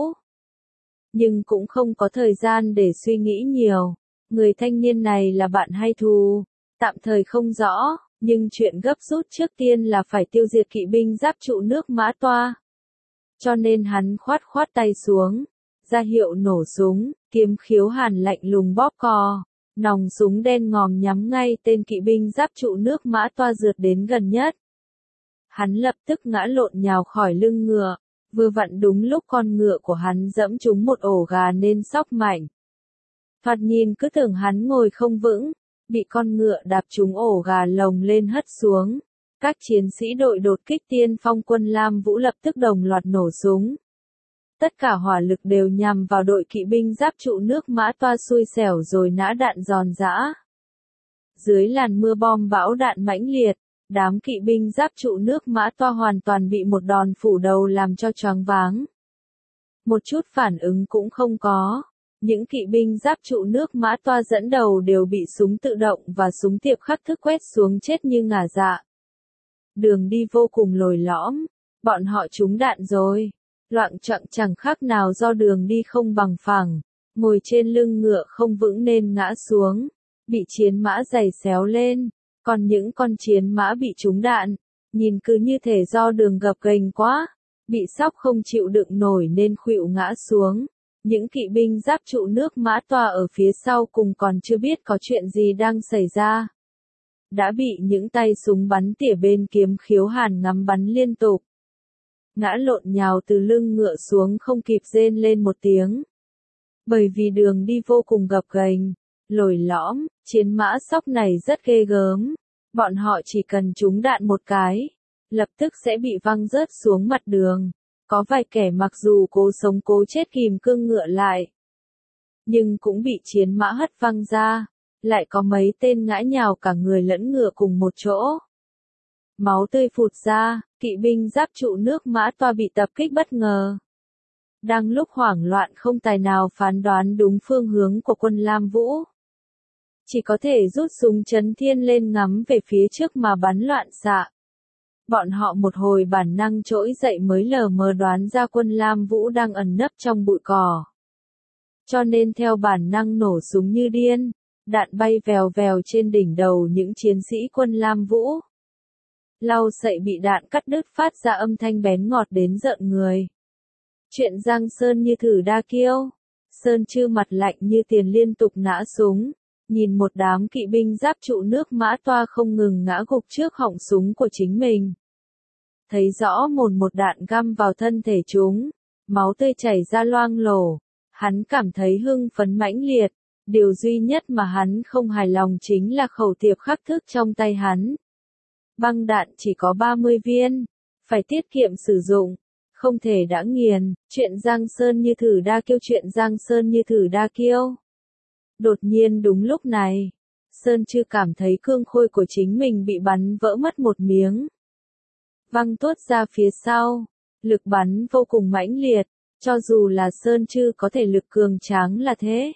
Nhưng cũng không có thời gian để suy nghĩ nhiều. Người thanh niên này là bạn hay thù, tạm thời không rõ, Nhưng chuyện gấp rút trước tiên là phải tiêu diệt kỵ binh giáp trụ nước Mã Toa. Cho nên hắn khoát khoát tay xuống, ra hiệu nổ súng, Kiếm Khiếu Hàn lạnh lùng bóp cò, nòng súng đen ngòm nhắm ngay tên kỵ binh giáp trụ nước Mã Toa rượt đến gần nhất. Hắn lập tức ngã lộn nhào khỏi lưng ngựa, vừa vặn đúng lúc con ngựa của hắn dẫm trúng một ổ gà nên sóc mạnh. Thoạt nhìn cứ tưởng hắn ngồi không vững, bị con ngựa đạp trúng ổ gà lồng lên hất xuống. Các chiến sĩ đội đột kích tiên phong quân Lam Vũ lập tức đồng loạt nổ súng. Tất cả hỏa lực đều nhằm vào đội kỵ binh giáp trụ nước Mã Toa xui xẻo rồi nã đạn giòn giã. Dưới làn mưa bom bão đạn mãnh liệt, đám kỵ binh giáp trụ nước Mã Toa hoàn toàn bị một đòn phủ đầu làm cho choáng váng. Một chút phản ứng cũng không có. Những kỵ binh giáp trụ nước Mã Toa dẫn đầu đều bị súng tự động và súng tiệp khắc thức quét xuống chết như ngả dạ. Đường đi vô cùng lồi lõm, bọn họ trúng đạn rồi. Loạng choạng chẳng khác nào do đường đi không bằng phẳng, ngồi trên lưng ngựa không vững nên ngã xuống, bị chiến mã giày xéo lên, còn những con chiến mã bị trúng đạn, nhìn cứ như thể do đường gập ghềnh quá, bị sóc không chịu đựng nổi nên khuỵu ngã xuống. Những kỵ binh giáp trụ nước Mã Toa ở phía sau cùng còn chưa biết có chuyện gì đang xảy ra. Đã bị những tay súng bắn tỉa bên Kiếm Khiếu Hàn ngắm bắn liên tục. Ngã lộn nhào từ lưng ngựa xuống không kịp rên lên một tiếng. Bởi vì đường đi vô cùng gập ghềnh, lồi lõm, chiến mã sóc này rất ghê gớm. Bọn họ chỉ cần trúng đạn một cái, lập tức sẽ bị văng rớt xuống mặt đường. Có vài kẻ mặc dù cố sống cố chết kìm cương ngựa lại, nhưng cũng bị chiến mã hất văng ra, lại có mấy tên ngã nhào cả người lẫn ngựa cùng một chỗ. Máu tươi phụt ra, kỵ binh giáp trụ nước Mã Toa bị tập kích bất ngờ. Đang lúc hoảng loạn không tài nào phán đoán đúng phương hướng của quân Lam Vũ. Chỉ có thể rút súng chấn thiên lên ngắm về phía trước mà bắn loạn xạ. Bọn họ một hồi bản năng trỗi dậy mới lờ mờ đoán ra quân Lam Vũ đang ẩn nấp trong bụi cỏ. Cho nên theo bản năng nổ súng như điên, đạn bay vèo vèo trên đỉnh đầu những chiến sĩ quân Lam Vũ. Lau sậy bị đạn cắt đứt phát ra âm thanh bén ngọt đến rợn người. Chuyện Giang Sơn như thử đa kiêu. Sơn Chư mặt lạnh như tiền liên tục nã súng, nhìn một đám kỵ binh giáp trụ nước Mã Toa không ngừng ngã gục trước họng súng của chính mình. Thấy rõ mồn một đạn găm vào thân thể chúng, máu tươi chảy ra loang lổ, hắn cảm thấy hưng phấn mãnh liệt, điều duy nhất mà hắn không hài lòng chính là khẩu tiệp khắc thức trong tay hắn. Băng đạn chỉ có ba mươi viên, phải tiết kiệm sử dụng, không thể đã nghiền, chuyện Giang Sơn như thử đa kiêu chuyện Giang Sơn như thử đa kiêu. Đột nhiên đúng lúc này, Sơn Chư cảm thấy cương khôi của chính mình bị bắn vỡ mất một miếng. Văng tuốt ra phía sau, lực bắn vô cùng mãnh liệt, cho dù là Sơn Chư có thể lực cường tráng là thế,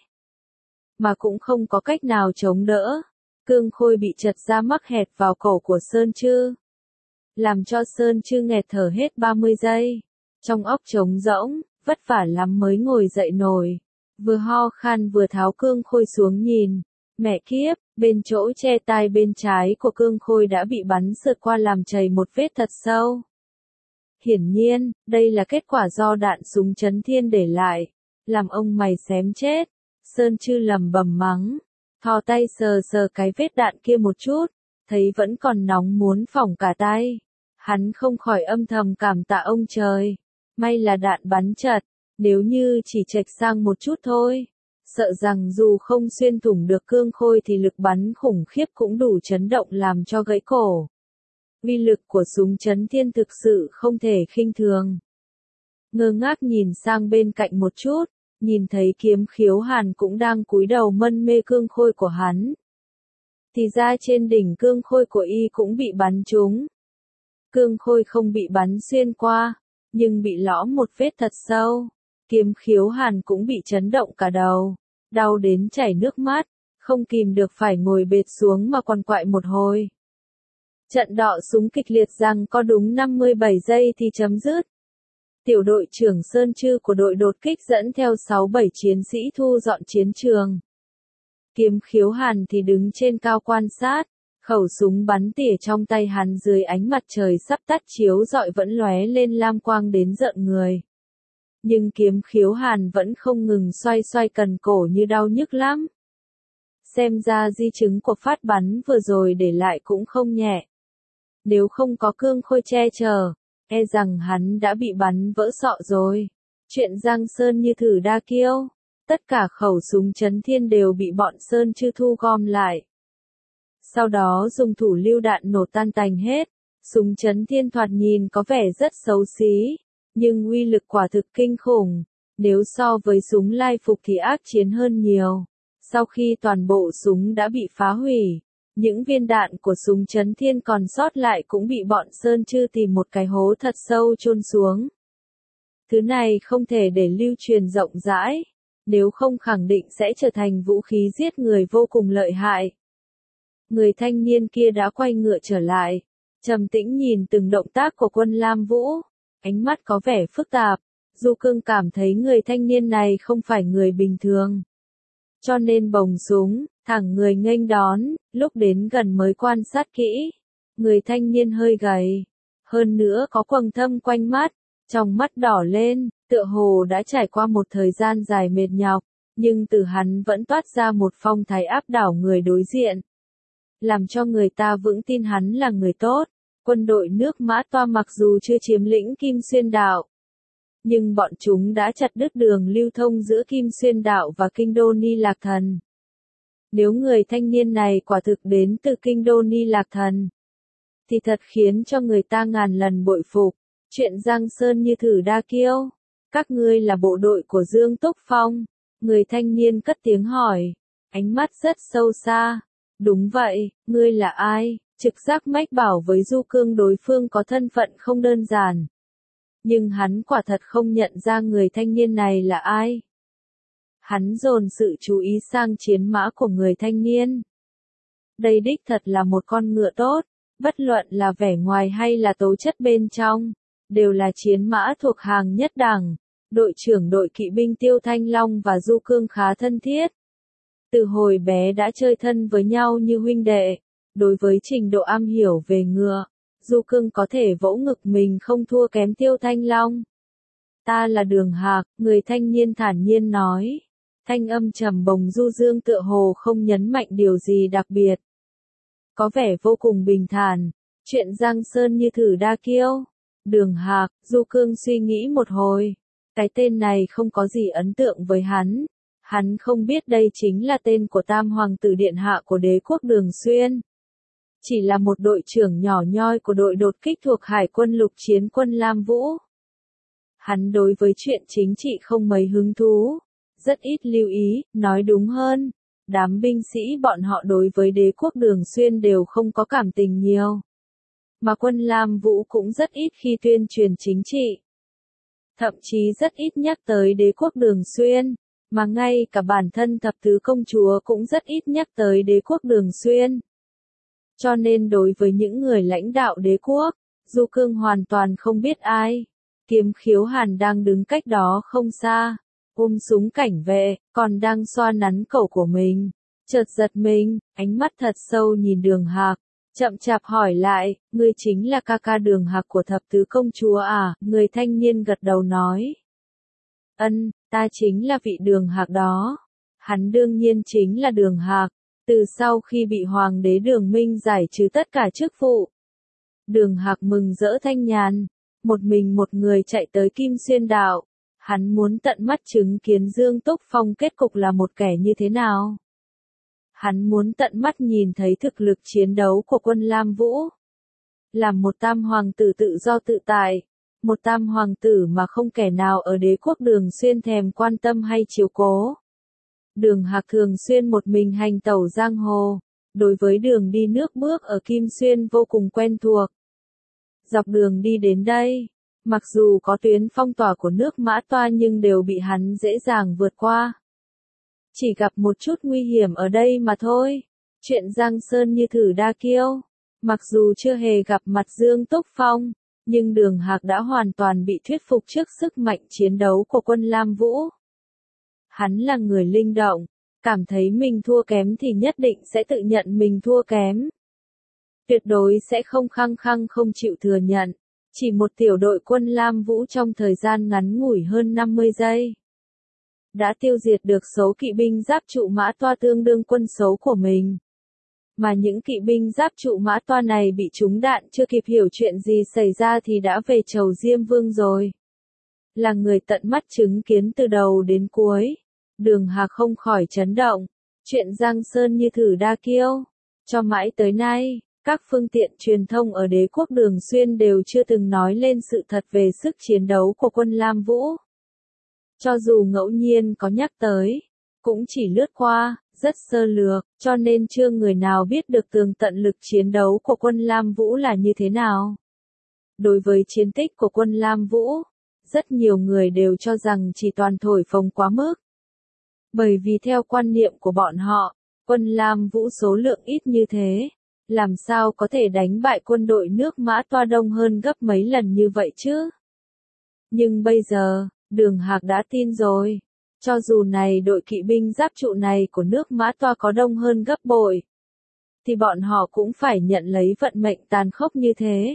mà cũng không có cách nào chống đỡ. Cương khôi bị chật ra mắc hẹt vào cổ của Sơn Chư, làm cho Sơn Chư nghẹt thở hết ba mươi giây, trong óc trống rỗng, vất vả lắm mới ngồi dậy nổi, vừa ho khan vừa tháo cương khôi xuống nhìn, mẹ kiếp, bên chỗ che tai bên trái của cương khôi đã bị bắn sượt qua làm chảy một vết thật sâu. Hiển nhiên, đây là kết quả do đạn súng chấn thiên để lại, làm ông mày xém chết. Sơn Chư lầm bầm mắng, thò tay sờ sờ cái vết đạn kia một chút, thấy vẫn còn nóng muốn phỏng cả tay. Hắn không khỏi âm thầm cảm tạ ông trời, may là đạn bắn chật, nếu như chỉ chệch sang một chút thôi, sợ rằng dù không xuyên thủng được cương khôi thì lực bắn khủng khiếp cũng đủ chấn động làm cho gãy cổ. Uy lực của súng chấn thiên thực sự không thể khinh thường. Ngơ ngác nhìn sang bên cạnh một chút, nhìn thấy Kiếm Khiếu Hàn cũng đang cúi đầu mân mê cương khôi của hắn. Thì ra trên đỉnh cương khôi của y cũng bị bắn trúng. Cương khôi không bị bắn xuyên qua, nhưng bị lõm một vết thật sâu. Kiếm Khiếu Hàn cũng bị chấn động cả đầu, đau đến chảy nước mắt, không kìm được phải ngồi bệt xuống mà quằn quại một hồi. Trận đọ súng kịch liệt rằng có đúng năm mươi bảy giây thì chấm dứt. Tiểu đội trưởng Sơn Chư của đội đột kích dẫn theo sáu bảy chiến sĩ thu dọn chiến trường. Kiếm Khiếu Hàn thì đứng trên cao quan sát, Khẩu súng bắn tỉa trong tay hắn dưới ánh mặt trời sắp tắt chiếu rọi vẫn lóe lên lam quang đến rợn người. Nhưng kiếm khiếu hàn vẫn không ngừng xoay xoay cần cổ như đau nhức lắm. Xem ra di chứng của phát bắn vừa rồi để lại cũng không nhẹ. Nếu không có cương khôi che chở, e rằng hắn đã bị bắn vỡ sọ rồi. Chuyện Giang Sơn như thử đa kiêu, tất cả khẩu súng chấn thiên đều bị bọn Sơn Chư thu gom lại. Sau đó dùng thủ lưu đạn nổ tan tành hết, súng chấn thiên thoạt nhìn có vẻ rất xấu xí, nhưng uy lực quả thực kinh khủng, nếu so với súng lai phục thì ác chiến hơn nhiều. Sau khi toàn bộ súng đã bị phá hủy, những viên đạn của súng chấn thiên còn sót lại cũng bị bọn Sơn Chư tìm một cái hố thật sâu chôn xuống. Thứ này không thể để lưu truyền rộng rãi, nếu không khẳng định sẽ trở thành vũ khí giết người vô cùng lợi hại. Người thanh niên kia đã quay ngựa trở lại, trầm tĩnh nhìn từng động tác của Quân Lam Vũ, ánh mắt có vẻ phức tạp. Du Cương cảm thấy người thanh niên này không phải người bình thường. Cho nên bồng súng, thẳng người nghênh đón, lúc đến gần mới quan sát kỹ. Người thanh niên hơi gầy, hơn nữa có quầng thâm quanh mắt, trong mắt đỏ lên, tựa hồ đã trải qua một thời gian dài mệt nhọc, nhưng từ hắn vẫn toát ra một phong thái áp đảo người đối diện. Làm cho người ta vững tin hắn là người tốt. Quân đội nước Mã Toa mặc dù chưa chiếm lĩnh Kim Xuyên Đạo, nhưng bọn chúng đã chặt đứt đường lưu thông giữa Kim Xuyên Đạo và kinh đô Ni Lạc Thần. Nếu người thanh niên này quả thực đến từ kinh đô Ni Lạc Thần, thì thật khiến cho người ta ngàn lần bội phục. Chuyện Giang Sơn như thử đa kiêu, các ngươi là bộ đội của Dương Túc Phong. Người thanh niên cất tiếng hỏi, ánh mắt rất sâu xa. Đúng vậy, ngươi là ai? Trực giác mách bảo với Du Cương đối phương có thân phận không đơn giản. Nhưng hắn quả thật không nhận ra người thanh niên này là ai. Hắn dồn sự chú ý sang chiến mã của người thanh niên. Đây đích thật là một con ngựa tốt, bất luận là vẻ ngoài hay là tố chất bên trong, đều là chiến mã thuộc hàng nhất đẳng. Đội trưởng đội kỵ binh Tiêu Thanh Long và Du Cương khá thân thiết. Từ hồi bé đã chơi thân với nhau như huynh đệ. Đối với trình độ am hiểu về ngựa, Du Cương có thể vỗ ngực mình không thua kém Tiêu Thanh Long. Ta là Đường Hạc, người thanh niên thản nhiên nói. Thanh âm trầm bồng du dương tựa hồ không nhấn mạnh điều gì đặc biệt. Có vẻ vô cùng bình thản. Chuyện Giang Sơn như thử đa kiêu. Đường Hạc, Du Cương suy nghĩ một hồi. Cái tên này không có gì ấn tượng với hắn. Hắn không biết đây chính là tên của Tam Hoàng tử Điện Hạ của đế quốc Đường Xuyên. Chỉ là một đội trưởng nhỏ nhoi của đội đột kích thuộc Hải quân lục chiến quân Lam Vũ. Hắn đối với chuyện chính trị không mấy hứng thú, rất ít lưu ý, nói đúng hơn. Đám binh sĩ bọn họ đối với đế quốc Đường Xuyên đều không có cảm tình nhiều. Mà quân Lam Vũ cũng rất ít khi tuyên truyền chính trị. Thậm chí rất ít nhắc tới đế quốc Đường Xuyên, mà ngay cả bản thân thập tứ công chúa cũng rất ít nhắc tới đế quốc Đường Xuyên. Cho nên đối với những người lãnh đạo đế quốc, Du Cương hoàn toàn không biết ai. Kiếm Khiếu Hàn đang đứng cách đó không xa, ôm súng cảnh vệ, còn đang xoa nắn cổ của mình. Chợt giật mình, ánh mắt thật sâu nhìn Đường Hạc, chậm chạp hỏi lại, ngươi chính là ca ca Đường Hạc của thập tứ công chúa à? Người thanh niên gật đầu nói. Ân, ta chính là vị Đường Hạc đó. Hắn đương nhiên chính là Đường Hạc. Từ sau khi bị Hoàng đế Đường Minh giải trừ tất cả chức vụ, Đường Hạc mừng rỡ thanh nhàn, một mình một người chạy tới Kim Xuyên Đạo. Hắn muốn tận mắt chứng kiến Dương Túc Phong kết cục là một kẻ như thế nào. Hắn muốn tận mắt nhìn thấy thực lực chiến đấu của quân Lam Vũ. Làm một tam hoàng tử tự do tự tại, một tam hoàng tử mà không kẻ nào ở đế quốc Đường Xuyên thèm quan tâm hay chiếu cố. Đường Hạc thường xuyên một mình hành tẩu giang hồ, đối với đường đi nước bước ở Kim Xuyên vô cùng quen thuộc. Dọc đường đi đến đây, mặc dù có tuyến phong tỏa của nước Mã Toa nhưng đều bị hắn dễ dàng vượt qua. Chỉ gặp một chút nguy hiểm ở đây mà thôi. Chuyện Giang Sơn như thử đa kiêu. Mặc dù chưa hề gặp mặt Dương Túc Phong, nhưng Đường Hạc đã hoàn toàn bị thuyết phục trước sức mạnh chiến đấu của quân Lam Vũ. Hắn là người linh động, cảm thấy mình thua kém thì nhất định sẽ tự nhận mình thua kém. tuyệt đối sẽ không khăng khăng không chịu thừa nhận. Chỉ một tiểu đội quân Lam Vũ trong thời gian ngắn ngủi hơn năm mươi giây, đã tiêu diệt được số kỵ binh giáp trụ mã toa tương đương quân số của mình. Mà những kỵ binh giáp trụ mã toa này bị trúng đạn chưa kịp hiểu chuyện gì xảy ra thì đã về chầu Diêm Vương rồi. Là người tận mắt chứng kiến từ đầu đến cuối, Đường Hạc không khỏi chấn động. Chuyện Giang Sơn như thử đa kiêu. Cho mãi tới nay, các phương tiện truyền thông ở đế quốc Đường Xuyên đều chưa từng nói lên sự thật về sức chiến đấu của quân Lam Vũ. Cho dù ngẫu nhiên có nhắc tới, cũng chỉ lướt qua, rất sơ lược, cho nên chưa người nào biết được tường tận lực chiến đấu của quân Lam Vũ là như thế nào. Đối với chiến tích của quân Lam Vũ, rất nhiều người đều cho rằng chỉ toàn thổi phồng quá mức. Bởi vì theo quan niệm của bọn họ, quân Lam Vũ số lượng ít như thế, làm sao có thể đánh bại quân đội nước Mã Toa đông hơn gấp mấy lần như vậy chứ? Nhưng bây giờ, Đường Hạc đã tin rồi. Cho dù này đội kỵ binh giáp trụ này của nước Mã Toa có đông hơn gấp bội, thì bọn họ cũng phải nhận lấy vận mệnh tàn khốc như thế.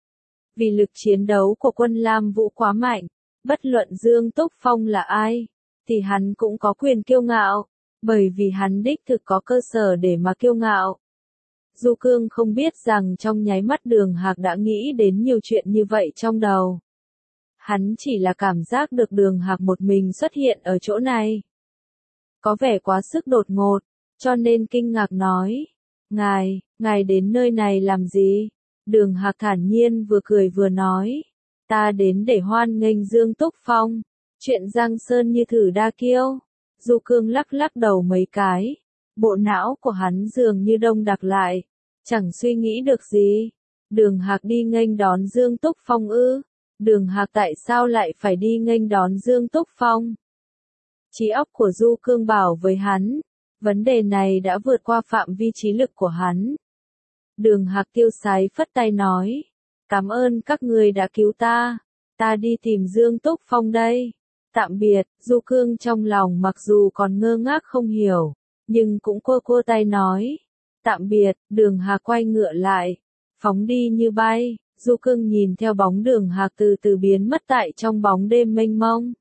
Vì lực chiến đấu của quân Lam Vũ quá mạnh, bất luận Dương Túc Phong là ai, thì hắn cũng có quyền kiêu ngạo, bởi vì hắn đích thực có cơ sở để mà kiêu ngạo. Du Cương không biết rằng trong nháy mắt Đường Hạc đã nghĩ đến nhiều chuyện như vậy trong đầu. Hắn chỉ là cảm giác được Đường Hạc một mình xuất hiện ở chỗ này. Có vẻ quá sức đột ngột, cho nên kinh ngạc nói. Ngài, ngài đến nơi này làm gì? Đường Hạc thản nhiên vừa cười vừa nói. Ta đến để hoan nghênh Dương Túc Phong. Chuyện Giang Sơn như thử đa kiêu. Du Cương lắc lắc đầu mấy cái. Bộ não của hắn dường như đông đặc lại. Chẳng suy nghĩ được gì. Đường Hạc đi nghênh đón Dương Túc Phong ư? Đường Hạc tại sao lại phải đi nghênh đón Dương Túc Phong? Trí óc của Du Cương bảo với hắn, vấn đề này đã vượt qua phạm vi trí lực của hắn. Đường Hạc tiêu sái phất tay nói, cảm ơn các người đã cứu ta, ta đi tìm Dương Túc Phong đây. Tạm biệt. Du Cương trong lòng mặc dù còn ngơ ngác không hiểu, nhưng cũng cua cua tay nói, tạm biệt. Đường Hạc quay ngựa lại, phóng đi như bay. Du Cương nhìn theo bóng Đường Hạc từ từ biến mất tại trong bóng đêm mênh mông.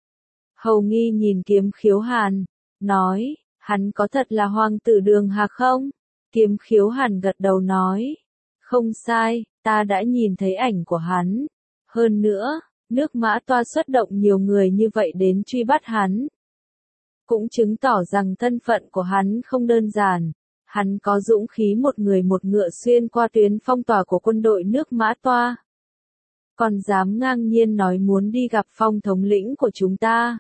Hầu Nghi nhìn Kiếm Khiếu Hàn, nói, hắn có thật là hoàng tử Đường Hạc không? Kiếm Khiếu Hàn gật đầu nói, không sai, ta đã nhìn thấy ảnh của hắn. Hơn nữa, nước Mã Toa xuất động nhiều người như vậy đến truy bắt hắn, cũng chứng tỏ rằng thân phận của hắn không đơn giản. Hắn có dũng khí một người một ngựa xuyên qua tuyến phong tỏa của quân đội nước Mã Toa. Còn dám ngang nhiên nói muốn đi gặp Phong thống lĩnh của chúng ta.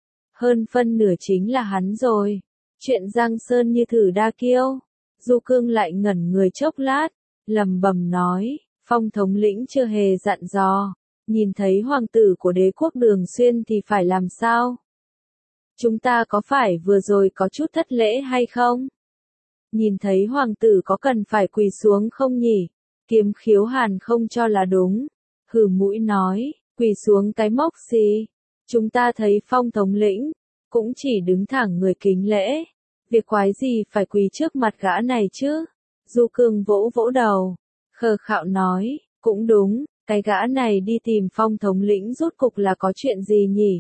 Hơn phân nửa chính là hắn rồi. Chuyện Giang Sơn như thử đa kiêu. Du Cương lại ngẩn người chốc lát, lầm bầm nói, Phong thống lĩnh chưa hề dặn dò, nhìn thấy hoàng tử của đế quốc Đường Xuyên thì phải làm sao? Chúng ta có phải vừa rồi có chút thất lễ hay không? Nhìn thấy hoàng tử có cần phải quỳ xuống không nhỉ? Kiếm Khiếu Hàn không cho là đúng. Hừ mũi nói, quỳ xuống cái mốc gì? Chúng ta thấy Phong thống lĩnh, cũng chỉ đứng thẳng người kính lễ. Việc quái gì phải quỳ trước mặt gã này chứ? Du Cương vỗ vỗ đầu, khờ khạo nói, cũng đúng, cái gã này đi tìm Phong thống lĩnh rốt cục là có chuyện gì nhỉ?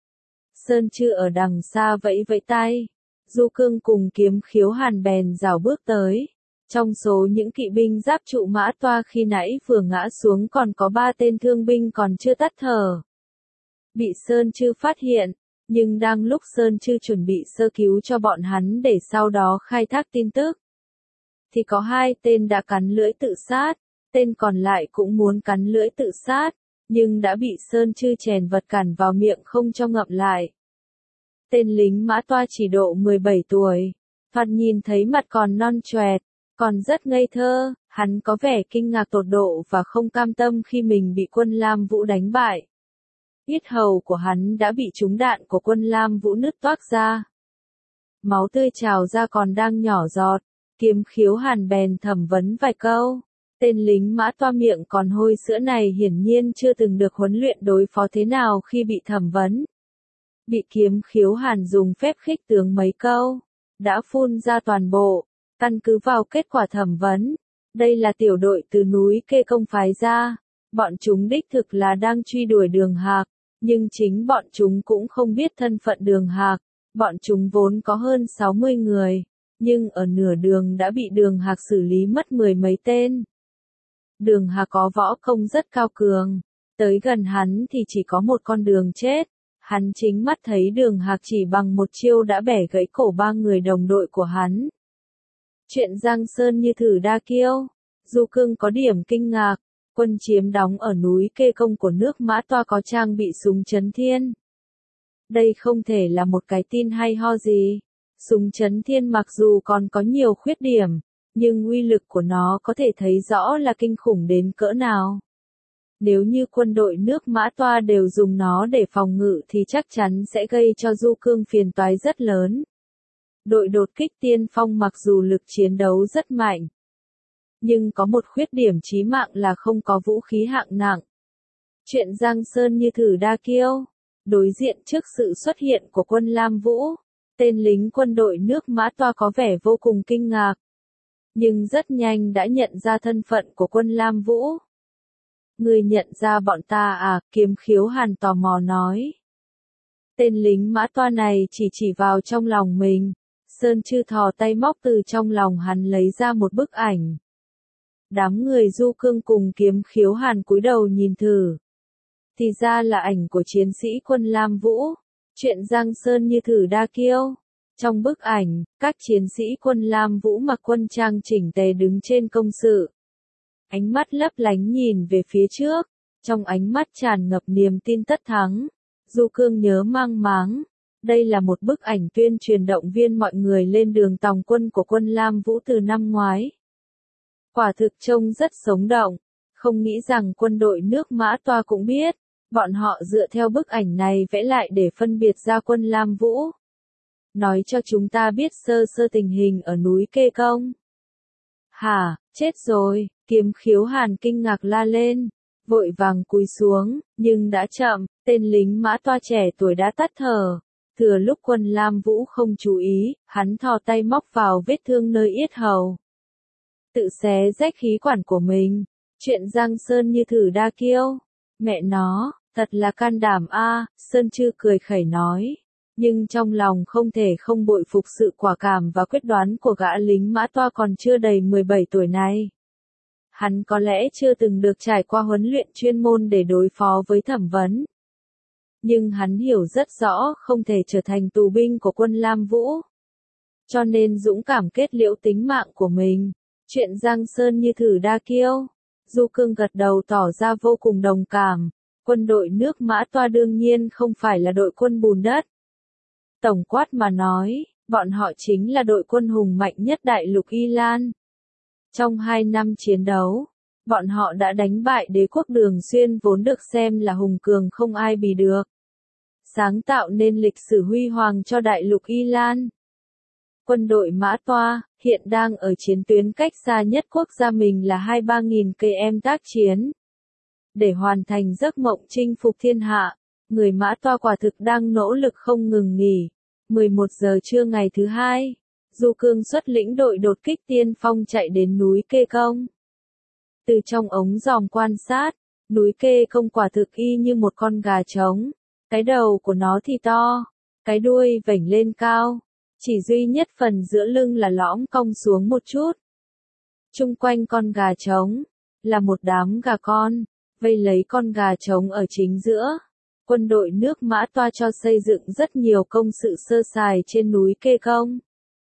Sơn Chư ở đằng xa vẫy vẫy tay. Du Cương cùng Kiếm Khiếu Hàn bèn rảo bước tới. Trong số những kỵ binh giáp trụ Mã Toa khi nãy vừa ngã xuống còn có ba tên thương binh còn chưa tắt thở. Bị Sơn Chư phát hiện, nhưng đang lúc Sơn Chư chuẩn bị sơ cứu cho bọn hắn để sau đó khai thác tin tức, thì có hai tên đã cắn lưỡi tự sát, tên còn lại cũng muốn cắn lưỡi tự sát, nhưng đã bị Sơn Chư chèn vật cản vào miệng không cho ngậm lại. Tên lính Mã Toa chỉ độ mười bảy tuổi, thoạt nhìn thấy mặt còn non choẹt, còn rất ngây thơ, hắn có vẻ kinh ngạc tột độ và không cam tâm khi mình bị quân Lam Vũ đánh bại. Yết hầu của hắn đã bị trúng đạn của quân Lam Vũ nứt toác ra. Máu tươi trào ra còn đang nhỏ giọt, Kiếm Khiếu Hàn bèn thẩm vấn vài câu. Tên lính Mã Toa miệng còn hôi sữa này hiển nhiên chưa từng được huấn luyện đối phó thế nào khi bị thẩm vấn. Bị Kiếm Khiếu Hàn dùng phép khích tướng mấy câu, đã phun ra toàn bộ, căn cứ vào kết quả thẩm vấn, Đây là tiểu đội từ núi Kê Công phái ra, bọn chúng đích thực là đang truy đuổi Đường Hạc, nhưng chính bọn chúng cũng không biết thân phận Đường Hạc, bọn chúng vốn có hơn sáu mươi người, nhưng ở nửa đường đã bị Đường Hạc xử lý mất mười mấy tên. Đường Hạc có võ công rất cao cường, tới gần hắn thì chỉ có một con đường chết. Hắn chính mắt thấy Đường Hạc chỉ bằng một chiêu đã bẻ gãy cổ ba người đồng đội của hắn. Chuyện Giang Sơn như thử đa kiêu, Du Cương có điểm kinh ngạc, quân chiếm đóng ở núi Kê Công của nước Mã Toa có trang bị súng chấn thiên. Đây không thể là một cái tin hay ho gì. Súng chấn thiên mặc dù còn có nhiều khuyết điểm, nhưng uy lực của nó có thể thấy rõ là kinh khủng đến cỡ nào. Nếu như quân đội nước Mã Toa đều dùng nó để phòng ngự thì chắc chắn sẽ gây cho Du Cương phiền toái rất lớn. Đội đột kích tiên phong mặc dù lực chiến đấu rất mạnh, nhưng có một khuyết điểm chí mạng là không có vũ khí hạng nặng. Chuyện Giang Sơn như thử đa kiêu, đối diện trước sự xuất hiện của quân Lam Vũ, tên lính quân đội nước Mã Toa có vẻ vô cùng kinh ngạc, nhưng rất nhanh đã nhận ra thân phận của quân Lam Vũ. Người nhận ra bọn ta à, Kiếm Khiếu Hàn tò mò nói. Tên lính Mã Toa này chỉ chỉ vào trong lòng mình, Sơn Chư thò tay móc từ trong lòng hắn lấy ra một bức ảnh. Đám người Du Cương cùng Kiếm Khiếu Hàn cúi đầu nhìn thử. Thì ra là ảnh của chiến sĩ quân Lam Vũ. Chuyện Giang Sơn như thử đa kiêu. Trong bức ảnh, các chiến sĩ quân Lam Vũ mặc quân trang chỉnh tề đứng trên công sự. Ánh mắt lấp lánh nhìn về phía trước, trong ánh mắt tràn ngập niềm tin tất thắng. Du Cương nhớ mang máng, đây là một bức ảnh tuyên truyền động viên mọi người lên đường tòng quân của quân Lam Vũ từ năm ngoái. Quả thực trông rất sống động, không nghĩ rằng quân đội nước Mã Toa cũng biết, bọn họ dựa theo bức ảnh này vẽ lại để phân biệt ra quân Lam Vũ. Nói cho chúng ta biết sơ sơ tình hình ở núi Kê Công. Hả, chết rồi, Kiếm Khiếu Hàn kinh ngạc la lên, vội vàng cúi xuống, nhưng đã chậm, tên lính Mã Toa trẻ tuổi đã tắt thở. Thừa lúc quân Lam Vũ không chú ý, hắn thò tay móc vào vết thương nơi yết hầu. Tự xé rách khí quản của mình. Chuyện Giang Sơn như thử đa kiêu. Mẹ nó, thật là can đảm a, Sơn Chư cười khẩy nói. Nhưng trong lòng không thể không bội phục sự quả cảm và quyết đoán của gã lính Mã Toa còn chưa đầy mười bảy tuổi này. Hắn có lẽ chưa từng được trải qua huấn luyện chuyên môn để đối phó với thẩm vấn. Nhưng hắn hiểu rất rõ không thể trở thành tù binh của quân Lam Vũ. Cho nên dũng cảm kết liễu tính mạng của mình. Chuyện Giang Sơn như thử đa kiêu. Du Cương gật đầu tỏ ra vô cùng đồng cảm. Quân đội nước Mã Toa đương nhiên không phải là đội quân bùn đất. Tổng quát mà nói, bọn họ chính là đội quân hùng mạnh nhất đại lục Y Lan. Trong hai năm chiến đấu, bọn họ đã đánh bại đế quốc Đường Xuyên vốn được xem là hùng cường không ai bì được. Sáng tạo nên lịch sử huy hoàng cho đại lục Y Lan. Quân đội Mã Toa, hiện đang ở chiến tuyến cách xa nhất quốc gia mình là hai mươi ba nghìn ki lô mét tác chiến. Để hoàn thành giấc mộng chinh phục thiên hạ, người Mã Toa quả thực đang nỗ lực không ngừng nghỉ. mười một giờ trưa ngày thứ hai, Du Cương xuất lĩnh đội đột kích tiên phong chạy đến núi Kê Công. Từ trong ống dòm quan sát, núi Kê Công quả thực y như một con gà trống. Cái đầu của nó thì to, cái đuôi vểnh lên cao, chỉ duy nhất phần giữa lưng là lõm cong xuống một chút. Chung quanh con gà trống, là một đám gà con, vây lấy con gà trống ở chính giữa. Quân đội nước Mã Toa cho xây dựng rất nhiều công sự sơ sài trên núi Kê Công.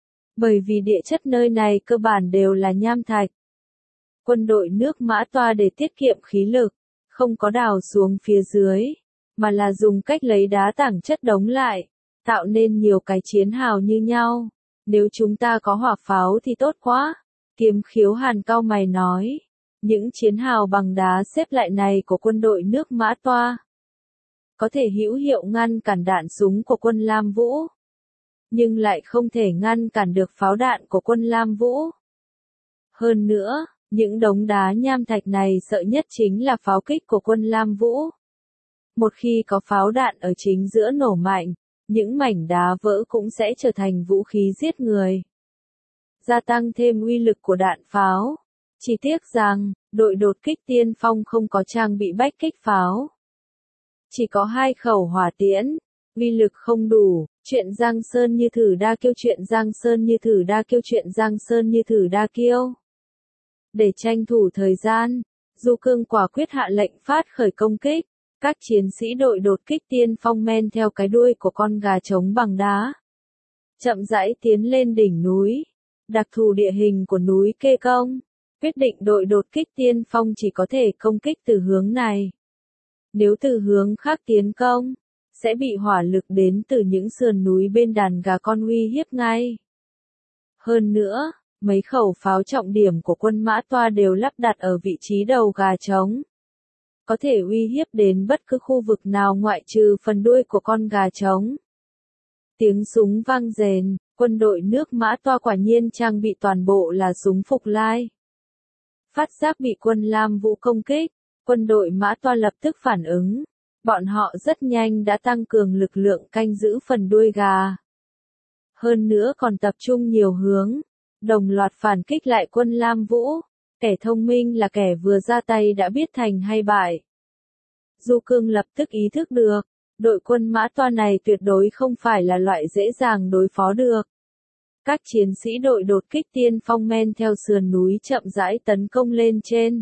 Bởi vì địa chất nơi này cơ bản đều là nham thạch. Quân đội nước Mã Toa để tiết kiệm khí lực, không có đào xuống phía dưới, mà là dùng cách lấy đá tảng chất đống lại, tạo nên nhiều cái chiến hào như nhau. Nếu chúng ta có hỏa pháo thì tốt quá. Kiếm Khiếu Hàn cau mày nói. Những chiến hào bằng đá xếp lại này của quân đội nước Mã Toa có thể hữu hiệu ngăn cản đạn súng của quân Lam Vũ, nhưng lại không thể ngăn cản được pháo đạn của quân Lam Vũ. Hơn nữa, những đống đá nham thạch này sợ nhất chính là pháo kích của quân Lam Vũ. Một khi có pháo đạn ở chính giữa nổ mạnh, những mảnh đá vỡ cũng sẽ trở thành vũ khí giết người. Gia tăng thêm uy lực của đạn pháo. Chỉ tiếc rằng, đội đột kích tiên phong không có trang bị bách kích pháo. Chỉ có hai khẩu hỏa tiễn, uy lực không đủ. Chuyện Giang Sơn như thử đa kiêu, chuyện Giang Sơn như thử đa kiêu, chuyện Giang Sơn như thử đa kiêu. Để tranh thủ thời gian, Du Cương quả quyết hạ lệnh phát khởi công kích. Các chiến sĩ đội đột kích tiên phong men theo cái đuôi của con gà trống bằng đá, chậm rãi tiến lên đỉnh núi. Đặc thù địa hình của núi Kê Công quyết định đội đột kích tiên phong chỉ có thể công kích từ hướng này. Nếu từ hướng khác tiến công, sẽ bị hỏa lực đến từ những sườn núi bên đàn gà con uy hiếp ngay. Hơn nữa, mấy khẩu pháo trọng điểm của quân Mã Toa đều lắp đặt ở vị trí đầu gà trống, có thể uy hiếp đến bất cứ khu vực nào ngoại trừ phần đuôi của con gà trống. Tiếng súng vang rền, quân đội nước Mã Toa quả nhiên trang bị toàn bộ là súng Phục Lai. Phát giác bị quân Lam Vũ công kích, quân đội Mã Toa lập tức phản ứng. Bọn họ rất nhanh đã tăng cường lực lượng canh giữ phần đuôi gà. Hơn nữa còn tập trung nhiều hướng, đồng loạt phản kích lại quân Lam Vũ. Kẻ thông minh là kẻ vừa ra tay đã biết thành hay bại. Du Cương lập tức ý thức được, đội quân Mã Toa này tuyệt đối không phải là loại dễ dàng đối phó được. Các chiến sĩ đội đột kích tiên phong men theo sườn núi chậm rãi tấn công lên trên.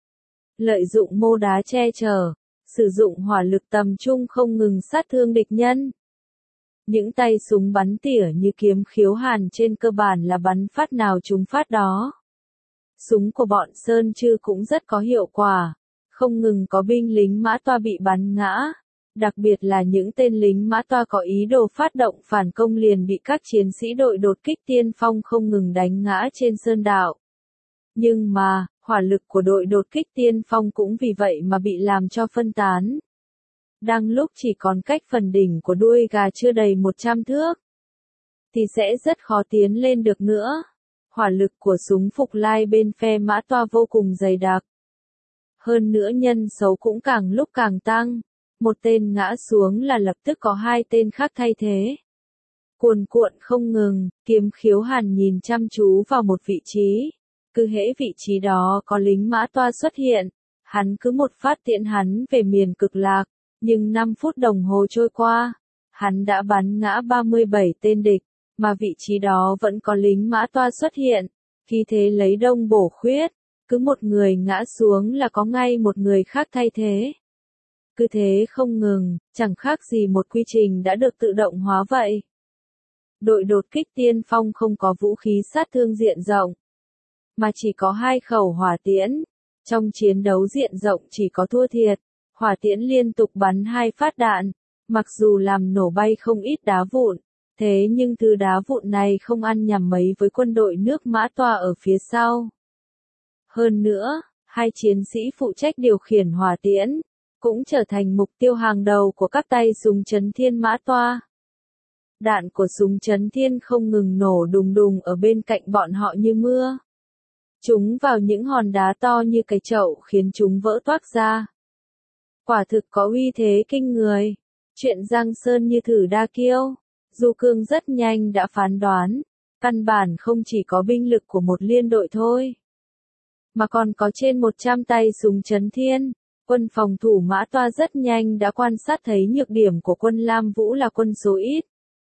Lợi dụng mô đá che chở, sử dụng hỏa lực tầm trung không ngừng sát thương địch nhân. Những tay súng bắn tỉa như kiếm khiếu hàn trên cơ bản là bắn phát nào trúng phát đó. Súng của bọn Sơn Chư cũng rất có hiệu quả, không ngừng có binh lính Mã Toa bị bắn ngã. Đặc biệt là những tên lính Mã Toa có ý đồ phát động phản công liền bị các chiến sĩ đội đột kích tiên phong không ngừng đánh ngã trên sơn đạo. Nhưng mà, hỏa lực của đội đột kích tiên phong cũng vì vậy mà bị làm cho phân tán. Đang lúc chỉ còn cách phần đỉnh của đuôi gà chưa đầy một trăm thước, thì sẽ rất khó tiến lên được nữa. Hỏa lực của súng Phục Lai bên phe Mã Toa vô cùng dày đặc. Hơn nữa nhân số cũng càng lúc càng tăng. Một tên ngã xuống là lập tức có hai tên khác thay thế. Cuồn cuộn không ngừng, kiếm khiếu hàn nhìn chăm chú vào một vị trí. Cứ hễ vị trí đó có lính Mã Toa xuất hiện, hắn cứ một phát tiễn hắn về miền Cực Lạc. Nhưng năm phút đồng hồ trôi qua, hắn đã bắn ngã ba mươi bảy tên địch, mà vị trí đó vẫn có lính Mã Toa xuất hiện. Khi thế lấy đông bổ khuyết, cứ một người ngã xuống là có ngay một người khác thay thế. Cứ thế không ngừng, chẳng khác gì một quy trình đã được tự động hóa vậy. Đội đột kích tiên phong không có vũ khí sát thương diện rộng, mà chỉ có hai khẩu hỏa tiễn. Trong chiến đấu diện rộng chỉ có thua thiệt, hỏa tiễn liên tục bắn hai phát đạn, mặc dù làm nổ bay không ít đá vụn, thế nhưng thứ đá vụn này không ăn nhầm mấy với quân đội nước Mã Toa ở phía sau. Hơn nữa, hai chiến sĩ phụ trách điều khiển hỏa tiễn cũng trở thành mục tiêu hàng đầu của các tay súng Chấn Thiên Mã Toa. Đạn của súng Chấn Thiên không ngừng nổ đùng đùng ở bên cạnh bọn họ như mưa. Chúng vào những hòn đá to như cái chậu khiến chúng vỡ toác ra. Quả thực có uy thế kinh người. Chuyện Giang Sơn như thử đa kiêu. Du Cương rất nhanh đã phán đoán, căn bản không chỉ có binh lực của một liên đội thôi, mà còn có trên một trăm tay súng Chấn Thiên. Quân phòng thủ Mã Toa rất nhanh đã quan sát thấy nhược điểm của quân Lam Vũ là quân số ít.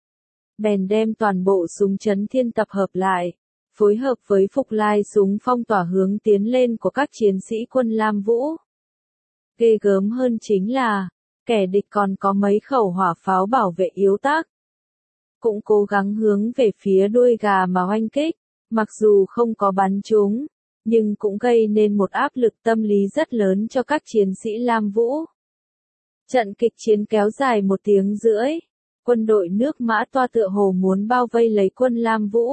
Bèn đem toàn bộ súng Chấn Thiên tập hợp lại, phối hợp với Phục Lai súng phong tỏa hướng tiến lên của các chiến sĩ quân Lam Vũ. Ghê gớm hơn chính là, kẻ địch còn có mấy khẩu hỏa pháo bảo vệ yếu tác. Cũng cố gắng hướng về phía đuôi gà mà oanh kích, mặc dù không có bắn trúng, nhưng cũng gây nên một áp lực tâm lý rất lớn cho các chiến sĩ Lam Vũ. Trận kịch chiến kéo dài một tiếng rưỡi, quân đội nước Mã Toa tựa hồ muốn bao vây lấy quân Lam Vũ.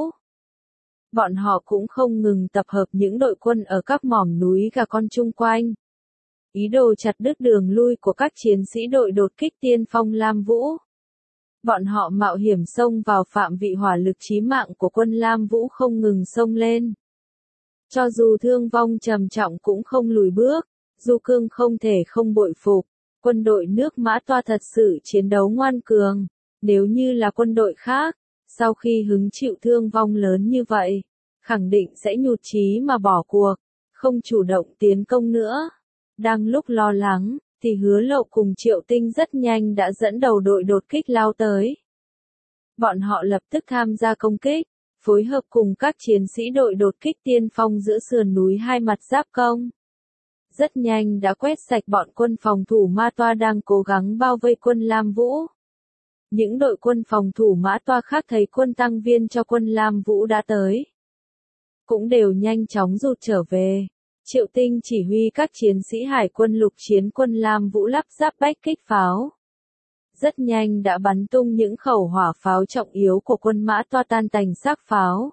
Bọn họ cũng không ngừng tập hợp những đội quân ở các mỏm núi gà con chung quanh. Ý đồ chặt đứt đường lui của các chiến sĩ đội đột kích tiên phong Lam Vũ. Bọn họ mạo hiểm xông vào phạm vị hỏa lực chí mạng của quân Lam Vũ không ngừng xông lên. Cho dù thương vong trầm trọng cũng không lùi bước, Du Cương không thể không bội phục. Quân đội nước Mã Toa thật sự chiến đấu ngoan cường. Nếu như là quân đội khác, sau khi hứng chịu thương vong lớn như vậy, khẳng định sẽ nhụt chí mà bỏ cuộc, không chủ động tiến công nữa. Đang lúc lo lắng, thì Hứa Lộ cùng Triệu Tinh rất nhanh đã dẫn đầu đội đột kích lao tới. Bọn họ lập tức tham gia công kích, phối hợp cùng các chiến sĩ đội đột kích tiên phong giữa sườn núi hai mặt giáp công. Rất nhanh đã quét sạch bọn quân phòng thủ Mã Toa đang cố gắng bao vây quân Lam Vũ. Những đội quân phòng thủ Mã Toa khác thấy quân tăng viên cho quân Lam Vũ đã tới, cũng đều nhanh chóng rụt trở về. Triệu Tinh chỉ huy các chiến sĩ hải quân lục chiến quân Lam Vũ lắp ráp bách kích pháo. Rất nhanh đã bắn tung những khẩu hỏa pháo trọng yếu của quân Mã Toa tan tành xác pháo.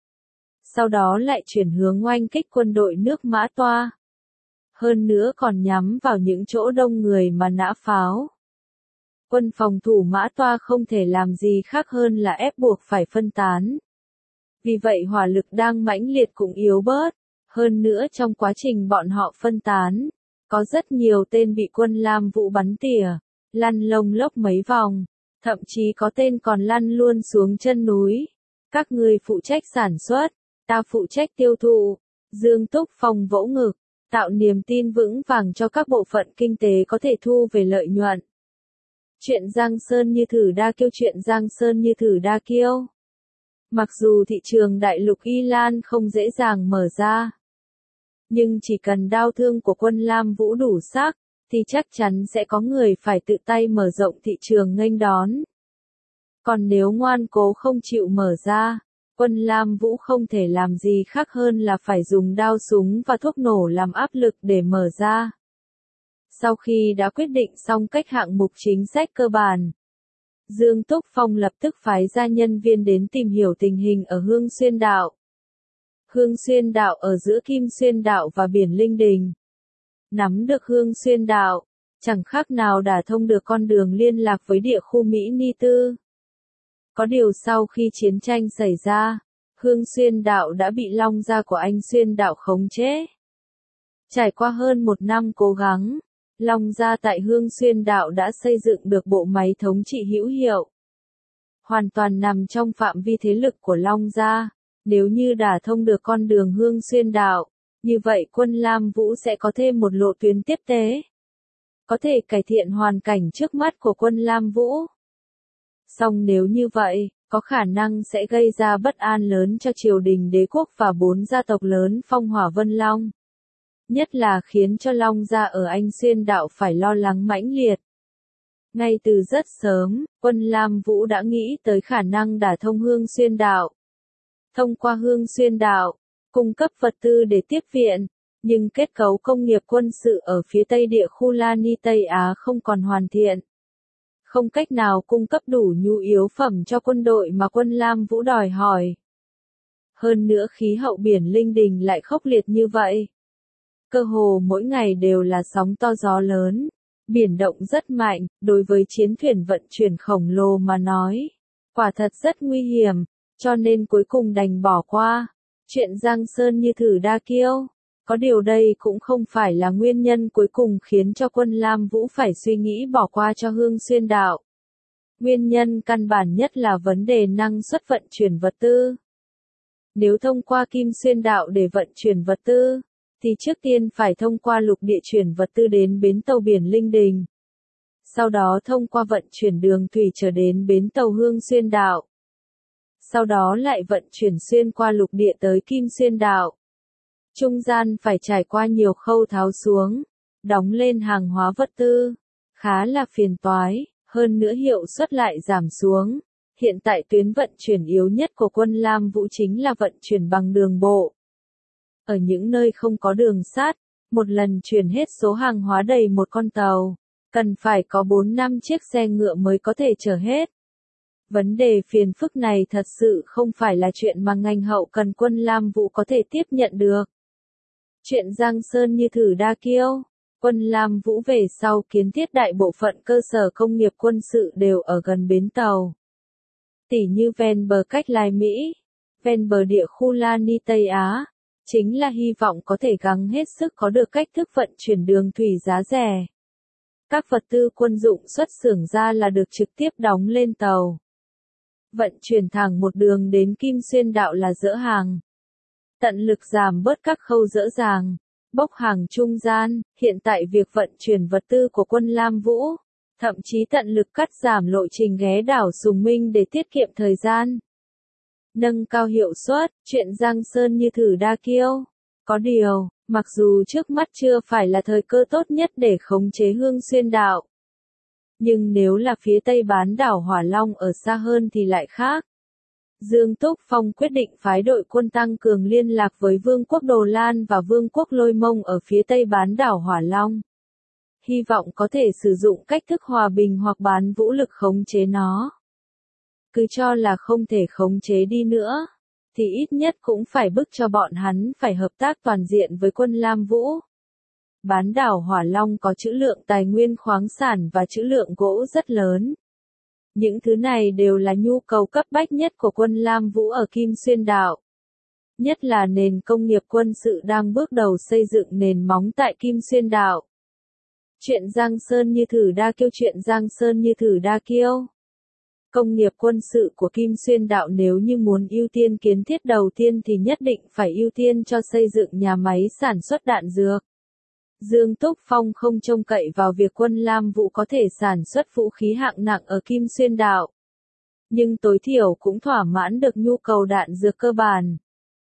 Sau đó lại chuyển hướng oanh kích quân đội nước Mã Toa. Hơn nữa còn nhắm vào những chỗ đông người mà nã pháo. Quân phòng thủ Mã Toa không thể làm gì khác hơn là ép buộc phải phân tán. Vì vậy hỏa lực đang mãnh liệt cũng yếu bớt. Hơn nữa trong quá trình bọn họ phân tán, có rất nhiều tên bị quân Lam Vũ bắn tỉa, lăn lông lốc mấy vòng, thậm chí có tên còn lăn luôn xuống chân núi. Các người phụ trách sản xuất, ta phụ trách tiêu thụ. Dương Túc Phong vỗ ngực, tạo niềm tin vững vàng cho các bộ phận kinh tế có thể thu về lợi nhuận. Chuyện Giang Sơn như thử đa kiêu, chuyện Giang Sơn như thử đa kiêu. Mặc dù thị trường đại lục Y Lan không dễ dàng mở ra, nhưng chỉ cần đao thương của quân Lam Vũ đủ sắc, thì chắc chắn sẽ có người phải tự tay mở rộng thị trường nghênh đón. Còn nếu ngoan cố không chịu mở ra, quân Lam Vũ không thể làm gì khác hơn là phải dùng đao súng và thuốc nổ làm áp lực để mở ra. Sau khi đã quyết định xong cách hạng mục chính sách cơ bản, Dương Túc Phong lập tức phái ra nhân viên đến tìm hiểu tình hình ở Hương Xuyên Đạo. Hương Xuyên Đạo ở giữa Kim Xuyên Đạo và Biển Linh Đình. Nắm được Hương Xuyên Đạo, chẳng khác nào đả thông được con đường liên lạc với địa khu Mỹ Ni Tư. Có điều sau khi chiến tranh xảy ra, Hương Xuyên Đạo đã bị Long gia của Anh Xuyên Đạo khống chế. Trải qua hơn một năm cố gắng, Long gia tại Hương Xuyên Đạo đã xây dựng được bộ máy thống trị hữu hiệu, hoàn toàn nằm trong phạm vi thế lực của Long gia. Nếu như đả thông được con đường Hương Xuyên Đạo, như vậy quân Lam Vũ sẽ có thêm một lộ tuyến tiếp tế, có thể cải thiện hoàn cảnh trước mắt của quân Lam Vũ. Song nếu như vậy, có khả năng sẽ gây ra bất an lớn cho triều đình đế quốc và bốn gia tộc lớn Phong Hỏa Vân Long. Nhất là khiến cho Long gia ở Anh Xuyên Đạo phải lo lắng mãnh liệt. Ngay từ rất sớm, quân Lam Vũ đã nghĩ tới khả năng đả thông Hương Xuyên Đạo. Thông qua Hương Xuyên Đạo, cung cấp vật tư để tiếp viện, nhưng kết cấu công nghiệp quân sự ở phía tây địa khu Lani Tây Á không còn hoàn thiện. Không cách nào cung cấp đủ nhu yếu phẩm cho quân đội mà quân Lam Vũ đòi hỏi. Hơn nữa khí hậu Biển Linh Đình lại khốc liệt như vậy. Cơ hồ mỗi ngày đều là sóng to gió lớn, biển động rất mạnh, đối với chiến thuyền vận chuyển khổng lồ mà nói, quả thật rất nguy hiểm, cho nên cuối cùng đành bỏ qua. Chuyện Giang Sơn như thử đa kiêu. Có điều đây cũng không phải là nguyên nhân cuối cùng khiến cho quân Lam Vũ phải suy nghĩ bỏ qua cho Hương Xuyên Đạo. Nguyên nhân căn bản nhất là vấn đề năng suất vận chuyển vật tư. Nếu thông qua Kim Xuyên Đạo để vận chuyển vật tư, thì trước tiên phải thông qua lục địa chuyển vật tư đến bến tàu Biển Linh Đình. Sau đó thông qua vận chuyển đường thủy trở đến bến tàu Hương Xuyên Đạo. Sau đó lại vận chuyển xuyên qua lục địa tới Kim Xuyên Đạo. Trung gian phải trải qua nhiều khâu tháo xuống, đóng lên hàng hóa vật tư, khá là phiền toái, hơn nữa hiệu suất lại giảm xuống. Hiện tại tuyến vận chuyển yếu nhất của quân Lam Vũ chính là vận chuyển bằng đường bộ. Ở những nơi không có đường sắt, một lần chuyển hết số hàng hóa đầy một con tàu, cần phải có bốn năm chiếc xe ngựa mới có thể chở hết. Vấn đề phiền phức này thật sự không phải là chuyện mà ngành hậu cần quân Lam Vũ có thể tiếp nhận được. Chuyện Giang Sơn như thử đa kiêu. Quân Lam Vũ về sau kiến thiết đại bộ phận cơ sở công nghiệp quân sự đều ở gần bến tàu. Tỉ như ven bờ cách Lai Mỹ, ven bờ địa khu Lani Tây Á, chính là hy vọng có thể gắng hết sức có được cách thức vận chuyển đường thủy giá rẻ. Các vật tư quân dụng xuất xưởng ra là được trực tiếp đóng lên tàu. Vận chuyển thẳng một đường đến Kim Xuyên Đạo là dỡ hàng. Tận lực giảm bớt các khâu dỡ dàng, bốc hàng trung gian, hiện tại việc vận chuyển vật tư của quân Lam Vũ, thậm chí tận lực cắt giảm lộ trình ghé đảo Sùng Minh để tiết kiệm thời gian, nâng cao hiệu suất, chuyện Giang Sơn như thử đa kiêu. Có điều, mặc dù trước mắt chưa phải là thời cơ tốt nhất để khống chế Hương Xuyên đạo, nhưng nếu là phía tây bán đảo Hỏa Long ở xa hơn thì lại khác. Dương Túc Phong quyết định phái đội quân tăng cường liên lạc với Vương quốc Đồ Lan và Vương quốc Lôi Mông ở phía tây bán đảo Hỏa Long. Hy vọng có thể sử dụng cách thức hòa bình hoặc bán vũ lực khống chế nó. Cứ cho là không thể khống chế đi nữa, thì ít nhất cũng phải bức cho bọn hắn phải hợp tác toàn diện với quân Lam Vũ. Bán đảo Hỏa Long có trữ lượng tài nguyên khoáng sản và trữ lượng gỗ rất lớn. Những thứ này đều là nhu cầu cấp bách nhất của quân Lam Vũ ở Kim Xuyên đảo. Nhất là nền công nghiệp quân sự đang bước đầu xây dựng nền móng tại Kim Xuyên đảo. Chuyện Giang Sơn như thử đa kiêu chuyện Giang Sơn như thử đa kiêu. Công nghiệp quân sự của Kim Xuyên đạo nếu như muốn ưu tiên kiến thiết đầu tiên thì nhất định phải ưu tiên cho xây dựng nhà máy sản xuất đạn dược. Dương Túc Phong không trông cậy vào việc quân Lam Vũ có thể sản xuất vũ khí hạng nặng ở Kim Xuyên đạo. Nhưng tối thiểu cũng thỏa mãn được nhu cầu đạn dược cơ bản.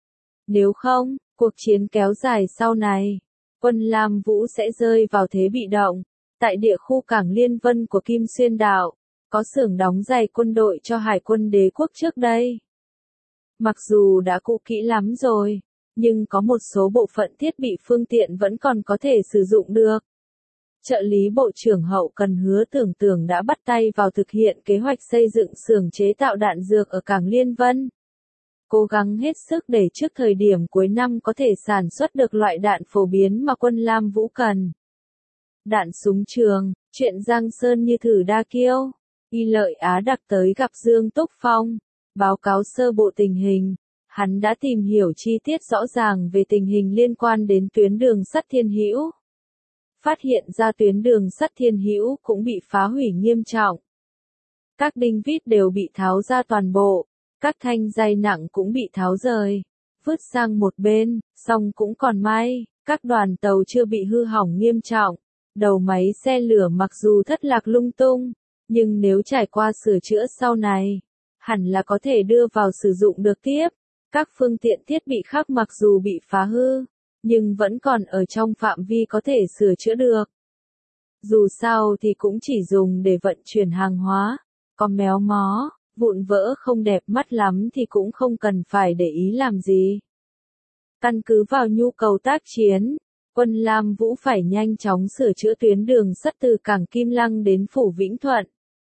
Nếu không, cuộc chiến kéo dài sau này, quân Lam Vũ sẽ rơi vào thế bị động. Tại địa khu cảng Liên Vân của Kim Xuyên đạo, có xưởng đóng giày quân đội cho Hải quân đế quốc trước đây. Mặc dù đã cũ kỹ lắm rồi, nhưng có một số bộ phận thiết bị phương tiện vẫn còn có thể sử dụng được. Trợ lý Bộ trưởng Hậu Cần Hứa Tưởng Tưởng đã bắt tay vào thực hiện kế hoạch xây dựng xưởng chế tạo đạn dược ở cảng Liên Vân. Cố gắng hết sức để trước thời điểm cuối năm có thể sản xuất được loại đạn phổ biến mà quân Lam Vũ cần. Đạn súng trường, chuyện Giang Sơn như thử đa kiêu. Y Lợi Á Đặc tới gặp Dương Túc Phong, báo cáo sơ bộ tình hình. Hắn đã tìm hiểu chi tiết rõ ràng về tình hình liên quan đến tuyến đường sắt Thiên Hữu. Phát hiện ra tuyến đường sắt Thiên Hữu cũng bị phá hủy nghiêm trọng. Các đinh vít đều bị tháo ra toàn bộ, các thanh dây nặng cũng bị tháo rời, vứt sang một bên, song cũng còn may, các đoàn tàu chưa bị hư hỏng nghiêm trọng. Đầu máy xe lửa mặc dù thất lạc lung tung, nhưng nếu trải qua sửa chữa sau này, hẳn là có thể đưa vào sử dụng được tiếp. Các phương tiện thiết bị khác mặc dù bị phá hư, nhưng vẫn còn ở trong phạm vi có thể sửa chữa được. Dù sao thì cũng chỉ dùng để vận chuyển hàng hóa, có méo mó, vụn vỡ không đẹp mắt lắm thì cũng không cần phải để ý làm gì. Căn cứ vào nhu cầu tác chiến, quân Lam Vũ phải nhanh chóng sửa chữa tuyến đường sắt từ cảng Kim Lăng đến Phủ Vĩnh Thuận,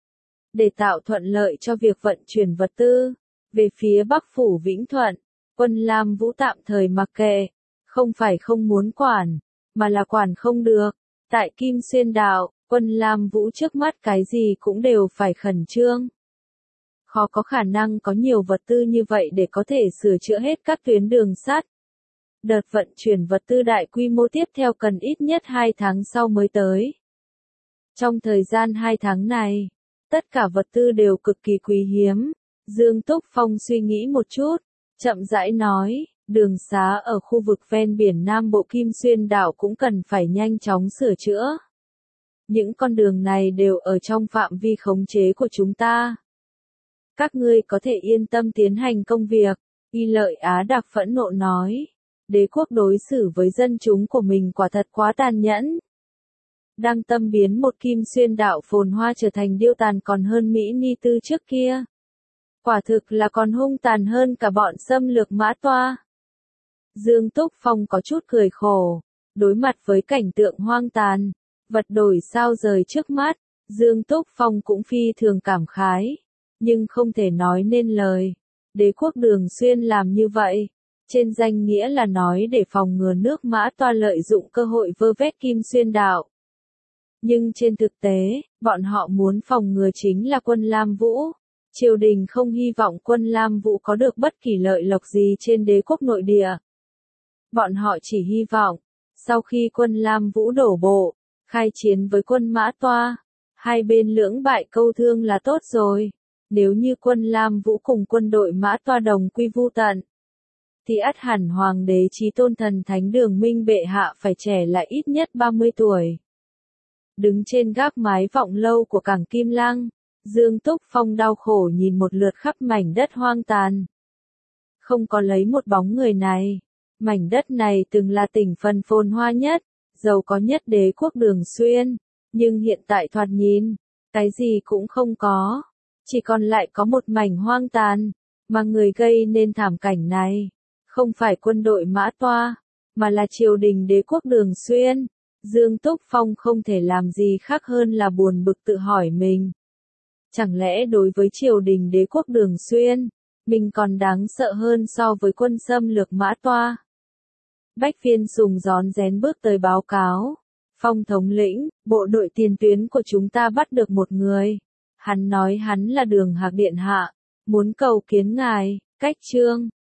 để tạo thuận lợi cho việc vận chuyển vật tư. Về phía Bắc Phủ Vĩnh Thuận, quân Lam Vũ tạm thời mặc kệ, không phải không muốn quản, mà là quản không được. Tại Kim Xuyên đạo, quân Lam Vũ trước mắt cái gì cũng đều phải khẩn trương. Khó có khả năng có nhiều vật tư như vậy để có thể sửa chữa hết các tuyến đường sắt. Đợt vận chuyển vật tư đại quy mô tiếp theo cần ít nhất hai tháng sau mới tới. Trong thời gian hai tháng này, tất cả vật tư đều cực kỳ quý hiếm. Dương Túc Phong suy nghĩ một chút, chậm rãi nói, đường xá ở khu vực ven biển Nam Bộ Kim Xuyên đảo cũng cần phải nhanh chóng sửa chữa. Những con đường này đều ở trong phạm vi khống chế của chúng ta. Các ngươi có thể yên tâm tiến hành công việc, Y Lợi Á Đặc phẫn nộ nói. Đế quốc đối xử với dân chúng của mình quả thật quá tàn nhẫn. Đang tâm biến một Kim Xuyên đảo phồn hoa trở thành điêu tàn còn hơn Mỹ Ni Tư trước kia. Quả thực là còn hung tàn hơn cả bọn xâm lược Mã Toa. Dương Túc Phong có chút cười khổ, đối mặt với cảnh tượng hoang tàn, vật đổi sao rời trước mắt, Dương Túc Phong cũng phi thường cảm khái, nhưng không thể nói nên lời. Đế quốc Đường Xuyên làm như vậy, trên danh nghĩa là nói để phòng ngừa nước Mã Toa lợi dụng cơ hội vơ vét Kim Xuyên đảo. Nhưng trên thực tế, bọn họ muốn phòng ngừa chính là quân Lam Vũ. Triều đình không hy vọng quân Lam Vũ có được bất kỳ lợi lộc gì trên đế quốc nội địa. Bọn họ chỉ hy vọng, sau khi quân Lam Vũ đổ bộ, khai chiến với quân Mã Toa, hai bên lưỡng bại câu thương là tốt rồi. Nếu như quân Lam Vũ cùng quân đội Mã Toa đồng quy vu tận, thì ắt hẳn hoàng đế chí tôn thần thánh Đường Minh bệ hạ phải trẻ lại ít nhất ba mươi tuổi. Đứng trên gác mái vọng lâu của cảng Kim Lăng, Dương Túc Phong đau khổ nhìn một lượt khắp mảnh đất hoang tàn. Không có lấy một bóng người này. Mảnh đất này từng là tỉnh phần phồn hoa nhất, giàu có nhất đế quốc Đường Xuyên, nhưng hiện tại thoạt nhìn, cái gì cũng không có, chỉ còn lại có một mảnh hoang tàn, mà người gây nên thảm cảnh này, không phải quân đội Mã Toa, mà là triều đình đế quốc Đường Xuyên. Dương Túc Phong không thể làm gì khác hơn là buồn bực tự hỏi mình. Chẳng lẽ đối với triều đình đế quốc Đường Xuyên, mình còn đáng sợ hơn so với quân xâm lược Mã Toa? Bách Viên Sùng rón rén bước tới báo cáo. Phong thống lĩnh, bộ đội tiền tuyến của chúng ta bắt được một người. Hắn nói hắn là Đường Hạc điện hạ, muốn cầu kiến ngài. Cách chương